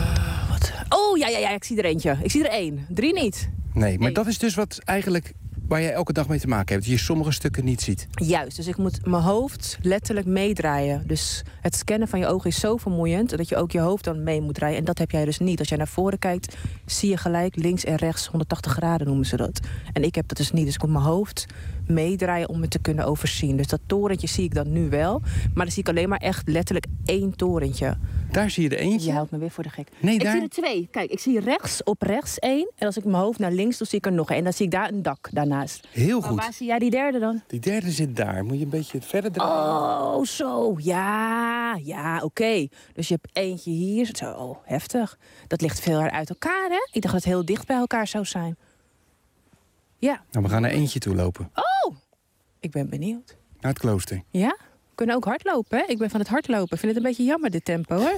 Wat? Oh, ja, ik zie er eentje. Ik zie er 1. 3 niet. Nee, maar dat is dus wat eigenlijk waar jij elke dag mee te maken hebt. Die je sommige stukken niet ziet. Juist, dus ik moet mijn hoofd letterlijk meedraaien. Dus het scannen van je ogen is zo vermoeiend dat je ook je hoofd dan mee moet draaien. En dat heb jij dus niet. Als jij naar voren kijkt, zie je gelijk links en rechts 180 graden noemen ze dat. En ik heb dat dus niet. Dus ik moet mijn hoofd meedraaien om het te kunnen overzien. Dus dat torentje zie ik dan nu wel. Maar dan zie ik alleen maar echt letterlijk 1 torentje. Daar zie je er eentje? Je houdt me weer voor de gek. Nee, ik daar... zie er 2. Kijk, ik zie op rechts 1. En als ik mijn hoofd naar links doe, zie ik er nog 1. En dan zie ik daar een dak daarnaast. Heel maar goed. Waar zie jij die derde dan? Die derde zit daar. Moet je een beetje verder draaien. Oh, zo. Ja, oké. Dus je hebt eentje hier. Zo, heftig. Dat ligt veel uit elkaar, hè? Ik dacht dat het heel dicht bij elkaar zou zijn. Ja. Nou, we gaan naar eentje toe lopen. Oh! Ik ben benieuwd. Naar het klooster. Ja? We kunnen ook hardlopen, hè? Ik ben van het hardlopen. Ik vind het een beetje jammer, dit tempo, hoor.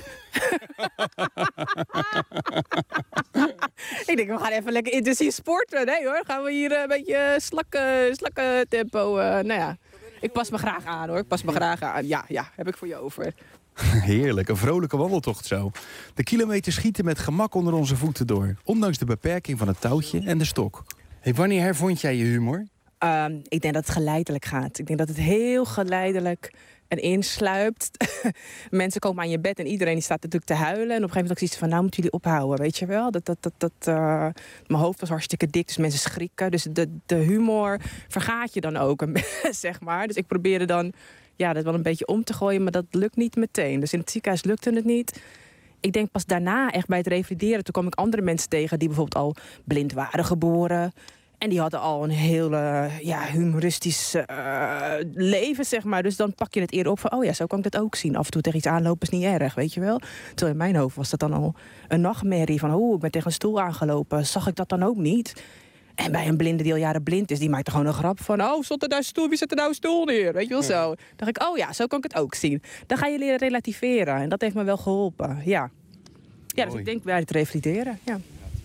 Ik denk, we gaan even lekker intensief sporten. Nee hoor, gaan we hier een beetje slakken tempo. Nou ja, ik pas me graag aan, hoor. Ik pas me graag aan. Ja, heb ik voor je over. Heerlijk, een vrolijke wandeltocht zo. De kilometers schieten met gemak onder onze voeten door. Ondanks de beperking van het touwtje en de stok. Hey, wanneer hervond jij je humor? Ik denk dat het geleidelijk gaat. Ik denk dat het heel geleidelijk en insluipt. Mensen komen aan je bed en iedereen staat natuurlijk te huilen. En op een gegeven moment ook zoiets van, nou moeten jullie ophouden, weet je wel. Mijn hoofd was hartstikke dik, dus mensen schrikken. Dus de humor vergaat je dan ook, zeg maar. Dus ik probeerde dan dat wel een beetje om te gooien, maar dat lukt niet meteen. Dus in het ziekenhuis lukte het niet. Ik denk pas daarna, echt bij het revalideren, toen kwam ik andere mensen tegen die bijvoorbeeld al blind waren geboren. En die hadden al een heel humoristisch leven, zeg maar. Dus dan pak je het eerder op van, oh ja, zo kan ik dat ook zien. Af en toe tegen iets aanlopen is niet erg, weet je wel. Terwijl in mijn hoofd was dat dan al een nachtmerrie van, ik ben tegen een stoel aangelopen. Zag ik dat dan ook niet? En bij een blinde die al jaren blind is, die maakt er gewoon een grap van, stond er daar een stoel, wie zet er nou een stoel neer? Weet je wel zo. Dan dacht ik, oh ja, zo kan ik het ook zien. Dan ga je leren relativeren. En dat heeft me wel geholpen, ja. Ja, dus ik denk bij het revalideren, ja.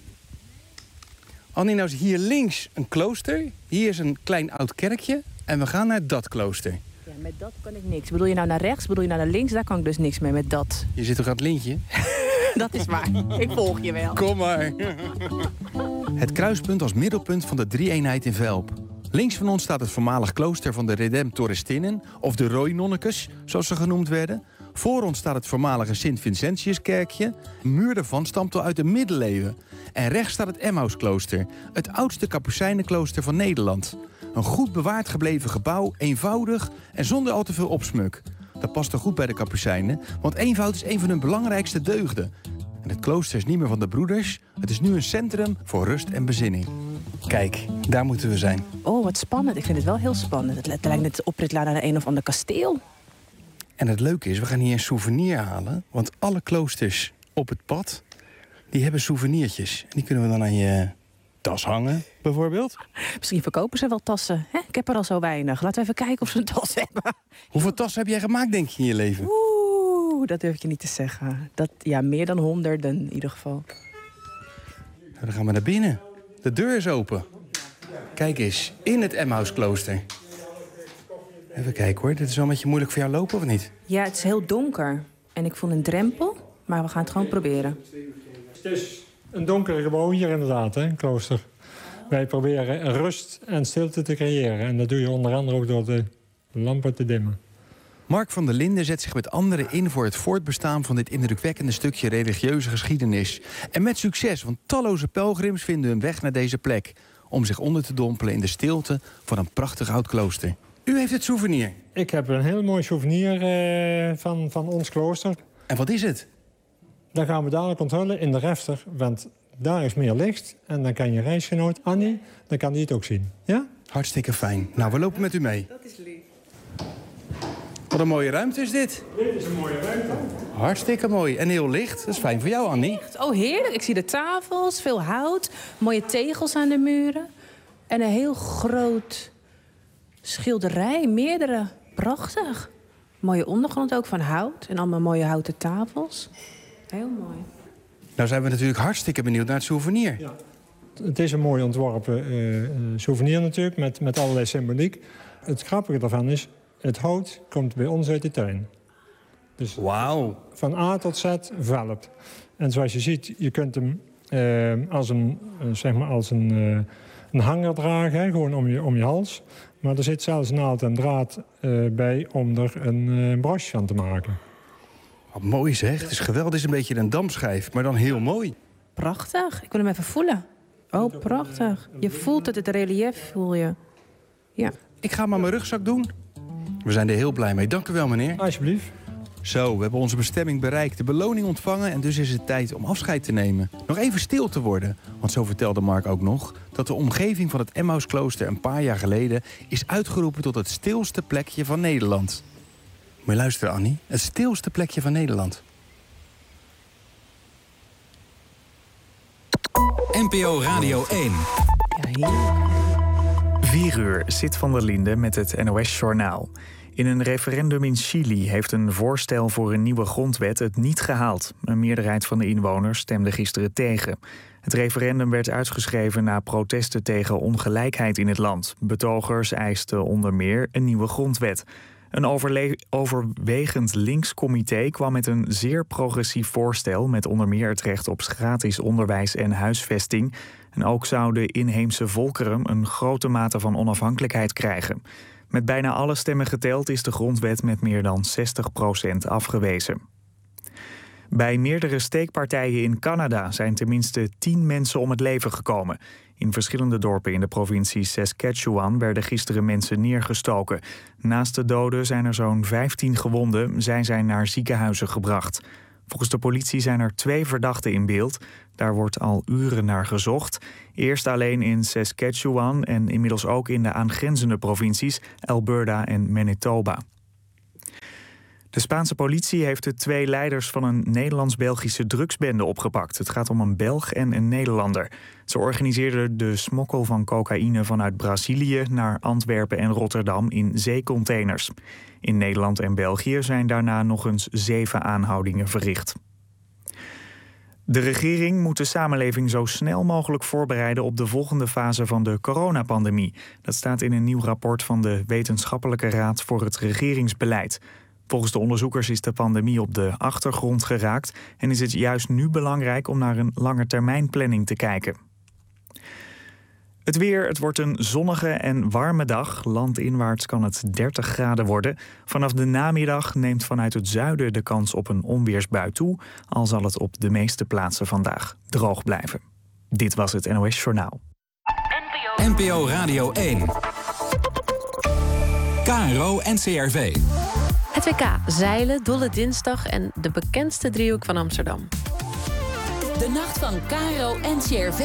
Annie, nou is hier links een klooster. Hier is een klein oud kerkje. En we gaan naar dat klooster. Ja, met dat kan ik niks. Bedoel je nou naar rechts, bedoel je nou naar links? Daar kan ik dus niks mee met dat. Je zit toch aan het lintje? Dat is waar. Ik volg je wel. Kom maar. Het kruispunt als middelpunt van de drie-eenheid in Velp. Links van ons staat het voormalig klooster van de Redemptoristinnen, of de Rooinonnekes, zoals ze genoemd werden. Voor ons staat het voormalige Sint-Vincentiuskerkje. De muur daarvan stamt al uit de middeleeuwen. En rechts staat het Emmausklooster, het oudste kapucijnenklooster van Nederland. Een goed bewaard gebleven gebouw, eenvoudig en zonder al te veel opsmuk. Dat past er goed bij de kapucijnen, want eenvoud is een van hun belangrijkste deugden. En het klooster is niet meer van de broeders. Het is nu een centrum voor rust en bezinning. Kijk, daar moeten we zijn. Oh, wat spannend. Ik vind het wel heel spannend. Het lijkt net opritlaan naar een of ander kasteel. En het leuke is, we gaan hier een souvenir halen. Want alle kloosters op het pad, die hebben souvenirtjes. En die kunnen we dan aan je tas hangen, bijvoorbeeld. Misschien verkopen ze wel tassen. Hè? Ik heb er al zo weinig. Laten we even kijken of ze een tas hebben. Hoeveel tassen heb jij gemaakt, denk je, in je leven? Dat durf ik je niet te zeggen. Meer dan 100 in ieder geval. Nou, dan gaan we naar binnen. De deur is open. Kijk eens, in het Emmausklooster. Even kijken hoor, dit is wel een beetje moeilijk voor jou lopen, of niet? Ja, het is heel donker. En ik voel een drempel, maar we gaan het gewoon proberen. Het is een donker gebouw hier inderdaad, een klooster. Wij proberen rust en stilte te creëren. En dat doe je onder andere ook door de lampen te dimmen. Mark van der Linden zet zich met anderen in voor het voortbestaan van dit indrukwekkende stukje religieuze geschiedenis. En met succes, want talloze pelgrims vinden hun weg naar deze plek om zich onder te dompelen in de stilte van een prachtig oud klooster. U heeft het souvenir. Ik heb een heel mooi souvenir van ons klooster. En wat is het? Dat gaan we dadelijk onthullen in de refter, want daar is meer licht. En dan kan je reisgenoot Annie, dan kan die het ook zien. Ja? Hartstikke fijn. Nou, we lopen met u mee. Dat is lief. Wat een mooie ruimte is dit. Dit is een mooie ruimte. Hartstikke mooi. En heel licht. Dat is fijn voor jou, Annie. Oh, heerlijk. Ik zie de tafels, veel hout, mooie tegels aan de muren. En een heel groot schilderij, meerdere. Prachtig. Mooie ondergrond ook van hout. En allemaal mooie houten tafels. Heel mooi. Nou zijn we natuurlijk hartstikke benieuwd naar het souvenir. Ja. Het is een mooi ontworpen souvenir natuurlijk, met allerlei symboliek. Het grappige daarvan is, het hout komt bij ons uit de tuin. Dus van A tot Z Velp. En zoals je ziet, je kunt hem als een een hanger dragen, hè, gewoon om je hals. Maar er zit zelfs naald en draad bij om er een broche van te maken. Wat mooi zeg. Het is geweldig. Het is een beetje een damschijf, maar dan heel mooi. Prachtig. Ik wil hem even voelen. Oh, prachtig. Je voelt het relief, voel je. Ja. Ik ga maar mijn rugzak doen. We zijn er heel blij mee. Dank u wel, meneer. Alsjeblieft. Zo, we hebben onze bestemming bereikt, de beloning ontvangen... en dus is het tijd om afscheid te nemen. Nog even stil te worden, want zo vertelde Mark ook nog... dat de omgeving van het Emmausklooster een paar jaar geleden... is uitgeroepen tot het stilste plekje van Nederland. Moet je luisteren, Annie? Het stilste plekje van Nederland. NPO Radio 1. Ja, heerlijk. 4 uur, Sid van der Linde met het NOS-journaal. In een referendum in Chili heeft een voorstel voor een nieuwe grondwet het niet gehaald. Een meerderheid van de inwoners stemde gisteren tegen. Het referendum werd uitgeschreven na protesten tegen ongelijkheid in het land. Betogers eisten onder meer een nieuwe grondwet. Een overwegend links comité kwam met een zeer progressief voorstel... met onder meer het recht op gratis onderwijs en huisvesting. En ook zouden inheemse volkeren een grote mate van onafhankelijkheid krijgen. Met bijna alle stemmen geteld is de grondwet met meer dan 60% afgewezen. Bij meerdere steekpartijen in Canada zijn tenminste 10 mensen om het leven gekomen. In verschillende dorpen in de provincie Saskatchewan werden gisteren mensen neergestoken. Naast de doden zijn er zo'n 15 gewonden. Zij zijn naar ziekenhuizen gebracht. Volgens de politie zijn er 2 verdachten in beeld. Daar wordt al uren naar gezocht. Eerst alleen in Saskatchewan en inmiddels ook in de aangrenzende provincies Alberta en Manitoba. De Spaanse politie heeft de 2 leiders van een Nederlands-Belgische drugsbende opgepakt. Het gaat om een Belg en een Nederlander. Ze organiseerden de smokkel van cocaïne vanuit Brazilië naar Antwerpen en Rotterdam in zeecontainers. In Nederland en België zijn daarna nog eens 7 aanhoudingen verricht. De regering moet de samenleving zo snel mogelijk voorbereiden op de volgende fase van de coronapandemie. Dat staat in een nieuw rapport van de Wetenschappelijke Raad voor het Regeringsbeleid. Volgens de onderzoekers is de pandemie op de achtergrond geraakt en is het juist nu belangrijk om naar een langetermijnplanning te kijken. Het weer, het wordt een zonnige en warme dag. Landinwaarts kan het 30 graden worden. Vanaf de namiddag neemt vanuit het zuiden de kans op een onweersbui toe, al zal het op de meeste plaatsen vandaag droog blijven. Dit was het NOS Journaal. NPO Radio 1. KRO NCRV. Het WK, zeilen, Dolle Dinsdag en de bekendste driehoek van Amsterdam. De nacht van KRO NCRV.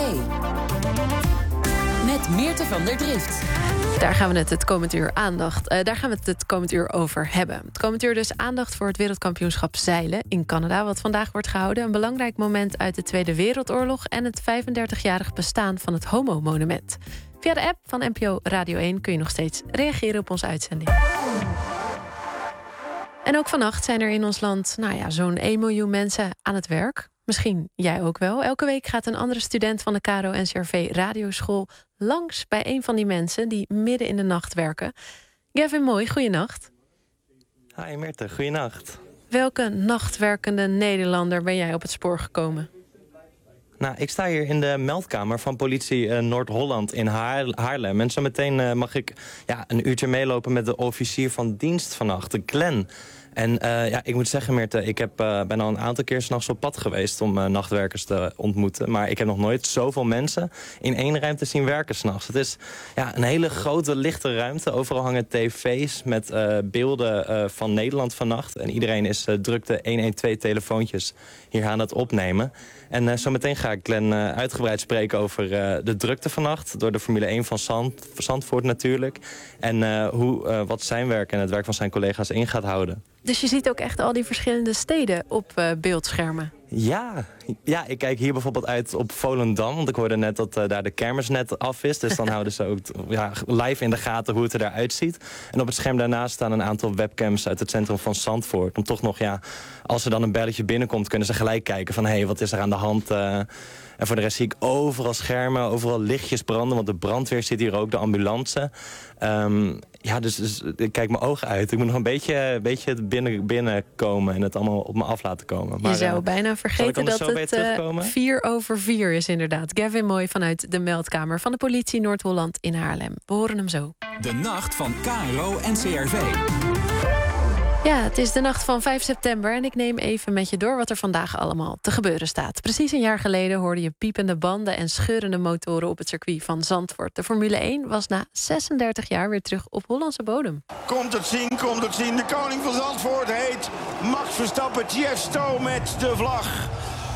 Met Meerte van der Drift. Daar gaan we het komend uur het komend uur over hebben. Het komend uur dus aandacht voor het wereldkampioenschap zeilen in Canada, wat vandaag wordt gehouden. Een belangrijk moment uit de Tweede Wereldoorlog en het 35-jarig bestaan van het Homo-monument. Via de app van NPO Radio 1 kun je nog steeds reageren op onze uitzending. En ook vannacht zijn er in ons land zo'n 1 miljoen mensen aan het werk. Misschien jij ook wel. Elke week gaat een andere student van de KRO-NCRV Radioschool langs bij een van die mensen die midden in de nacht werken. Gavin Mooi, goeienacht. Hi Meerte, goeienacht. Welke nachtwerkende Nederlander ben jij op het spoor gekomen? Nou, ik sta hier in de meldkamer van politie Noord-Holland in Haarlem. En zo meteen mag ik een uurtje meelopen met de officier van dienst vannacht, Glenn. En ik moet zeggen, Meerte, ik ben al een aantal keer 's nachts op pad geweest om nachtwerkers te ontmoeten. Maar ik heb nog nooit zoveel mensen in één ruimte zien werken 's nachts. Het is een hele grote, lichte ruimte. Overal hangen tv's met beelden van Nederland vannacht. En iedereen is druk de 112-telefoontjes hier aan het opnemen. En zometeen ga ik Glenn uitgebreid spreken over de drukte vannacht. Door de Formule 1 van Zandvoort natuurlijk. En wat zijn werk en het werk van zijn collega's in gaat houden. Dus je ziet ook echt al die verschillende steden op beeldschermen. Ja, ik kijk hier bijvoorbeeld uit op Volendam. Want ik hoorde net dat daar de kermis net af is. Dus dan houden ze ook live in de gaten hoe het er daaruit ziet. En op het scherm daarnaast staan een aantal webcams uit het centrum van Zandvoort. Om toch nog, als er dan een belletje binnenkomt, kunnen ze gelijk kijken van wat is er aan de hand. En voor de rest zie ik overal schermen, overal lichtjes branden. Want de brandweer zit hier ook, de ambulance. Dus ik kijk mijn ogen uit. Ik moet nog een beetje binnenkomen en het allemaal op me af laten komen. Maar, je zou bijna vergeten dat het 4:04 is inderdaad. Gavin Moy vanuit de meldkamer van de politie Noord-Holland in Haarlem. We horen hem zo. De nacht van KRO en CRV. Ja, het is de nacht van 5 september en ik neem even met je door wat er vandaag allemaal te gebeuren staat. Precies een jaar geleden hoorde je piepende banden en scheurende motoren op het circuit van Zandvoort. De Formule 1 was na 36 jaar weer terug op Hollandse bodem. Komt het zien. De koning van Zandvoort heet Max Verstappen. Tiesto met de vlag.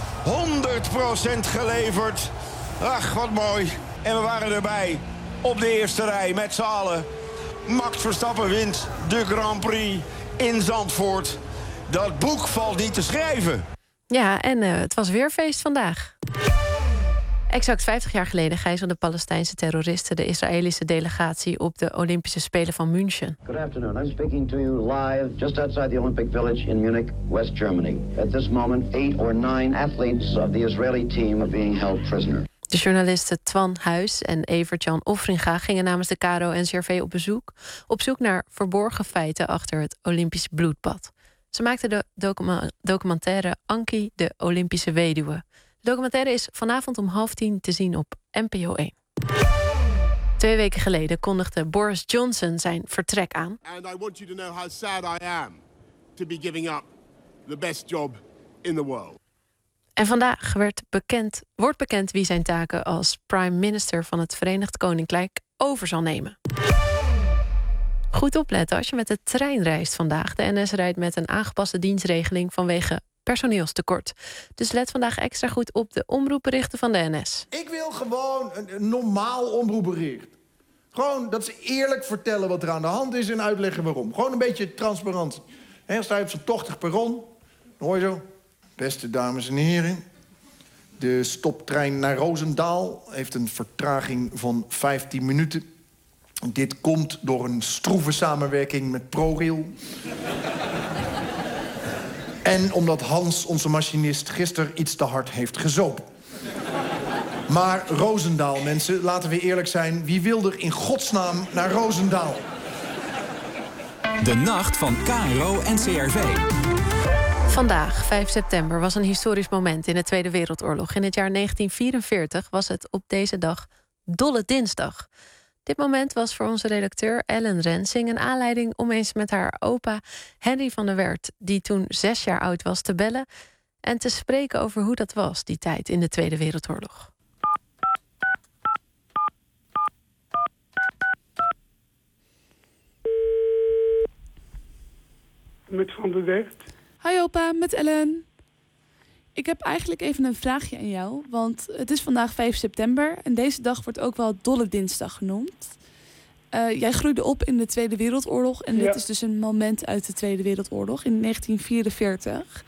100% geleverd. Ach, wat mooi. En we waren erbij op de eerste rij met z'n allen. Max Verstappen wint de Grand Prix in Zandvoort. Dat boek valt niet te schrijven. Ja, en het was weer feest vandaag. Exact 50 jaar geleden gijzelden Palestijnse terroristen de Israëlische delegatie op de Olympische Spelen van München. Good afternoon. I'm speaking to you live just outside the Olympic Village in Munich, West Germany. At this moment, 8 or 9 athletes of the Israeli team are being held prisoner. De journalisten Twan Huis en Evert-Jan Offringa gingen namens de KRO en CRV op zoek naar verborgen feiten achter het Olympisch bloedbad. Ze maakten de documentaire Ankie, de Olympische weduwe. De documentaire is vanavond om 9:30 te zien op NPO 1. 2 weken geleden kondigde Boris Johnson zijn vertrek aan. And I want you to know how sad I am to be giving up the best job in the world. En vandaag wordt bekend wie zijn taken als prime minister van het Verenigd Koninkrijk over zal nemen. Goed opletten als je met de trein reist vandaag. De NS rijdt met een aangepaste dienstregeling vanwege personeelstekort. Dus let vandaag extra goed op de omroepberichten van de NS. Ik wil gewoon een normaal omroepbericht. Gewoon dat ze eerlijk vertellen wat er aan de hand is en uitleggen waarom. Gewoon een beetje transparantie. Dan sta je op zo'n tochtig perron, dan hoor je zo. Beste dames en heren, de stoptrein naar Roosendaal heeft een vertraging van 15 minuten. Dit komt door een stroeve samenwerking met ProRail. En omdat Hans, onze machinist, gisteren iets te hard heeft gezopen. Maar Roosendaal, mensen, laten we eerlijk zijn. Wie wil er in godsnaam naar Roosendaal? De nacht van KRO en CRV. Vandaag, 5 september, was een historisch moment in de Tweede Wereldoorlog. In het jaar 1944 was het op deze dag Dolle Dinsdag. Dit moment was voor onze redacteur Ellen Rensing een aanleiding om eens met haar opa Henry van der Wert, die toen 6 jaar oud was, te bellen en te spreken over hoe dat was, die tijd in de Tweede Wereldoorlog. Met Van der Wert. Hi opa, met Ellen. Ik heb eigenlijk even een vraagje aan jou, want het is vandaag 5 september... en deze dag wordt ook wel Dolle Dinsdag genoemd. Jij groeide op in de Tweede Wereldoorlog en dit is dus een moment uit de Tweede Wereldoorlog in 1944.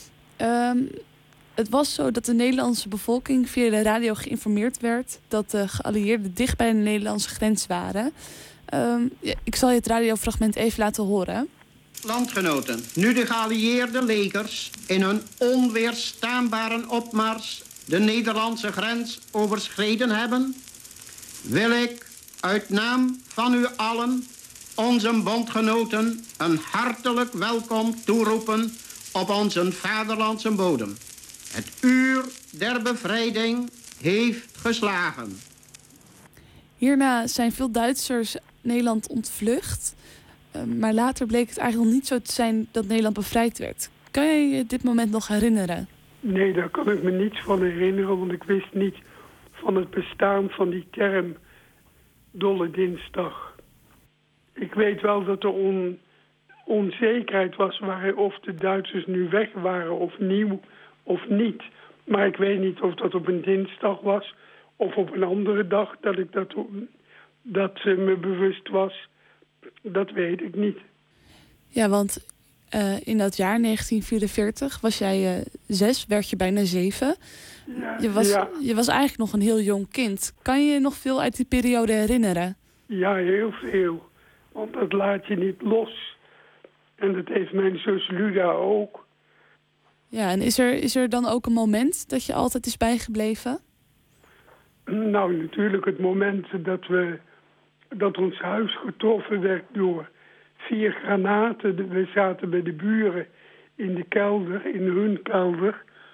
Het was zo dat de Nederlandse bevolking via de radio geïnformeerd werd dat de geallieerden dicht bij de Nederlandse grens waren. Ik zal je het radiofragment even laten horen. Landgenoten, nu de geallieerde legers in hun onweerstaanbare opmars de Nederlandse grens overschreden hebben, wil ik uit naam van u allen, onze bondgenoten, een hartelijk welkom toeroepen op onze vaderlandse bodem. Het uur der bevrijding heeft geslagen. Hierna zijn veel Duitsers Nederland ontvlucht. Maar later bleek het eigenlijk nog niet zo te zijn dat Nederland bevrijd werd. Kan jij je dit moment nog herinneren? Nee, daar kan ik me niets van herinneren, want ik wist niet van het bestaan van die term Dolle Dinsdag. Ik weet wel dat er onzekerheid was of de Duitsers nu weg waren of nieuw of niet. Maar ik weet niet of dat op een dinsdag was of op een andere dag dat me bewust was. Dat weet ik niet. Ja, want in dat jaar 1944 was jij 6, werd je bijna 7. Ja, je was eigenlijk nog een heel jong kind. Kan je je nog veel uit die periode herinneren? Ja, heel veel. Want dat laat je niet los. En dat heeft mijn zus Luda ook. Ja, en is er dan ook een moment dat je altijd is bijgebleven? Nou, natuurlijk het moment dat ons huis getroffen werd door 4 granaten. We zaten bij de buren in de kelder, in hun kelder.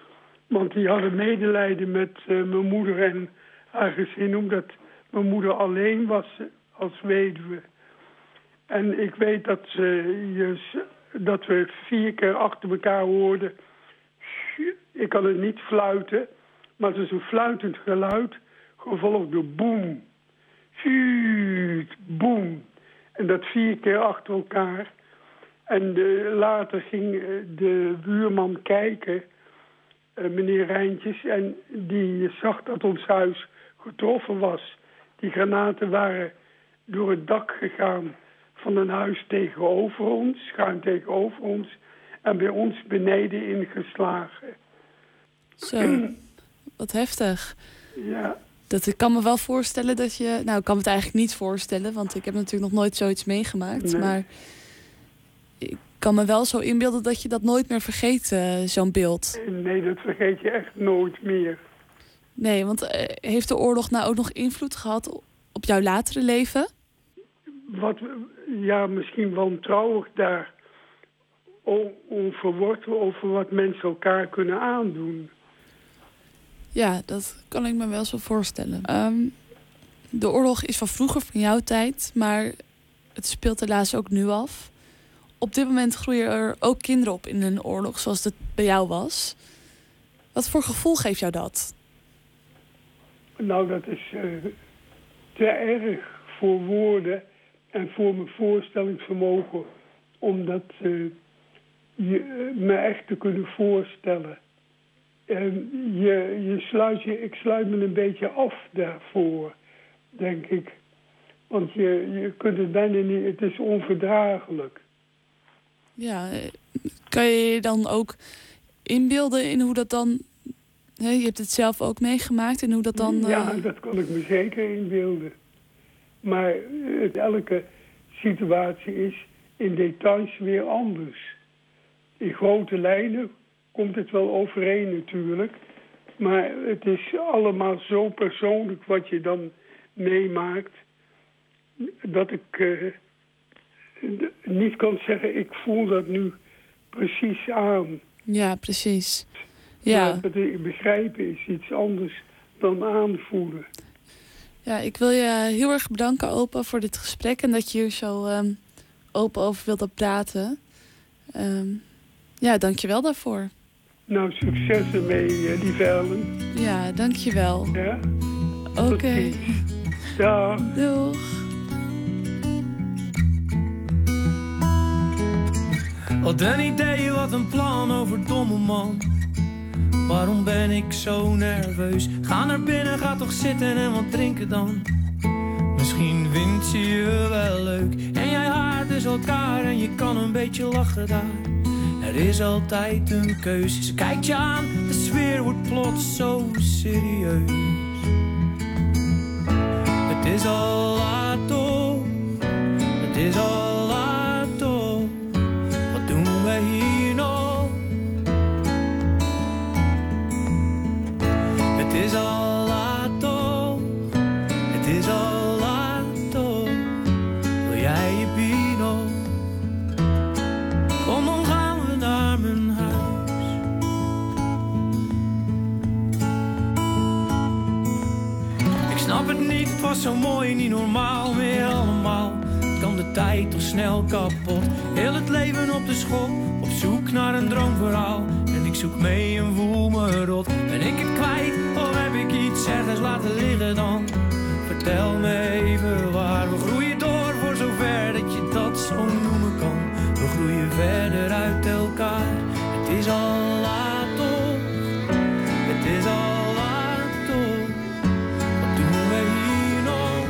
Want die hadden medelijden met mijn moeder en haar gezin, omdat mijn moeder alleen was als weduwe. En ik weet dat we 4 keer achter elkaar hoorden. Ik kan het niet fluiten, maar het is een fluitend geluid, gevolgd door boem. Schuut, boem. En dat 4 keer achter elkaar. En later ging de buurman kijken, meneer Rijntjes, en die zag dat ons huis getroffen was. Die granaten waren door het dak gegaan van een huis tegenover ons, schuin tegenover ons, en bij ons beneden ingeslagen. Zo, wat heftig. Ja. Ik kan me wel voorstellen dat je... Nou, ik kan me het eigenlijk niet voorstellen, want ik heb natuurlijk nog nooit zoiets meegemaakt. Nee. Maar ik kan me wel zo inbeelden dat je dat nooit meer vergeet, zo'n beeld. Nee, dat vergeet je echt nooit meer. Nee, want heeft de oorlog nou ook nog invloed gehad op jouw latere leven? Misschien wantrouwig daar. Onverworteld over wat mensen elkaar kunnen aandoen. Ja, dat kan ik me wel zo voorstellen. De oorlog is van vroeger, van jouw tijd, maar het speelt helaas ook nu af. Op dit moment groeien er ook kinderen op in een oorlog, zoals het bij jou was. Wat voor gevoel geeft jou dat? Nou, dat is te erg voor woorden en voor mijn voorstellingsvermogen om dat me echt te kunnen voorstellen. Ik sluit me een beetje af daarvoor, denk ik. Want je kunt het bijna niet, het is onverdraaglijk. Ja, kan je je dan ook inbeelden in hoe dat dan... je hebt het zelf ook meegemaakt en hoe dat dan... Ja, dat kan ik me zeker inbeelden. Maar elke situatie is in details weer anders. In grote lijnen komt het wel overeen natuurlijk. Maar het is allemaal zo persoonlijk wat je dan meemaakt, dat ik niet kan zeggen, ik voel dat nu precies aan. Ja, precies. Ja. Begrijpen is iets anders dan aanvoelen. Ja, ik wil je heel erg bedanken, opa, voor dit gesprek en dat je hier zo open over wilde praten. Ja, dank je wel daarvoor. Nou, succes ermee, lieve Ellen. Ja, dank je wel. Ja? Oké. Dag. Doeg. Wat een idee, wat een plan, over domme man. Waarom ben ik zo nerveus? Ga naar binnen, ga toch zitten en wat drinken dan. Misschien vindt ze je wel leuk en jij haar dus elkaar en je kan een beetje lachen daar. Er is altijd een keuze, ze kijkt je aan, de sfeer wordt plots zo serieus. Het is al laat toch, het is al laat toch, wat doen wij hier nog? Het is al laat toch, het is al laat toch, wil jij je bier nog? Kom dan gaan we naar mijn huis. Ik snap het niet, het was zo mooi, niet normaal meer allemaal. Kan de tijd toch snel kapot, heel het leven op de schop, op zoek naar een droomverhaal. En ik zoek mee en voel me rot. Ben ik het kwijt of heb ik iets ergens laten liggen dan? Vertel me even waar, we groeien door voor zover dat je dat zo noemen kan. We groeien verder uit elkaar, het is al laat toch, het is al laat toch, wat doen we hier nog?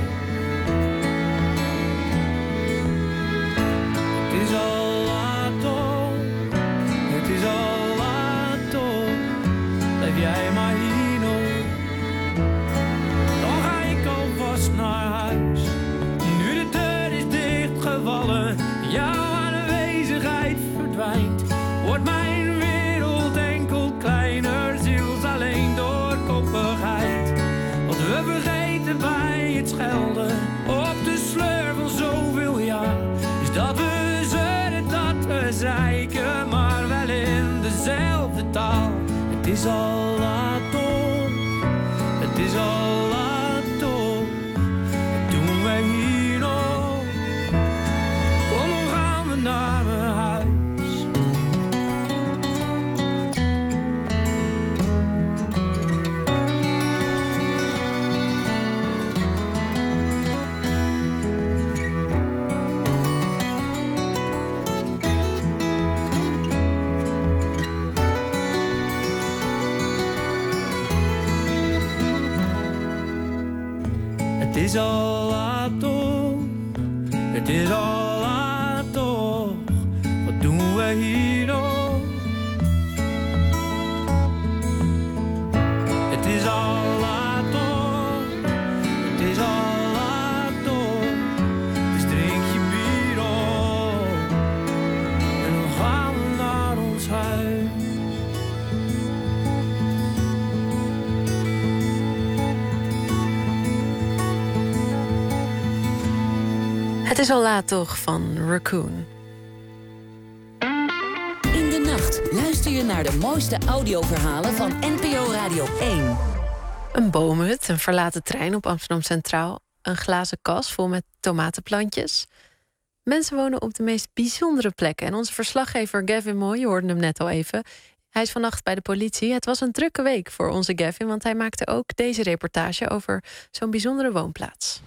Het is al laat toch, het is al laat toch, blijf jij maar hier nog. Dan ga ik alvast naar huis, nu de deur is dichtgevallen, jouw aanwezigheid verdwijnt, wordt mijn wereld enkel kleiner, ziels alleen door koppigheid. Wat we vergeten bij het schelden, op de sleur van zoveel jaar, is dat we zeuren, dat we zeiken, maar wel in dezelfde taal. Het is al is al laat toch, het is al laat toch, wat doen we hier nog? Het is al laat toch, het is al laat toch, dus drink je bier op en dan gaan we naar ons huis. Het is al laat toch van Raccoon. In de nacht luister je naar de mooiste audioverhalen van NPO Radio 1. Een boomhut, een verlaten trein op Amsterdam Centraal, een glazen kas vol met tomatenplantjes. Mensen wonen op de meest bijzondere plekken. En onze verslaggever Gavin Moy, je hoorde hem net al even, hij is vannacht bij de politie. Het was een drukke week voor onze Gavin, want hij maakte ook deze reportage over zo'n bijzondere woonplaats.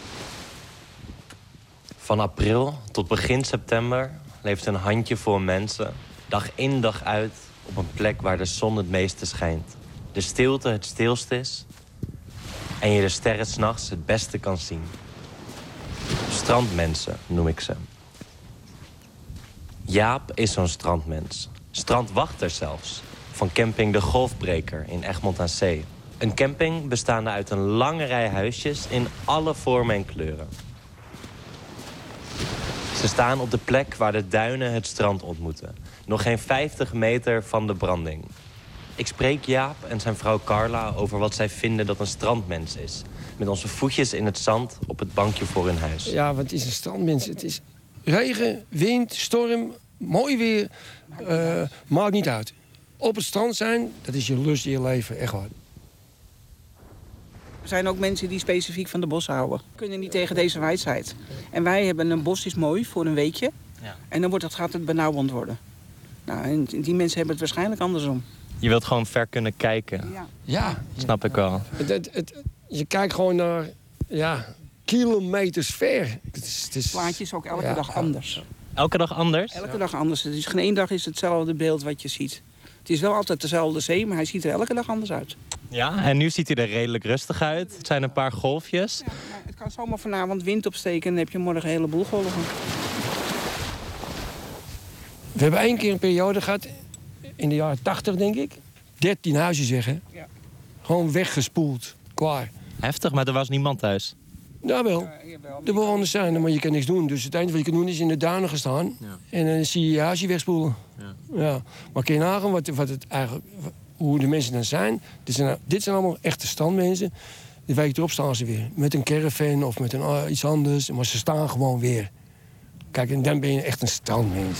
Van april tot begin september leeft een handjevol mensen dag in dag uit op een plek waar de zon het meeste schijnt. De stilte het stilst is en je de sterren 's nachts het beste kan zien. Strandmensen noem ik ze. Jaap is zo'n strandmens. Strandwachter zelfs. Van camping De Golfbreker in Egmond aan Zee. Een camping bestaande uit een lange rij huisjes in alle vormen en kleuren. Ze staan op de plek waar de duinen het strand ontmoeten. Nog geen 50 meter van de branding. Ik spreek Jaap en zijn vrouw Carla over wat zij vinden dat een strandmens is. Met onze voetjes in het zand op het bankje voor hun huis. Ja, want het is een strandmens. Het is regen, wind, storm, mooi weer. Maakt niet uit. Op het strand zijn, dat is je lust in je leven, echt waar. Er zijn ook mensen die specifiek van de bossen houden. Kunnen niet tegen deze wijsheid. En wij hebben een bos is mooi voor een weekje. Ja. En dan gaat het benauwend worden. Nou, en die mensen hebben het waarschijnlijk andersom. Je wilt gewoon ver kunnen kijken. Ja. Snap ik wel. Je kijkt gewoon naar kilometers ver. Het is plaatje is ook elke dag anders. Elke dag anders? Elke dag anders. Dus geen één dag is hetzelfde beeld wat je ziet. Het is wel altijd dezelfde zee, maar hij ziet er elke dag anders uit. Ja, en nu ziet hij er redelijk rustig uit. Het zijn een paar golfjes. Ja, maar het kan zomaar vanavond wind opsteken en dan heb je morgen een heleboel golven. We hebben 1 keer een periode gehad, in de jaren 80 denk ik. 13 huizen zeggen. Ja. Gewoon weggespoeld. Klaar. Heftig, maar er was niemand thuis. Nou wel. De bewoners zijn er, maar je kan niks doen. Dus het enige wat je kan doen is in de duinen gaan staan. Ja. En dan zie je je huisje wegspoelen. Ja. Maar kun je nagaan wat het eigenlijk, hoe de mensen dan zijn. Dit zijn allemaal echte strandmensen. De week erop staan ze weer. Met een caravan of met iets anders. Maar ze staan gewoon weer. Kijk, en dan ben je echt een strandmens.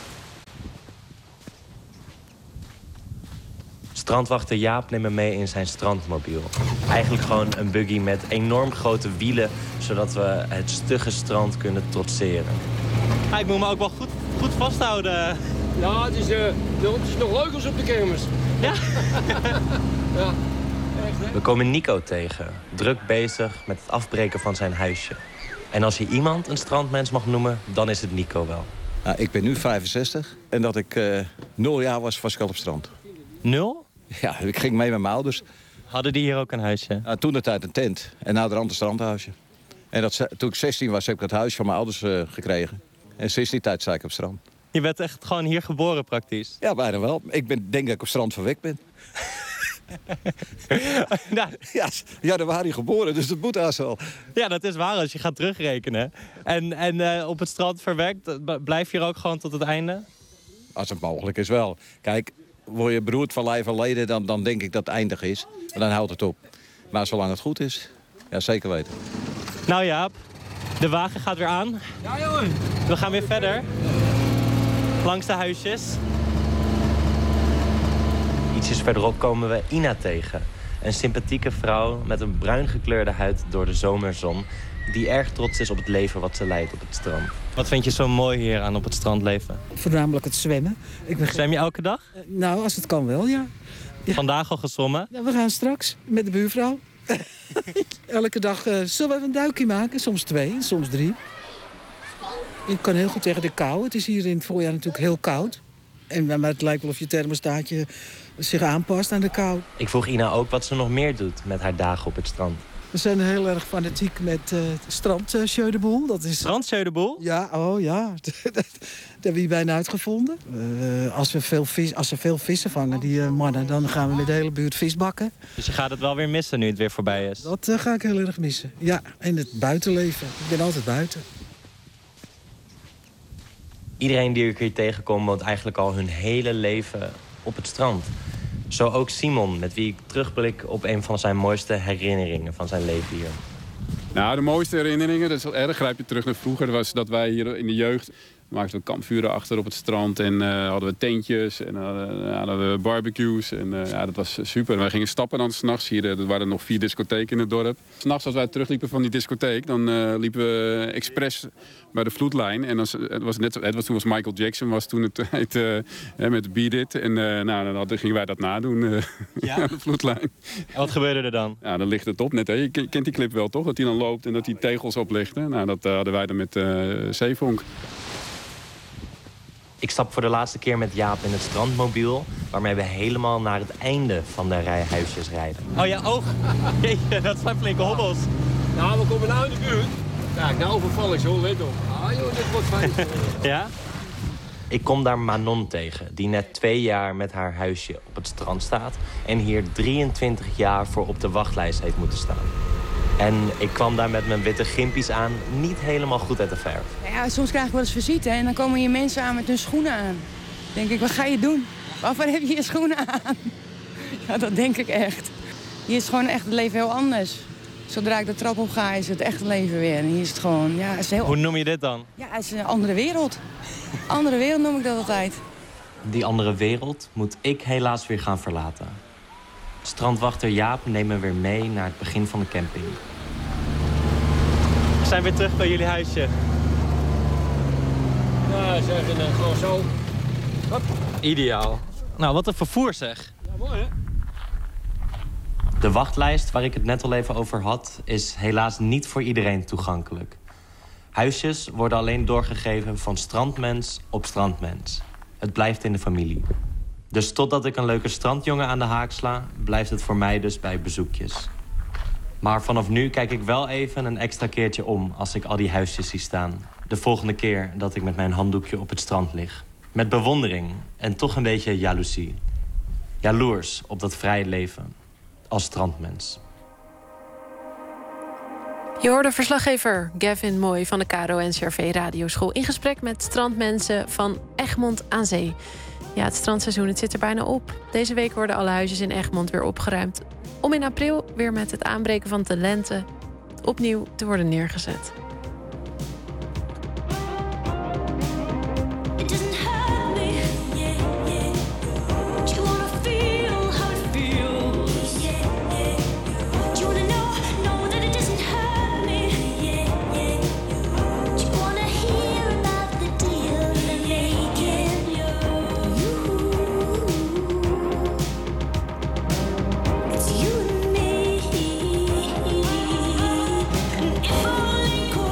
Strandwachter Jaap neemt me mee in zijn strandmobiel. Eigenlijk gewoon een buggy met enorm grote wielen, zodat we het stugge strand kunnen trotseren. Ik moet me ook wel goed vasthouden. Ja, het is nog leuk als op de kermis. Ja? Ja. We komen Nico tegen, druk bezig met het afbreken van zijn huisje. En als je iemand een strandmens mag noemen, dan is het Nico wel. Nou, ik ben nu 65 en dat ik 0 jaar was ik al op strand. 0? Ja, ik ging mee met mijn ouders. Hadden die hier ook een huisje? Nou, toen de tijd een tent en nou een strandhuisje. En toen ik 16 was, heb ik dat huis van mijn ouders gekregen. En sinds die tijd sta ik op strand. Je bent echt gewoon hier geboren praktisch? Ja, bijna wel. Ik denk dat ik op strand verwekt ben. Nou. Ja, daar waren die geboren, dus dat moet haast wel. Ja, dat is waar als je gaat terugrekenen. En op het strand verwekt, blijf je er ook gewoon tot het einde? Als het mogelijk is wel. Kijk, word je beroerd van lijf en leden, dan denk ik dat het eindig is. En dan houdt het op. Maar zolang het goed is, ja, zeker weten. Nou Jaap, de wagen gaat weer aan. Ja, jongen. We gaan weer verder. Langs de huisjes. Ietsjes verderop komen we Ina tegen. Een sympathieke vrouw met een bruin gekleurde huid door de zomerzon, die erg trots is op het leven wat ze leidt op het strand. Wat vind je zo mooi hier aan op het strand leven? Voornamelijk het zwemmen. Zwem je elke dag? Nou, als het kan wel, ja. Vandaag al gezwommen? Ja, we gaan straks met de buurvrouw. Elke dag zullen we een duikje maken. Soms 2, soms 3. Je kan heel goed tegen de kou. Het is hier in het voorjaar natuurlijk heel koud. Maar het lijkt wel of je thermostaatje zich aanpast aan de kou. Ik vroeg Ina ook wat ze nog meer doet met haar dagen op het strand. We zijn heel erg fanatiek met strandsjeu de boel. Dat is... Strandsjeu de boel? Ja, oh ja. Dat hebben we bijna uitgevonden. Als ze veel vissen vangen, die mannen, dan gaan we met de hele buurt vis bakken. Dus je gaat het wel weer missen nu het weer voorbij is? Dat ga ik heel erg missen. Ja, en het buitenleven. Ik ben altijd buiten. Iedereen die ik hier tegenkom woont eigenlijk al hun hele leven op het strand. Zo ook Simon, met wie ik terugblik op een van zijn mooiste herinneringen van zijn leven hier. Nou, de mooiste herinneringen, dat is wel erg, grijp je terug naar vroeger, was dat wij hier in de jeugd maakten we kampvuren achter op het strand en hadden we tentjes en hadden we barbecues. En dat was super. Wij gingen stappen dan 's nachts hier. Er waren nog 4 discotheken in het dorp. 's Nachts als wij terugliepen van die discotheek, dan liepen we expres bij de vloedlijn. En toen was Michael Jackson was toen het tijd met Beat It. En dan gingen wij dat nadoen aan de vloedlijn. En wat gebeurde er dan? Ja, dan ligt het op net. Hè. Je kent die clip wel, toch? Dat hij dan loopt en dat hij tegels oplegt. Hè? Nou, dat hadden wij dan met zeevonk. Ik stap voor de laatste keer met Jaap in het strandmobiel, waarmee we helemaal naar het einde van de rij huisjes rijden. Oh ja, Jeetje, dat zijn flinke hobbels. Nou, we komen nou in de buurt. Kijk, nou overval ik zo, let op. Ah joh, dit wordt fijn. Ja? Ik kom daar Manon tegen, die net 2 jaar met haar huisje op het strand staat en hier 23 jaar voor op de wachtlijst heeft moeten staan. En ik kwam daar met mijn witte gimpies aan, niet helemaal goed uit de verf. Ja, soms krijg ik wel eens visite en dan komen hier mensen aan met hun schoenen aan. Dan denk ik, wat ga je doen? Waarvoor heb je je schoenen aan? Ja, dat denk ik echt. Hier is gewoon echt het leven heel anders. Zodra ik de trap op ga, is het echt leven weer. En hier is het gewoon, ja, is heel... Hoe noem je dit dan? Ja, het is een andere wereld. Andere wereld noem ik dat altijd. Die andere wereld moet ik helaas weer gaan verlaten. Strandwachter Jaap neemt me weer mee naar het begin van de camping. We zijn weer terug bij jullie huisje. Ja, zeg, en dan gewoon zo. Hop. Ideaal. Nou, wat een vervoer zeg. Ja, mooi hè? De wachtlijst waar ik het net al even over had, is helaas niet voor iedereen toegankelijk. Huisjes worden alleen doorgegeven van strandmens op strandmens. Het blijft in de familie. Dus totdat ik een leuke strandjongen aan de haak sla, blijft het voor mij dus bij bezoekjes. Maar vanaf nu kijk ik wel even een extra keertje om als ik al die huisjes zie staan. De volgende keer dat ik met mijn handdoekje op het strand lig. Met bewondering en toch een beetje jaloezie. Jaloers op dat vrije leven als strandmens. Je hoorde verslaggever Gavin Moy van de KRO-NCRV Radioschool in gesprek met strandmensen van Egmond aan Zee. Ja, het strandseizoen, het zit er bijna op. Deze week worden alle huisjes in Egmond weer opgeruimd, om in april weer met het aanbreken van de lente opnieuw te worden neergezet. If only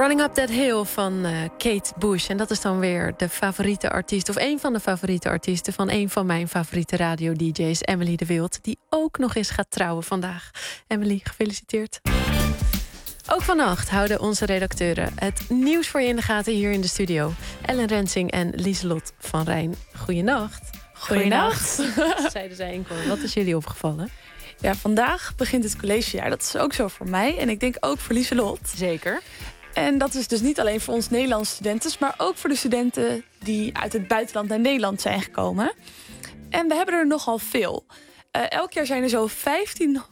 Running Up That Hill van Kate Bush. En dat is dan weer de favoriete artiest, of een van de favoriete artiesten van een van mijn favoriete radio-dj's, Emily de Wild, die ook nog eens gaat trouwen vandaag. Emily, gefeliciteerd. Ook vannacht houden onze redacteuren het nieuws voor je in de gaten hier in de studio. Ellen Rensing en Lieselot van Rijn. Goeienacht. Goeienacht. Zeiden zij in koor. Wat is jullie opgevallen? Ja, vandaag begint het collegejaar. Dat is ook zo voor mij en ik denk ook voor Lieselot. Zeker. En dat is dus niet alleen voor ons Nederlandse studenten, maar ook voor de studenten die uit het buitenland naar Nederland zijn gekomen. En we hebben er nogal veel. Elk jaar zijn er zo 1500.000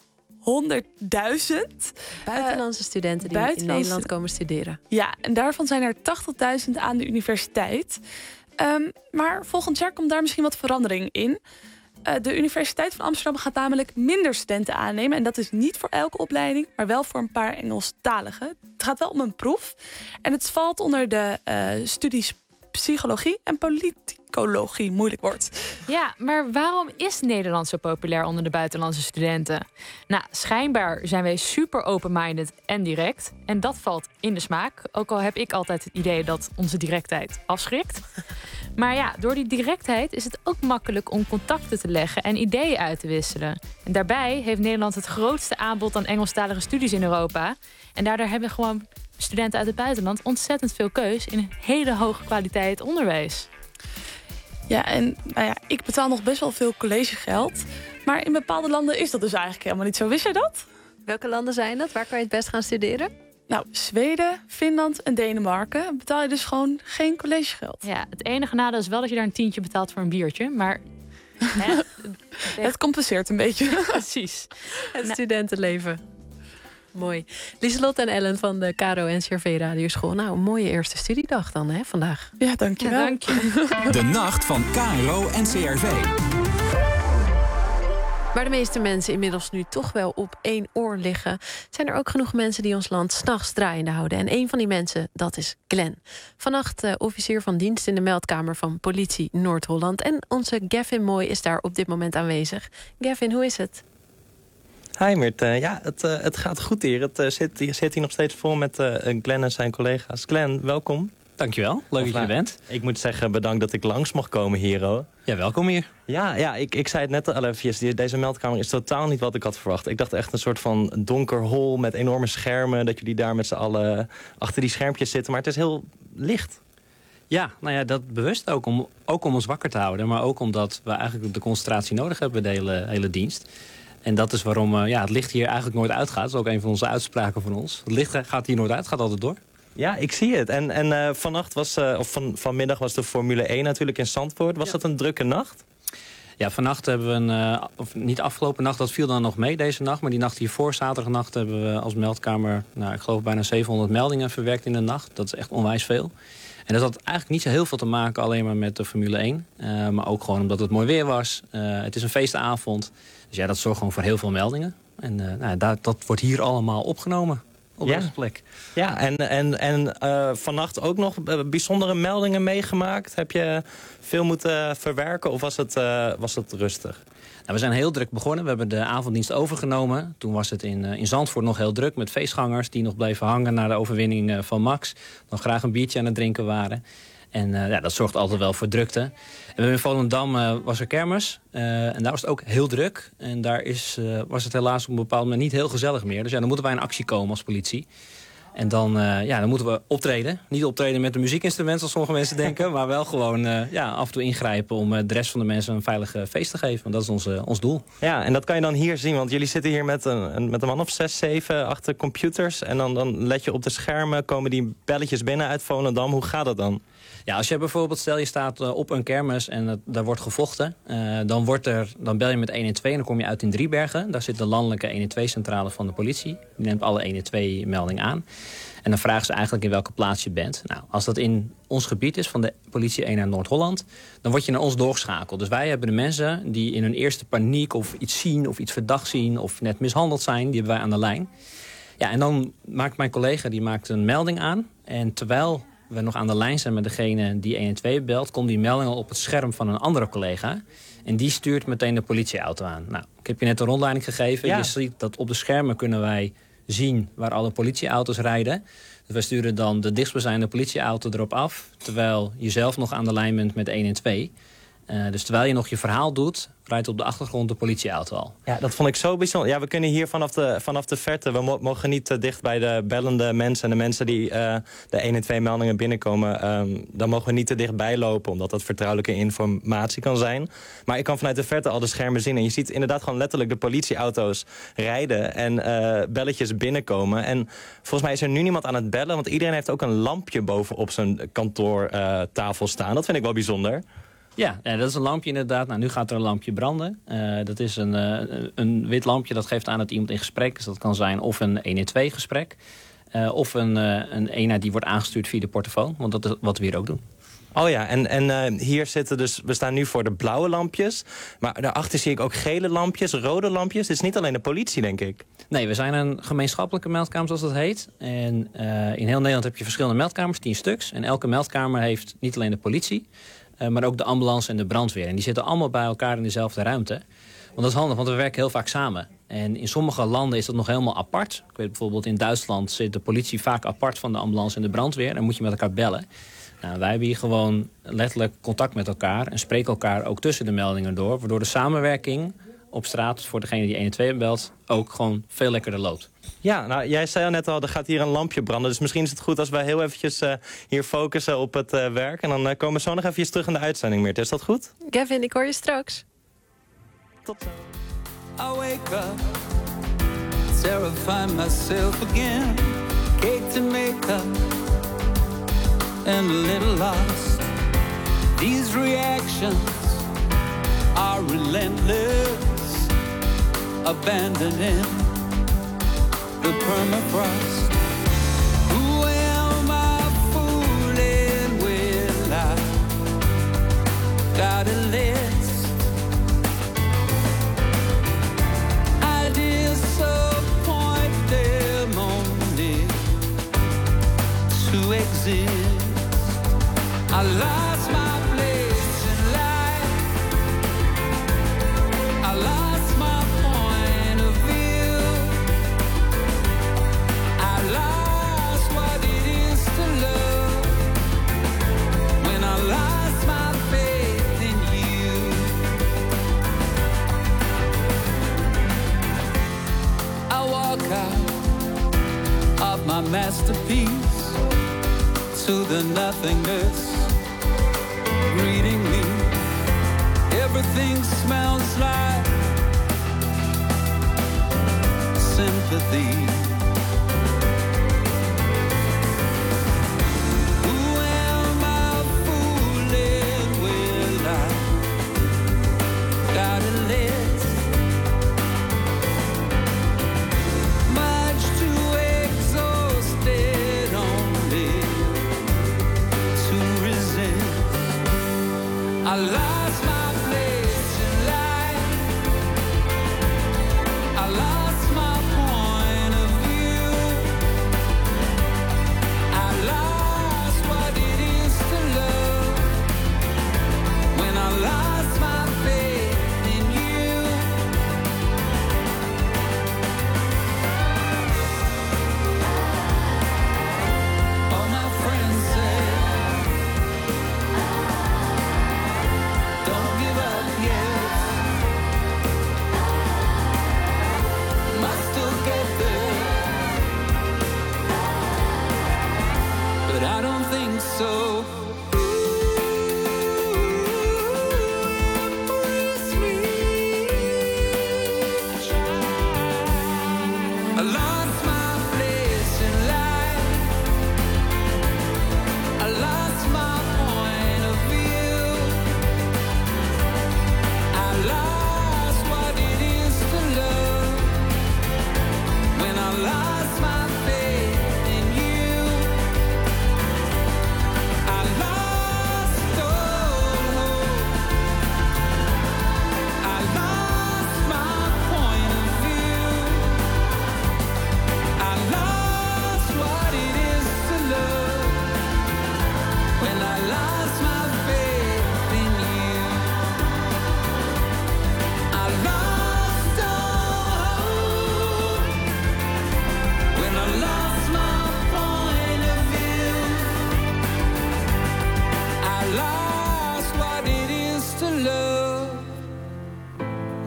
buitenlandse studenten die in Nederland komen studeren. Ja, en daarvan zijn er 80.000 aan de universiteit. Maar volgend jaar komt daar misschien wat verandering in. De Universiteit van Amsterdam gaat namelijk minder studenten aannemen. En dat is niet voor elke opleiding, maar wel voor een paar Engelstaligen. Het gaat wel om een proef. En het valt onder de studies psychologie en politicologie. Moeilijk woord. Ja, maar waarom is Nederland zo populair onder de buitenlandse studenten? Nou, schijnbaar zijn wij super open-minded en direct. En dat valt in de smaak. Ook al heb ik altijd het idee dat onze directheid afschrikt. Maar ja, door die directheid is het ook makkelijk om contacten te leggen en ideeën uit te wisselen. En daarbij heeft Nederland het grootste aanbod aan Engelstalige studies in Europa. En daardoor hebben gewoon studenten uit het buitenland ontzettend veel keus in een hele hoge kwaliteit onderwijs. Ja, en ik betaal nog best wel veel collegegeld. Maar in bepaalde landen is dat dus eigenlijk helemaal niet zo. Wist jij dat? Welke landen zijn dat? Waar kan je het best gaan studeren? Nou, Zweden, Finland en Denemarken betaal je dus gewoon geen collegegeld. Ja, het enige nadeel is wel dat je daar een tientje betaalt voor een biertje. Maar het compenseert een beetje. Precies. Het studentenleven. Mooi. Lieselot en Ellen van de KRO-NCRV Radioschool. Nou, een mooie eerste studiedag dan, hè, vandaag. Ja, dankjewel. Ja, dank je. De nacht van KRO-NCRV. Waar de meeste mensen inmiddels nu toch wel op één oor liggen, zijn er ook genoeg mensen die ons land 's nachts draaiende houden. En een van die mensen, dat is Glenn. Vannacht officier van dienst in de meldkamer van politie Noord-Holland. En onze Gavin Mooi is daar op dit moment aanwezig. Gavin, hoe is het? Hi Meert, het gaat goed hier. Het zit hier nog steeds vol met Glenn en zijn collega's. Glenn, welkom. Dankjewel, leuk dat je er bent. Ik moet zeggen, bedankt dat ik langs mocht komen hier, hoor. Ja, welkom hier. Ja, ik zei het net al even, deze meldkamer is totaal niet wat ik had verwacht. Ik dacht echt een soort van donker hol met enorme schermen, dat jullie daar met z'n allen achter die schermpjes zitten. Maar het is heel licht. Ja, nou ja, dat bewust ook om ons wakker te houden. Maar ook omdat we eigenlijk de concentratie nodig hebben bij de hele dienst. En dat is waarom het licht hier eigenlijk nooit uitgaat. Dat is ook een van onze uitspraken van ons. Het licht gaat hier nooit uit, gaat altijd door. Ja, ik zie het. En vannacht vanmiddag was de Formule 1 natuurlijk in Zandvoort. Was dat een drukke nacht? Ja, vannacht hebben we niet afgelopen nacht, dat viel dan nog mee deze nacht. Maar die nacht hiervoor, zaterdagnacht, hebben we als meldkamer, ik geloof bijna 700 meldingen verwerkt in de nacht. Dat is echt onwijs veel. En dat had eigenlijk niet zo heel veel te maken alleen maar met de Formule 1. Maar ook gewoon omdat het mooi weer was. Het is een feestavond. Dus ja, dat zorgt gewoon voor heel veel meldingen. En dat wordt hier allemaal opgenomen. Op deze plek. Ja, en vannacht ook nog bijzondere meldingen meegemaakt. Heb je veel moeten verwerken of was het rustig? Nou, we zijn heel druk begonnen. We hebben de avonddienst overgenomen. Toen was het in Zandvoort nog heel druk met feestgangers die nog bleven hangen na de overwinning van Max. Nog graag een biertje aan het drinken waren. En dat zorgt altijd wel voor drukte. En in Volendam was er kermis. En daar was het ook heel druk. En daar was het helaas op een bepaald moment niet heel gezellig meer. Dus ja, dan moeten wij in actie komen als politie. En dan moeten we optreden. Niet optreden met een muziekinstrument zoals sommige mensen denken. Maar wel gewoon af en toe ingrijpen om de rest van de mensen een veilig feest te geven. Want dat is ons doel. Ja, en dat kan je dan hier zien. Want jullie zitten hier met een man of 6, 7 achter computers. En dan let je op de schermen. Komen die belletjes binnen uit Volendam. Hoe gaat dat dan? Ja, als je bijvoorbeeld, stel je staat op een kermis en daar wordt gevochten. Dan bel je met 112 en dan kom je uit in Driebergen. Daar zit de landelijke 112-centrale van de politie. Die neemt alle 112-meldingen aan. En dan vragen ze eigenlijk in welke plaats je bent. Nou, als dat in ons gebied is, van de politie 1 naar Noord-Holland, dan word je naar ons doorgeschakeld. Dus wij hebben de mensen die in hun eerste paniek of iets zien of iets verdacht zien of net mishandeld zijn, die hebben wij aan de lijn. Ja, en dan maakt mijn collega een melding aan. En terwijl we nog aan de lijn zijn met degene die 112 belt, komt die melding al op het scherm van een andere collega. En die stuurt meteen de politieauto aan. Nou, ik heb je net een rondleiding gegeven. Ja. Je ziet dat op de schermen kunnen wij zien waar alle politieauto's rijden. Dus wij sturen dan de dichtstbijzijnde politieauto erop af, terwijl je zelf nog aan de lijn bent met 112. Dus terwijl je nog je verhaal doet, rijdt op de achtergrond de politieauto al. Ja, dat vond ik zo bijzonder. Ja, we kunnen hier vanaf de verte, we mogen niet te dicht bij de bellende mensen en de mensen die de 112-meldingen binnenkomen. Dan mogen we niet te dichtbij lopen, omdat dat vertrouwelijke informatie kan zijn. Maar ik kan vanuit de verte al de schermen zien. En je ziet inderdaad gewoon letterlijk de politieauto's rijden en belletjes binnenkomen. En volgens mij is er nu niemand aan het bellen, want iedereen heeft ook een lampje bovenop zijn kantoortafel staan. Dat vind ik wel bijzonder. Ja, dat is een lampje inderdaad. Nou, nu gaat er een lampje branden. Dat is een wit lampje dat geeft aan dat iemand in gesprek is. Dat kan zijn of een 112-gesprek... of een eenheid die wordt aangestuurd via de portofoon. Want dat is wat we hier ook doen. Oh ja, en hier zitten dus... We staan nu voor de blauwe lampjes. Maar daarachter zie ik ook gele lampjes, rode lampjes. Het is niet alleen de politie, denk ik. Nee, we zijn een gemeenschappelijke meldkamer, zoals dat heet. En in heel Nederland heb je verschillende meldkamers, 10 stuks. En elke meldkamer heeft niet alleen de politie... maar ook de ambulance en de brandweer. En die zitten allemaal bij elkaar in dezelfde ruimte. Want dat is handig, want we werken heel vaak samen. En in sommige landen is dat nog helemaal apart. Ik weet bijvoorbeeld in Duitsland zit de politie vaak apart van de ambulance en de brandweer. En moet je met elkaar bellen. Nou, wij hebben hier gewoon letterlijk contact met elkaar. En spreken elkaar ook tussen de meldingen door. Waardoor de samenwerking op straat voor degene die 112 belt ook gewoon veel lekkerder loopt. Ja, nou, jij zei al net al, er gaat hier een lampje branden. Dus misschien is het goed als wij heel eventjes hier focussen op het werk. En dan komen we zo nog eventjes terug in de uitzending, Meerte. Is dat goed? Gavin, ik hoor je straks. Tot zo. I wake up, terrify myself again. Cake to make up, and a little lost. These reactions are relentless, abandoning the permafrost. Who am I fooling with? I got a list. I disappoint them only to exist. I lost my place in life. I lost my point of view. I lost what it is to love when I lost my faith in you. I walk out of my masterpiece to the nothingness greeting me. Everything smells like sympathy. Who am I fooling with? I got a list, much too exhausted only to resist. I lost my place in life. I lost my point of view.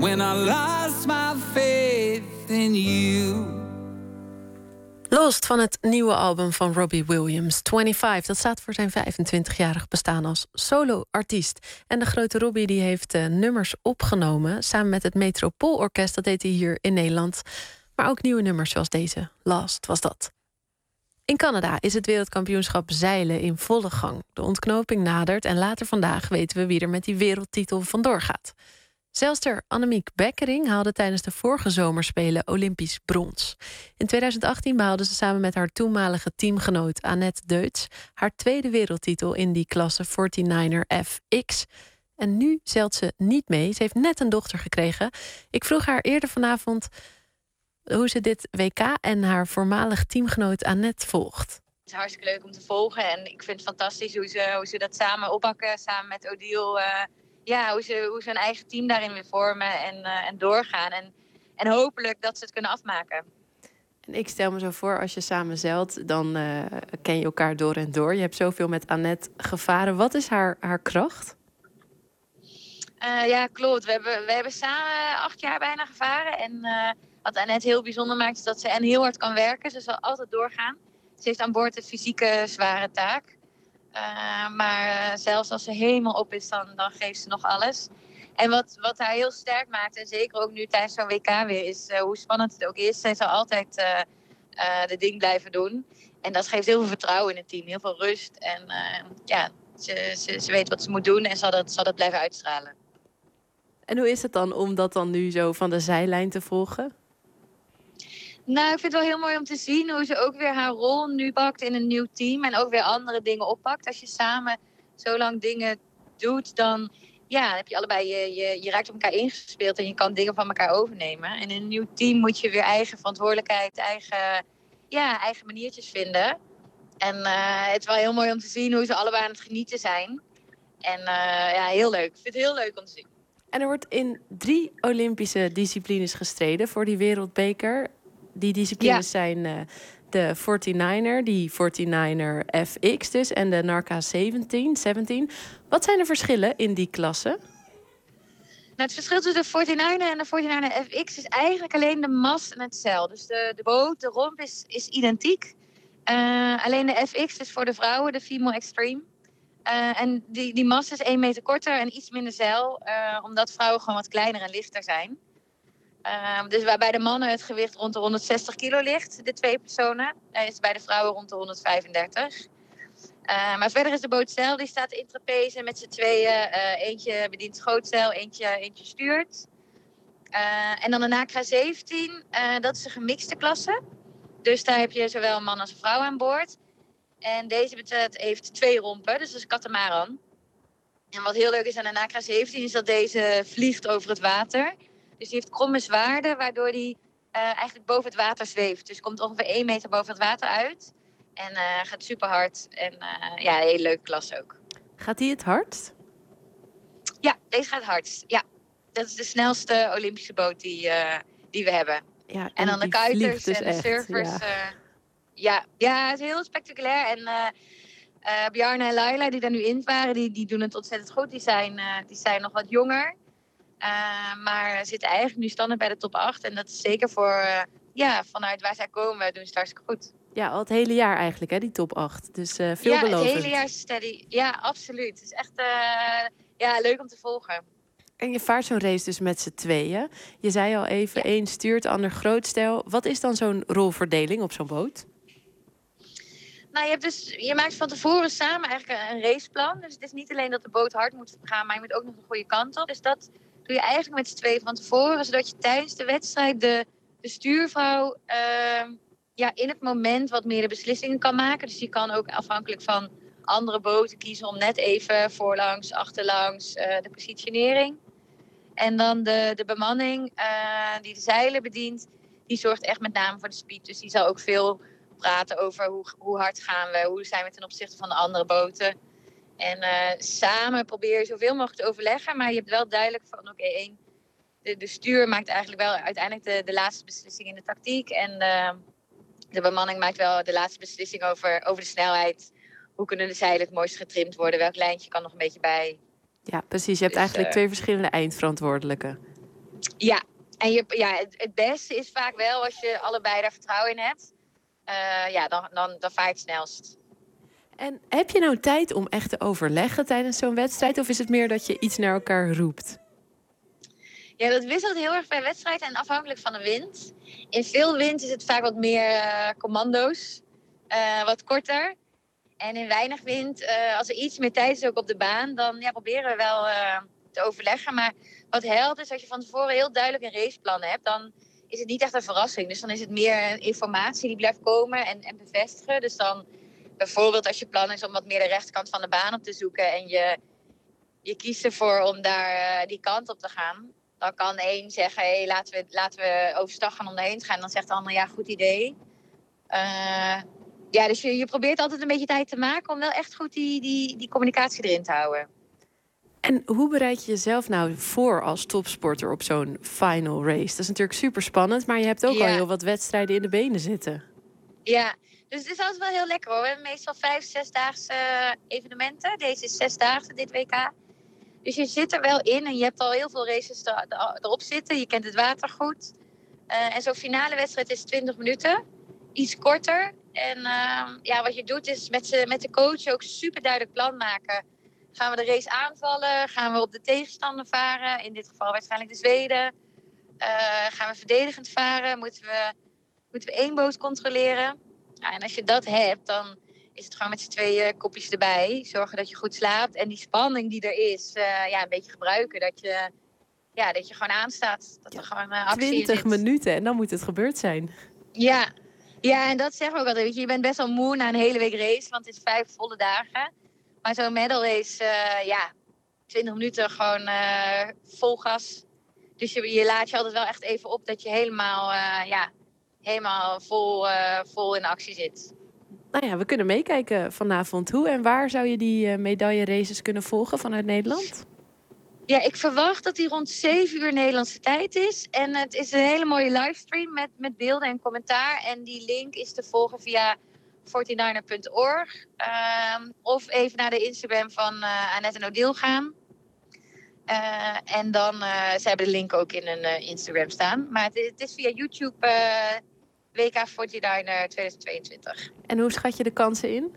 when I lost my faith in you. Lost van het nieuwe album van Robbie Williams, 25. Dat staat voor zijn 25-jarig bestaan als solo-artiest. En de grote Robbie die heeft nummers opgenomen samen met het Metropoolorkest. Dat deed hij hier in Nederland. Maar ook nieuwe nummers zoals deze. Last was dat. In Canada is het wereldkampioenschap zeilen in volle gang. De ontknoping nadert en later vandaag weten we wie er met die wereldtitel vandoor gaat. Zeilster Annemiek Bekkering haalde tijdens de vorige zomerspelen Olympisch brons. In 2018 behaalde ze samen met haar toenmalige teamgenoot Annette Deutz haar tweede wereldtitel in die klasse 49er FX. En nu zeilt ze niet mee. Ze heeft net een dochter gekregen. Ik vroeg haar eerder vanavond hoe ze dit WK en haar voormalig teamgenoot Annette volgt. Het is hartstikke leuk om te volgen en ik vind het fantastisch hoe ze dat samen oppakken, samen met Odile. Hoe ze een eigen team daarin weer vormen en doorgaan. En hopelijk dat ze het kunnen afmaken. En ik stel me zo voor, als je samen zeilt, dan ken je elkaar door en door. Je hebt zoveel met Annette gevaren. Wat is haar kracht? Ja, klopt. We hebben samen 8 jaar bijna gevaren. En wat Annette heel bijzonder maakt, is dat ze heel hard kan werken. Ze zal altijd doorgaan. Ze heeft aan boord een fysieke zware taak. Maar zelfs als ze helemaal op is, dan geeft ze nog alles. En wat haar heel sterk maakt, en zeker ook nu tijdens zo'n WK weer, is hoe spannend het ook is. Zij zal altijd de ding blijven doen. En dat geeft heel veel vertrouwen in het team, heel veel rust. En ze weet wat ze moet doen en zal dat blijven uitstralen. En hoe is het dan om dat dan nu zo van de zijlijn te volgen? Nou, ik vind het wel heel mooi om te zien hoe ze ook weer haar rol nu pakt in een nieuw team. En ook weer andere dingen oppakt. Als je samen zo lang dingen doet, dan heb je allebei, je raakt op elkaar ingespeeld en je kan dingen van elkaar overnemen. En in een nieuw team moet je weer eigen verantwoordelijkheid, eigen maniertjes vinden. En het is wel heel mooi om te zien hoe ze allebei aan het genieten zijn. En heel leuk. Ik vind het heel leuk om te zien. En er wordt in 3 Olympische disciplines gestreden voor die wereldbeker. Die disciplines zijn de 49er, die 49er FX dus, en de Narca 17. Wat zijn de verschillen in die klassen? Nou, het verschil tussen de 49er en de 49er FX is eigenlijk alleen de mast en het zeil. Dus de boot, de romp is identiek. Alleen de FX is voor de vrouwen, de Female Extreme. En die mast is 1 meter korter en iets minder zeil, omdat vrouwen gewoon wat kleiner en lichter zijn. Dus waarbij de mannen het gewicht rond de 160 kilo ligt, de 2 personen, is bij de vrouwen rond de 135. Maar verder is de boot zeil, die staat in trapeze met z'n tweeën. Eentje bedient schootzeil, eentje stuurt. En dan de NACRA 17, dat is een gemixte klasse. Dus daar heb je zowel een man als een vrouw aan boord. En deze heeft 2 rompen, dus dat is een katamaran. En wat heel leuk is aan de NACRA 17 is dat deze vliegt over het water. Dus die heeft kromme zwaarden, waardoor die eigenlijk boven het water zweeft. Dus komt ongeveer 1 meter boven het water uit. En gaat super hard. En een hele leuke klas ook. Gaat die het hardst? Ja, deze gaat het hardst. Ja, dat is de snelste Olympische boot die we hebben. Ja, en dan de kuiters dus en de surfers. Ja, het is heel spectaculair. En Bjarne en Laila, die daar nu in waren, die doen het ontzettend goed. Die zijn nog wat jonger. Maar zitten eigenlijk nu standaard bij de top 8. En dat is zeker voor, vanuit waar zij komen, doen ze het hartstikke goed. Ja, al het hele jaar eigenlijk, hè, die top 8. Dus veelbelovend. Ja, het hele jaar steady. Ja, absoluut. Het is echt leuk om te volgen. En je vaart zo'n race dus met z'n tweeën. Je zei al even, één stuurt, ander grootstijl. Wat is dan zo'n rolverdeling op zo'n boot? Nou, je maakt van tevoren samen eigenlijk een raceplan. Dus het is niet alleen dat de boot hard moet gaan, maar je moet ook nog de goede kant op. Dus dat doe je eigenlijk met z'n tweeën van tevoren, zodat je tijdens de wedstrijd de stuurvrouw in het moment wat meer de beslissingen kan maken. Dus die kan ook afhankelijk van andere boten kiezen om net even voorlangs, achterlangs, de positionering. En dan de bemanning die de zeilen bedient, die zorgt echt met name voor de speed. Dus die zal ook veel praten over hoe hard gaan we, hoe zijn we ten opzichte van de andere boten. En samen probeer je zoveel mogelijk te overleggen, maar je hebt wel duidelijk van de stuur maakt eigenlijk wel uiteindelijk de laatste beslissing in de tactiek. En de bemanning maakt wel de laatste beslissing over de snelheid. Hoe kunnen de zeilen het mooist getrimd worden? Welk lijntje kan nog een beetje bij? Ja, precies. Je hebt eigenlijk 2 verschillende eindverantwoordelijken. Ja, en het beste is vaak wel als je allebei daar vertrouwen in hebt. Dan vaar je het snelst. En heb je nou tijd om echt te overleggen tijdens zo'n wedstrijd? Of is het meer dat je iets naar elkaar roept? Ja, dat wisselt heel erg bij wedstrijden en afhankelijk van de wind. In veel wind is het vaak wat meer commando's, wat korter. En in weinig wind, als er iets meer tijd is ook op de baan, dan proberen we wel te overleggen. Maar wat helpt is als je van tevoren heel duidelijk een raceplan hebt, dan is het niet echt een verrassing. Dus dan is het meer informatie die blijft komen en bevestigen. Dus dan bijvoorbeeld als je plan is om wat meer de rechterkant van de baan op te zoeken en je kiest ervoor om daar die kant op te gaan. Dan kan één zeggen, hey, laten we overstag gaan om daarheen te gaan. Dan zegt de ander, ja, goed idee. Dus je probeert altijd een beetje tijd te maken om wel echt goed die communicatie erin te houden. En hoe bereid je jezelf nou voor als topsporter op zo'n final race? Dat is natuurlijk super spannend, maar je hebt ook al heel wat wedstrijden in de benen zitten. Ja, dus het is altijd wel heel lekker hoor. We hebben meestal 5-6-daagse evenementen. Deze is 6-daagse, dit WK. Dus je zit er wel in en je hebt al heel veel races erop zitten. Je kent het water goed. En zo'n finale wedstrijd is 20 minuten. Iets korter. En wat je doet is met de coach ook super duidelijk plan maken. Gaan we de race aanvallen? Gaan we op de tegenstander varen? In dit geval waarschijnlijk de Zweden. Gaan we verdedigend varen? Moeten we één boot controleren? En als je dat hebt, dan is het gewoon met z'n tweeën kopjes erbij. Zorgen dat je goed slaapt. En die spanning die er is, een beetje gebruiken. Dat je gewoon aanstaat. Dat er gewoon actie 20 minuten en dan moet het gebeurd zijn. Ja, en dat zeggen we ook altijd. Weet je bent best wel moe na een hele week race. Want het is 5 volle dagen. Maar zo'n medal race, 20 minuten gewoon vol gas. Dus je laat je altijd wel echt even op dat je helemaal vol in actie zit. Nou ja, we kunnen meekijken vanavond. Hoe en waar zou je die medailleraces kunnen volgen vanuit Nederland? Ja, ik verwacht dat die rond 7 uur Nederlandse tijd is. En het is een hele mooie livestream met beelden en commentaar. En die link is te volgen via 49er.org. Of even naar de Instagram van Annette en Odile gaan. En dan, ze hebben de link ook in een Instagram staan. Maar het is via YouTube WK 49er 2022. En hoe schat je de kansen in?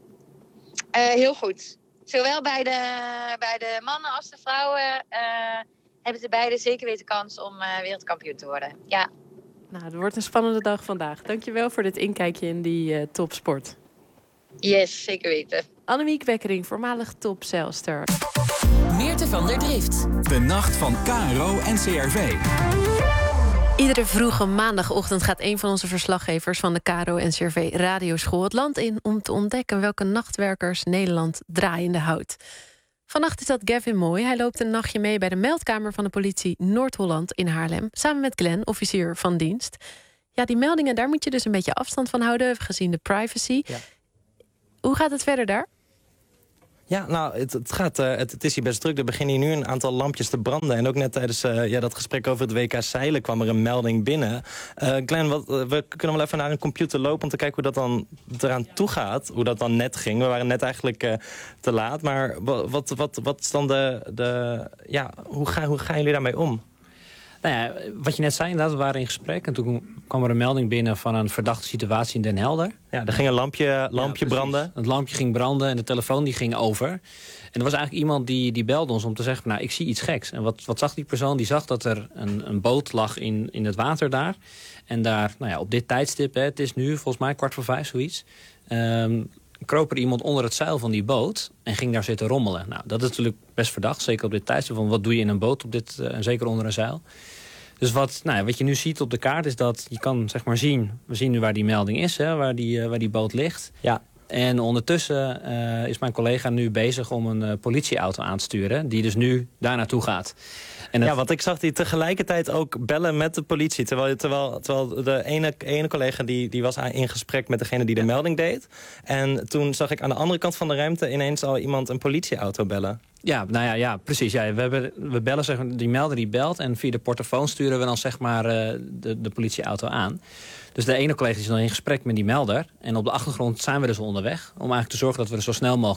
Heel goed. Zowel bij de mannen als de vrouwen hebben ze beide zeker weten kans om wereldkampioen te worden. Ja. Nou, het wordt een spannende dag vandaag. Dankjewel voor dit inkijkje in die topsport. Yes, zeker weten. Annemiek Wekkering, voormalig topzeilster. Meerte van der Drift. De nacht van KRO en CRV. Iedere vroege maandagochtend gaat een van onze verslaggevers van de KRO en CRV Radioschool het land in om te ontdekken welke nachtwerkers Nederland draaiende houdt. Vannacht is dat Gavin Mooi. Hij loopt een nachtje mee bij de meldkamer van de politie Noord-Holland in Haarlem. Samen met Glenn, officier van dienst. Ja, die meldingen, daar moet je dus een beetje afstand van houden, gezien de privacy. Ja. Hoe gaat het verder daar? Ja, nou, het is hier best druk. Er beginnen hier nu een aantal lampjes te branden. En ook net tijdens dat gesprek over het WK zeilen kwam er een melding binnen. Glenn, we kunnen wel even naar een computer lopen om te kijken hoe dat dan eraan toe gaat. Hoe dat dan net ging. We waren net eigenlijk te laat. Maar wat is dan hoe gaan jullie daarmee om? Nou ja, wat je net zei, inderdaad, we waren in gesprek. En toen kwam er een melding binnen van een verdachte situatie in Den Helder. Ja, er ging een lampje branden. Het lampje ging branden en de telefoon die ging over. En er was eigenlijk iemand die belde ons om te zeggen, nou, ik zie iets geks. En wat zag die persoon? Die zag dat er een boot lag in het water daar. En daar, op dit tijdstip, het is nu volgens mij 4:15, zoiets. Kroop er iemand onder het zeil van die boot en ging daar zitten rommelen. Nou, dat is natuurlijk best verdacht, zeker op dit tijdstip. Van wat doe je in een boot op dit, zeker onder een zeil? Dus wat je nu ziet op de kaart is dat je kan zien... We zien nu waar die melding is, waar die boot ligt. Ja. En ondertussen is mijn collega nu bezig om een politieauto aan te sturen... die dus nu daar naartoe gaat. Ja, want ik zag die tegelijkertijd ook bellen met de politie. Terwijl de ene collega die was in gesprek met degene die de melding deed. En toen zag ik aan de andere kant van de ruimte ineens al iemand een politieauto bellen. Ja, precies. Ja, we bellen, die melder die belt en via de portofoon sturen we dan de politieauto aan. Dus de ene collega is dan in gesprek met die melder. En op de achtergrond zijn we dus onderweg om eigenlijk te zorgen dat we er zo snel mogelijk zijn.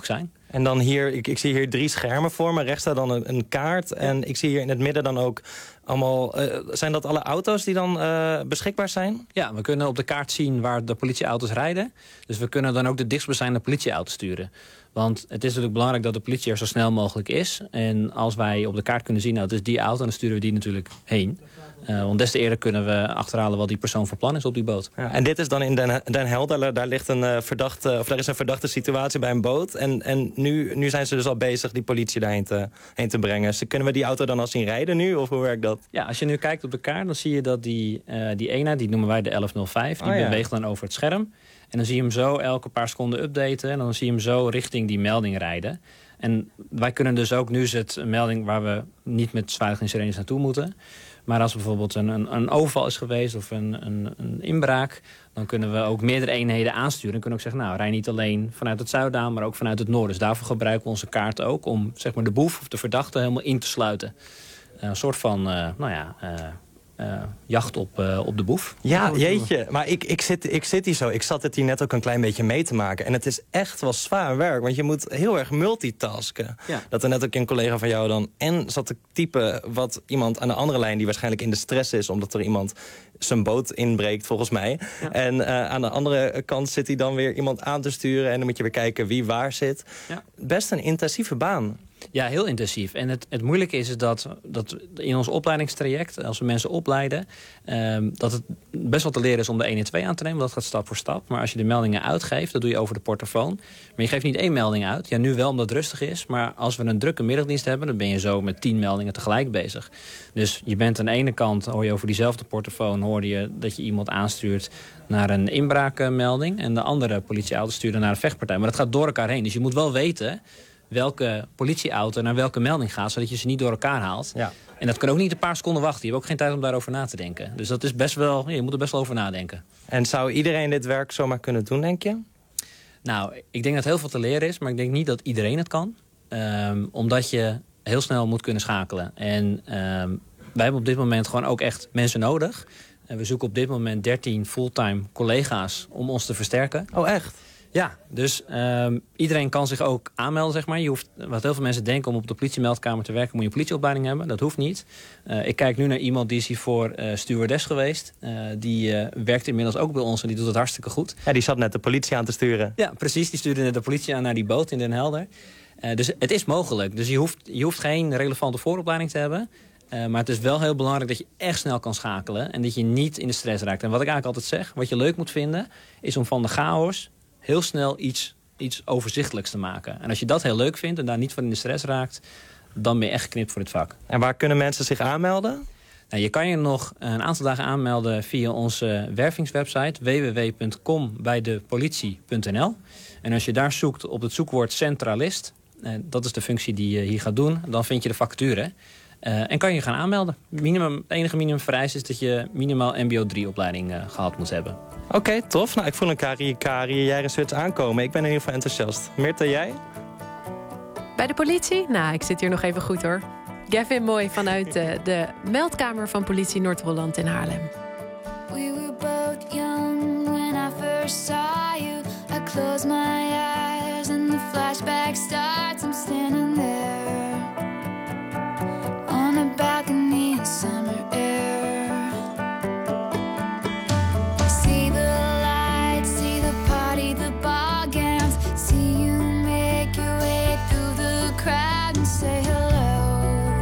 En dan hier, ik zie hier 3 schermen voor me. Rechts staat dan een kaart. En ik zie hier in het midden dan ook allemaal... zijn dat alle auto's die dan beschikbaar zijn? Ja, we kunnen op de kaart zien waar de politieauto's rijden. Dus we kunnen dan ook de dichtstbijzijnde politieauto sturen. Want het is natuurlijk belangrijk dat de politie er zo snel mogelijk is. En als wij op de kaart kunnen zien, nou, het is die auto, dan sturen we die natuurlijk heen. Want des te eerder kunnen we achterhalen wat die persoon van plan is op die boot. Ja, en dit is dan in Den Helder. Daar ligt daar is een verdachte situatie bij een boot. En nu zijn ze dus al bezig die politie daarheen te brengen. Dus kunnen we die auto dan al zien rijden nu? Of hoe werkt dat? Ja, als je nu kijkt op de kaart, dan zie je dat die eenheid, die noemen wij de 1105, die beweegt dan over het scherm. En dan zie je hem zo elke paar seconden updaten. En dan zie je hem zo richting die melding rijden. En wij kunnen dus ook, nu is het een melding waar we niet met zwaarlichtsirenes naartoe moeten. Maar als bijvoorbeeld een overval is geweest of een inbraak, dan kunnen we ook meerdere eenheden aansturen. En kunnen ook zeggen, nou, rij niet alleen vanuit het zuiden aan, maar ook vanuit het noorden. Dus daarvoor gebruiken we onze kaart ook om, zeg maar, de boef of de verdachte helemaal in te sluiten. Een soort van, jacht op de boef. Ja, jeetje. Maar ik zit hier zo. Ik zat het hier net ook een klein beetje mee te maken. En het is echt wel zwaar werk. Want je moet heel erg multitasken. Ja. Dat er net ook een collega van jou dan en zat te typen wat iemand aan de andere lijn, die waarschijnlijk in de stress is, omdat er iemand zijn boot inbreekt, volgens mij. Ja. En aan de andere kant zit hij dan weer iemand aan te sturen. En dan moet je weer kijken wie waar zit. Ja. Best een intensieve baan. Ja, heel intensief. En het moeilijke is dat in ons opleidingstraject, als we mensen opleiden, dat het best wel te leren is om de 112 aan te nemen. Dat gaat stap voor stap. Maar als je de meldingen uitgeeft, dat doe je over de portofoon. Maar je geeft niet 1 melding uit. Ja, nu wel omdat het rustig is. Maar als we een drukke middagdienst hebben, dan ben je zo met 10 meldingen tegelijk bezig. Dus je bent aan de ene kant, hoor je over diezelfde portofoon, hoorde je dat je iemand aanstuurt naar een inbraakmelding. En de andere politieauto stuurt naar een vechtpartij. Maar dat gaat door elkaar heen. Dus je moet wel weten welke politieauto naar welke melding gaat, zodat je ze niet door elkaar haalt. Ja. En dat kan ook niet een paar seconden wachten. Je hebt ook geen tijd om daarover na te denken. Dus dat is best wel, je moet er best wel over nadenken. En zou iedereen dit werk zomaar kunnen doen, denk je? Nou, ik denk dat heel veel te leren is, maar ik denk niet dat iedereen het kan. Omdat je heel snel moet kunnen schakelen. En wij hebben op dit moment gewoon ook echt mensen nodig. En we zoeken op dit moment 13 fulltime collega's om ons te versterken. Oh, echt? Ja, dus iedereen kan zich ook aanmelden, zeg maar. Wat heel veel mensen denken, om op de politiemeldkamer te werken, moet je een politieopleiding hebben. Dat hoeft niet. Ik kijk nu naar iemand die is hiervoor stewardess geweest. Die werkt inmiddels ook bij ons en die doet het hartstikke goed. Ja, die zat net de politie aan te sturen. Ja, precies. Die stuurde net de politie aan naar die boot in Den Helder. Dus het is mogelijk. Dus je hoeft geen relevante vooropleiding te hebben. Maar het is wel heel belangrijk dat je echt snel kan schakelen en dat je niet in de stress raakt. En wat ik eigenlijk altijd zeg, wat je leuk moet vinden, is om van de chaos heel snel iets overzichtelijks te maken. En als je dat heel leuk vindt en daar niet van in de stress raakt, dan ben je echt geknipt voor het vak. En waar kunnen mensen zich aanmelden? Nou, je kan je nog een aantal dagen aanmelden via onze wervingswebsite www.kombijdepolitie.nl. En als je daar zoekt op het zoekwoord centralist, dat is de functie die je hier gaat doen, dan vind je de vacature. En kan je gaan aanmelden. Het enige minimum vereist is dat je minimaal mbo 3-opleiding gehad moet hebben. Oké, tof. Nou, ik voel een carrière-switch aankomen. Ik ben in ieder geval enthousiast. Mirte, jij? Bij de politie? Nou, ik zit hier nog even goed hoor. Gavin Mooi vanuit de meldkamer van politie Noord-Holland in Haarlem. We were both young when I first saw you. I close my eyes and the flashback starts. I'm standing there on a balcony in summer air. See the lights, see the party, the ball gowns. See you make your way through the crowd and say hello.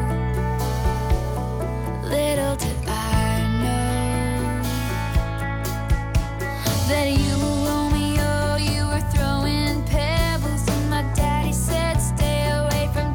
Little did I know that you were Romeo, you were throwing pebbles, and my daddy said stay away from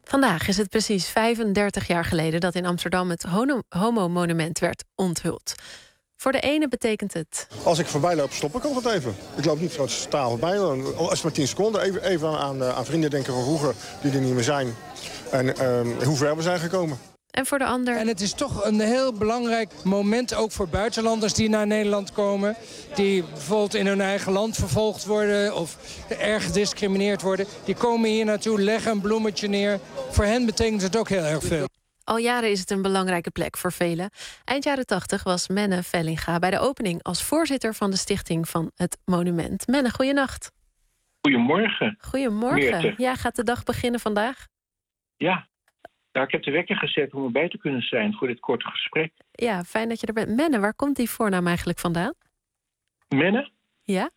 Vandaag is het precies 35 jaar geleden dat in Amsterdam het Homo-monument werd onthuld. Voor de ene betekent het... Als ik voorbij loop, stop ik altijd even. Ik loop niet totaal voorbij. Als het maar 10 seconden. Even aan vrienden denken van vroeger die er niet meer zijn. En hoe ver we zijn gekomen. En voor de ander... En het is toch een heel belangrijk moment ook voor buitenlanders die naar Nederland komen. Die bijvoorbeeld in hun eigen land vervolgd worden of erg gediscrimineerd worden. Die komen hier naartoe, leggen een bloemetje neer. Voor hen betekent het ook heel erg veel. Al jaren is het een belangrijke plek voor velen. Eind jaren 80 was Menne Vellinga bij de opening als voorzitter van de stichting van het monument. Menne, goeienacht. Goedemorgen. Goedemorgen. Meerte. Ja, gaat de dag beginnen vandaag? Ja. Nou, ik heb de wekker gezet om erbij te kunnen zijn voor dit korte gesprek. Ja, fijn dat je er bent. Menne, waar komt die voornaam eigenlijk vandaan? Menne? Ja?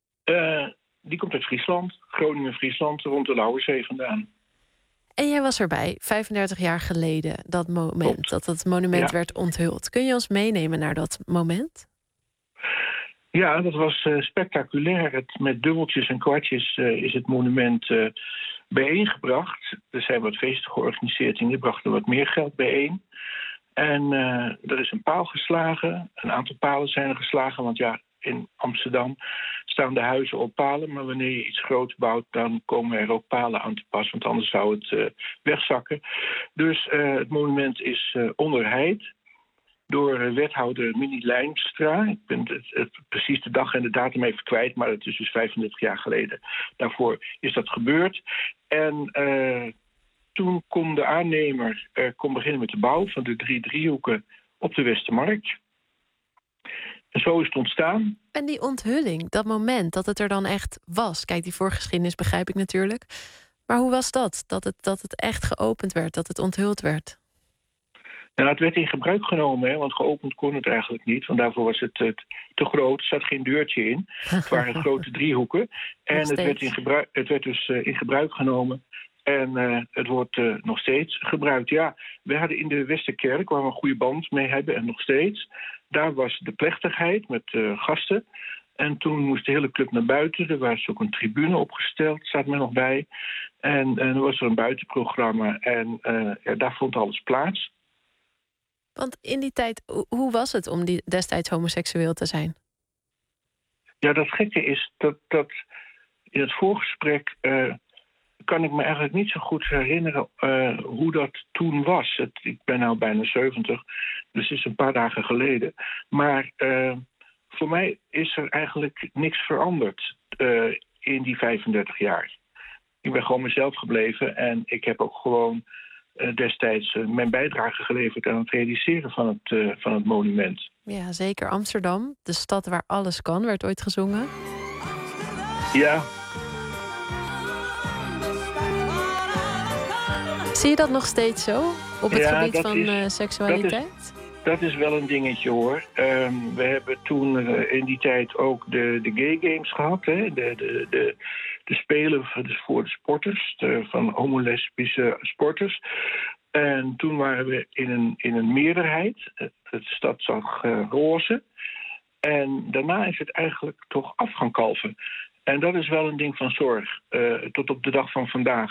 Die komt uit Friesland, Groningen-Friesland, rond de Lauwerzee vandaan. En jij was erbij, 35 jaar geleden, dat moment dat het monument werd onthuld. Kun je ons meenemen naar dat moment? Ja, dat was spectaculair. Met dubbeltjes en kwartjes is het monument bijeengebracht. Er zijn wat feesten georganiseerd en die brachten wat meer geld bijeen. En er is een paal geslagen. Een aantal palen zijn er geslagen, want ja, in Amsterdam staan de huizen op palen. Maar wanneer je iets groots bouwt, dan komen er ook palen aan te pas. Want anders zou het wegzakken. Dus het monument is onderheid door wethouder Minnie Lijnstra. Ik ben precies de dag en de datum even kwijt, maar het is dus 35 jaar geleden. Daarvoor is dat gebeurd. En toen kon de aannemer beginnen met de bouw van de 3 driehoeken op de Westermarkt. En zo is het ontstaan. En die onthulling, dat moment dat het er dan echt was. Kijk, die voorgeschiedenis begrijp ik natuurlijk. Maar hoe was dat? Dat het echt geopend werd, dat het onthuld werd? Nou, het werd in gebruik genomen, hè, want geopend kon het eigenlijk niet. Want daarvoor was het te groot, er zat geen deurtje in. Het waren grote driehoeken. En het werd dus in gebruik genomen. En het wordt nog steeds gebruikt. Ja, we hadden in de Westerkerk, waar we een goede band mee hebben en nog steeds. Daar was de plechtigheid met gasten. En toen moest de hele club naar buiten. Er was ook een tribune opgesteld, staat men nog bij. En er was er een buitenprogramma. En daar vond alles plaats. Want in die tijd, hoe was het om destijds homoseksueel te zijn? Ja, dat gekke is dat in het voorgesprek kan ik me eigenlijk niet zo goed herinneren hoe dat toen was. Ik ben nou bijna 70, dus het is een paar dagen geleden. Maar voor mij is er eigenlijk niks veranderd in die 35 jaar. Ik ben gewoon mezelf gebleven en ik heb ook gewoon destijds mijn bijdrage geleverd aan het realiseren van het monument. Ja, zeker. Amsterdam, de stad waar alles kan, werd ooit gezongen. Ja. Zie je dat nog steeds zo? Op het gebied van seksualiteit? Dat is wel een dingetje, hoor. We hebben toen in die tijd ook de gay games gehad. Hè? De spelen voor de sporters, van homolesbische sporters. En toen waren we in een meerderheid. De stad zag roze. En daarna is het eigenlijk toch af gaan kalven. En dat is wel een ding van zorg. Tot op de dag van vandaag.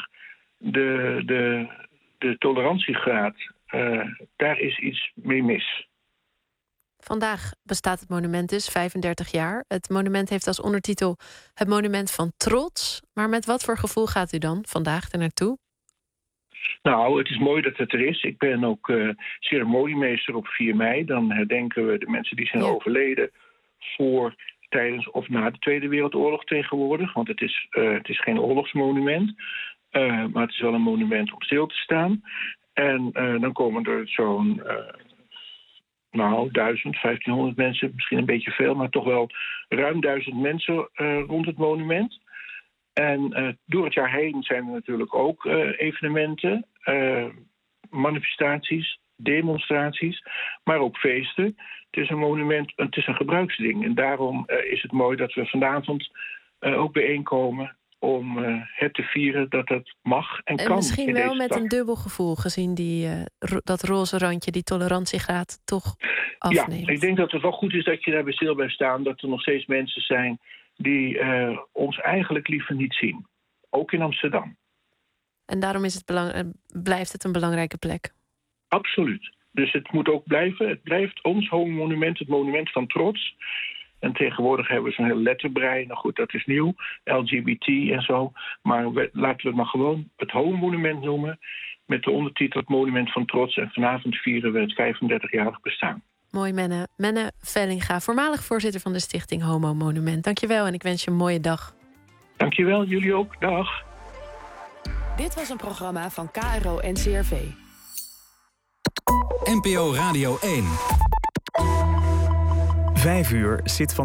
De tolerantiegraad, daar is iets mee mis. Vandaag bestaat het monument dus 35 jaar. Het monument heeft als ondertitel het monument van trots. Maar met wat voor gevoel gaat u dan vandaag er naartoe? Nou, het is mooi dat het er is. Ik ben ook ceremoniemeester op 4 mei. Dan herdenken we de mensen die zijn overleden voor, tijdens of na de Tweede Wereldoorlog tegenwoordig. Want het is geen oorlogsmonument. Maar het is wel een monument om stil te staan. En dan komen er zo'n 1500 mensen, misschien een beetje veel, maar toch wel ruim 1000 mensen rond het monument. En door het jaar heen zijn er natuurlijk ook evenementen, manifestaties, demonstraties, maar ook feesten. Het is een monument, het is een gebruiksding. En daarom is het mooi dat we vanavond ook bijeenkomen om het te vieren dat het mag en kan. En misschien wel met een dubbel gevoel, gezien dat roze randje, die tolerantiegraad toch afneemt. Ja, ik denk dat het wel goed is dat je daarbij stil blijft staan, dat er nog steeds mensen zijn die ons eigenlijk liever niet zien. Ook in Amsterdam. En daarom is blijft het een belangrijke plek. Absoluut. Dus het moet ook blijven. Het blijft ons homo-monument, het monument van trots. En tegenwoordig hebben we zo'n heel letterbrei. Nou goed, dat is nieuw. LGBT en zo. Maar laten we het maar gewoon het homo-monument noemen. Met de ondertitel het monument van trots. En vanavond vieren we het 35-jarig bestaan. Mooi, Menne. Menne Vellinga, voormalig voorzitter van de stichting Homo Monument. Dankjewel en ik wens je een mooie dag. Dankjewel, jullie ook. Dag. Dit was een programma van KRO-NCRV. NPO Radio 1. 5 uur zit van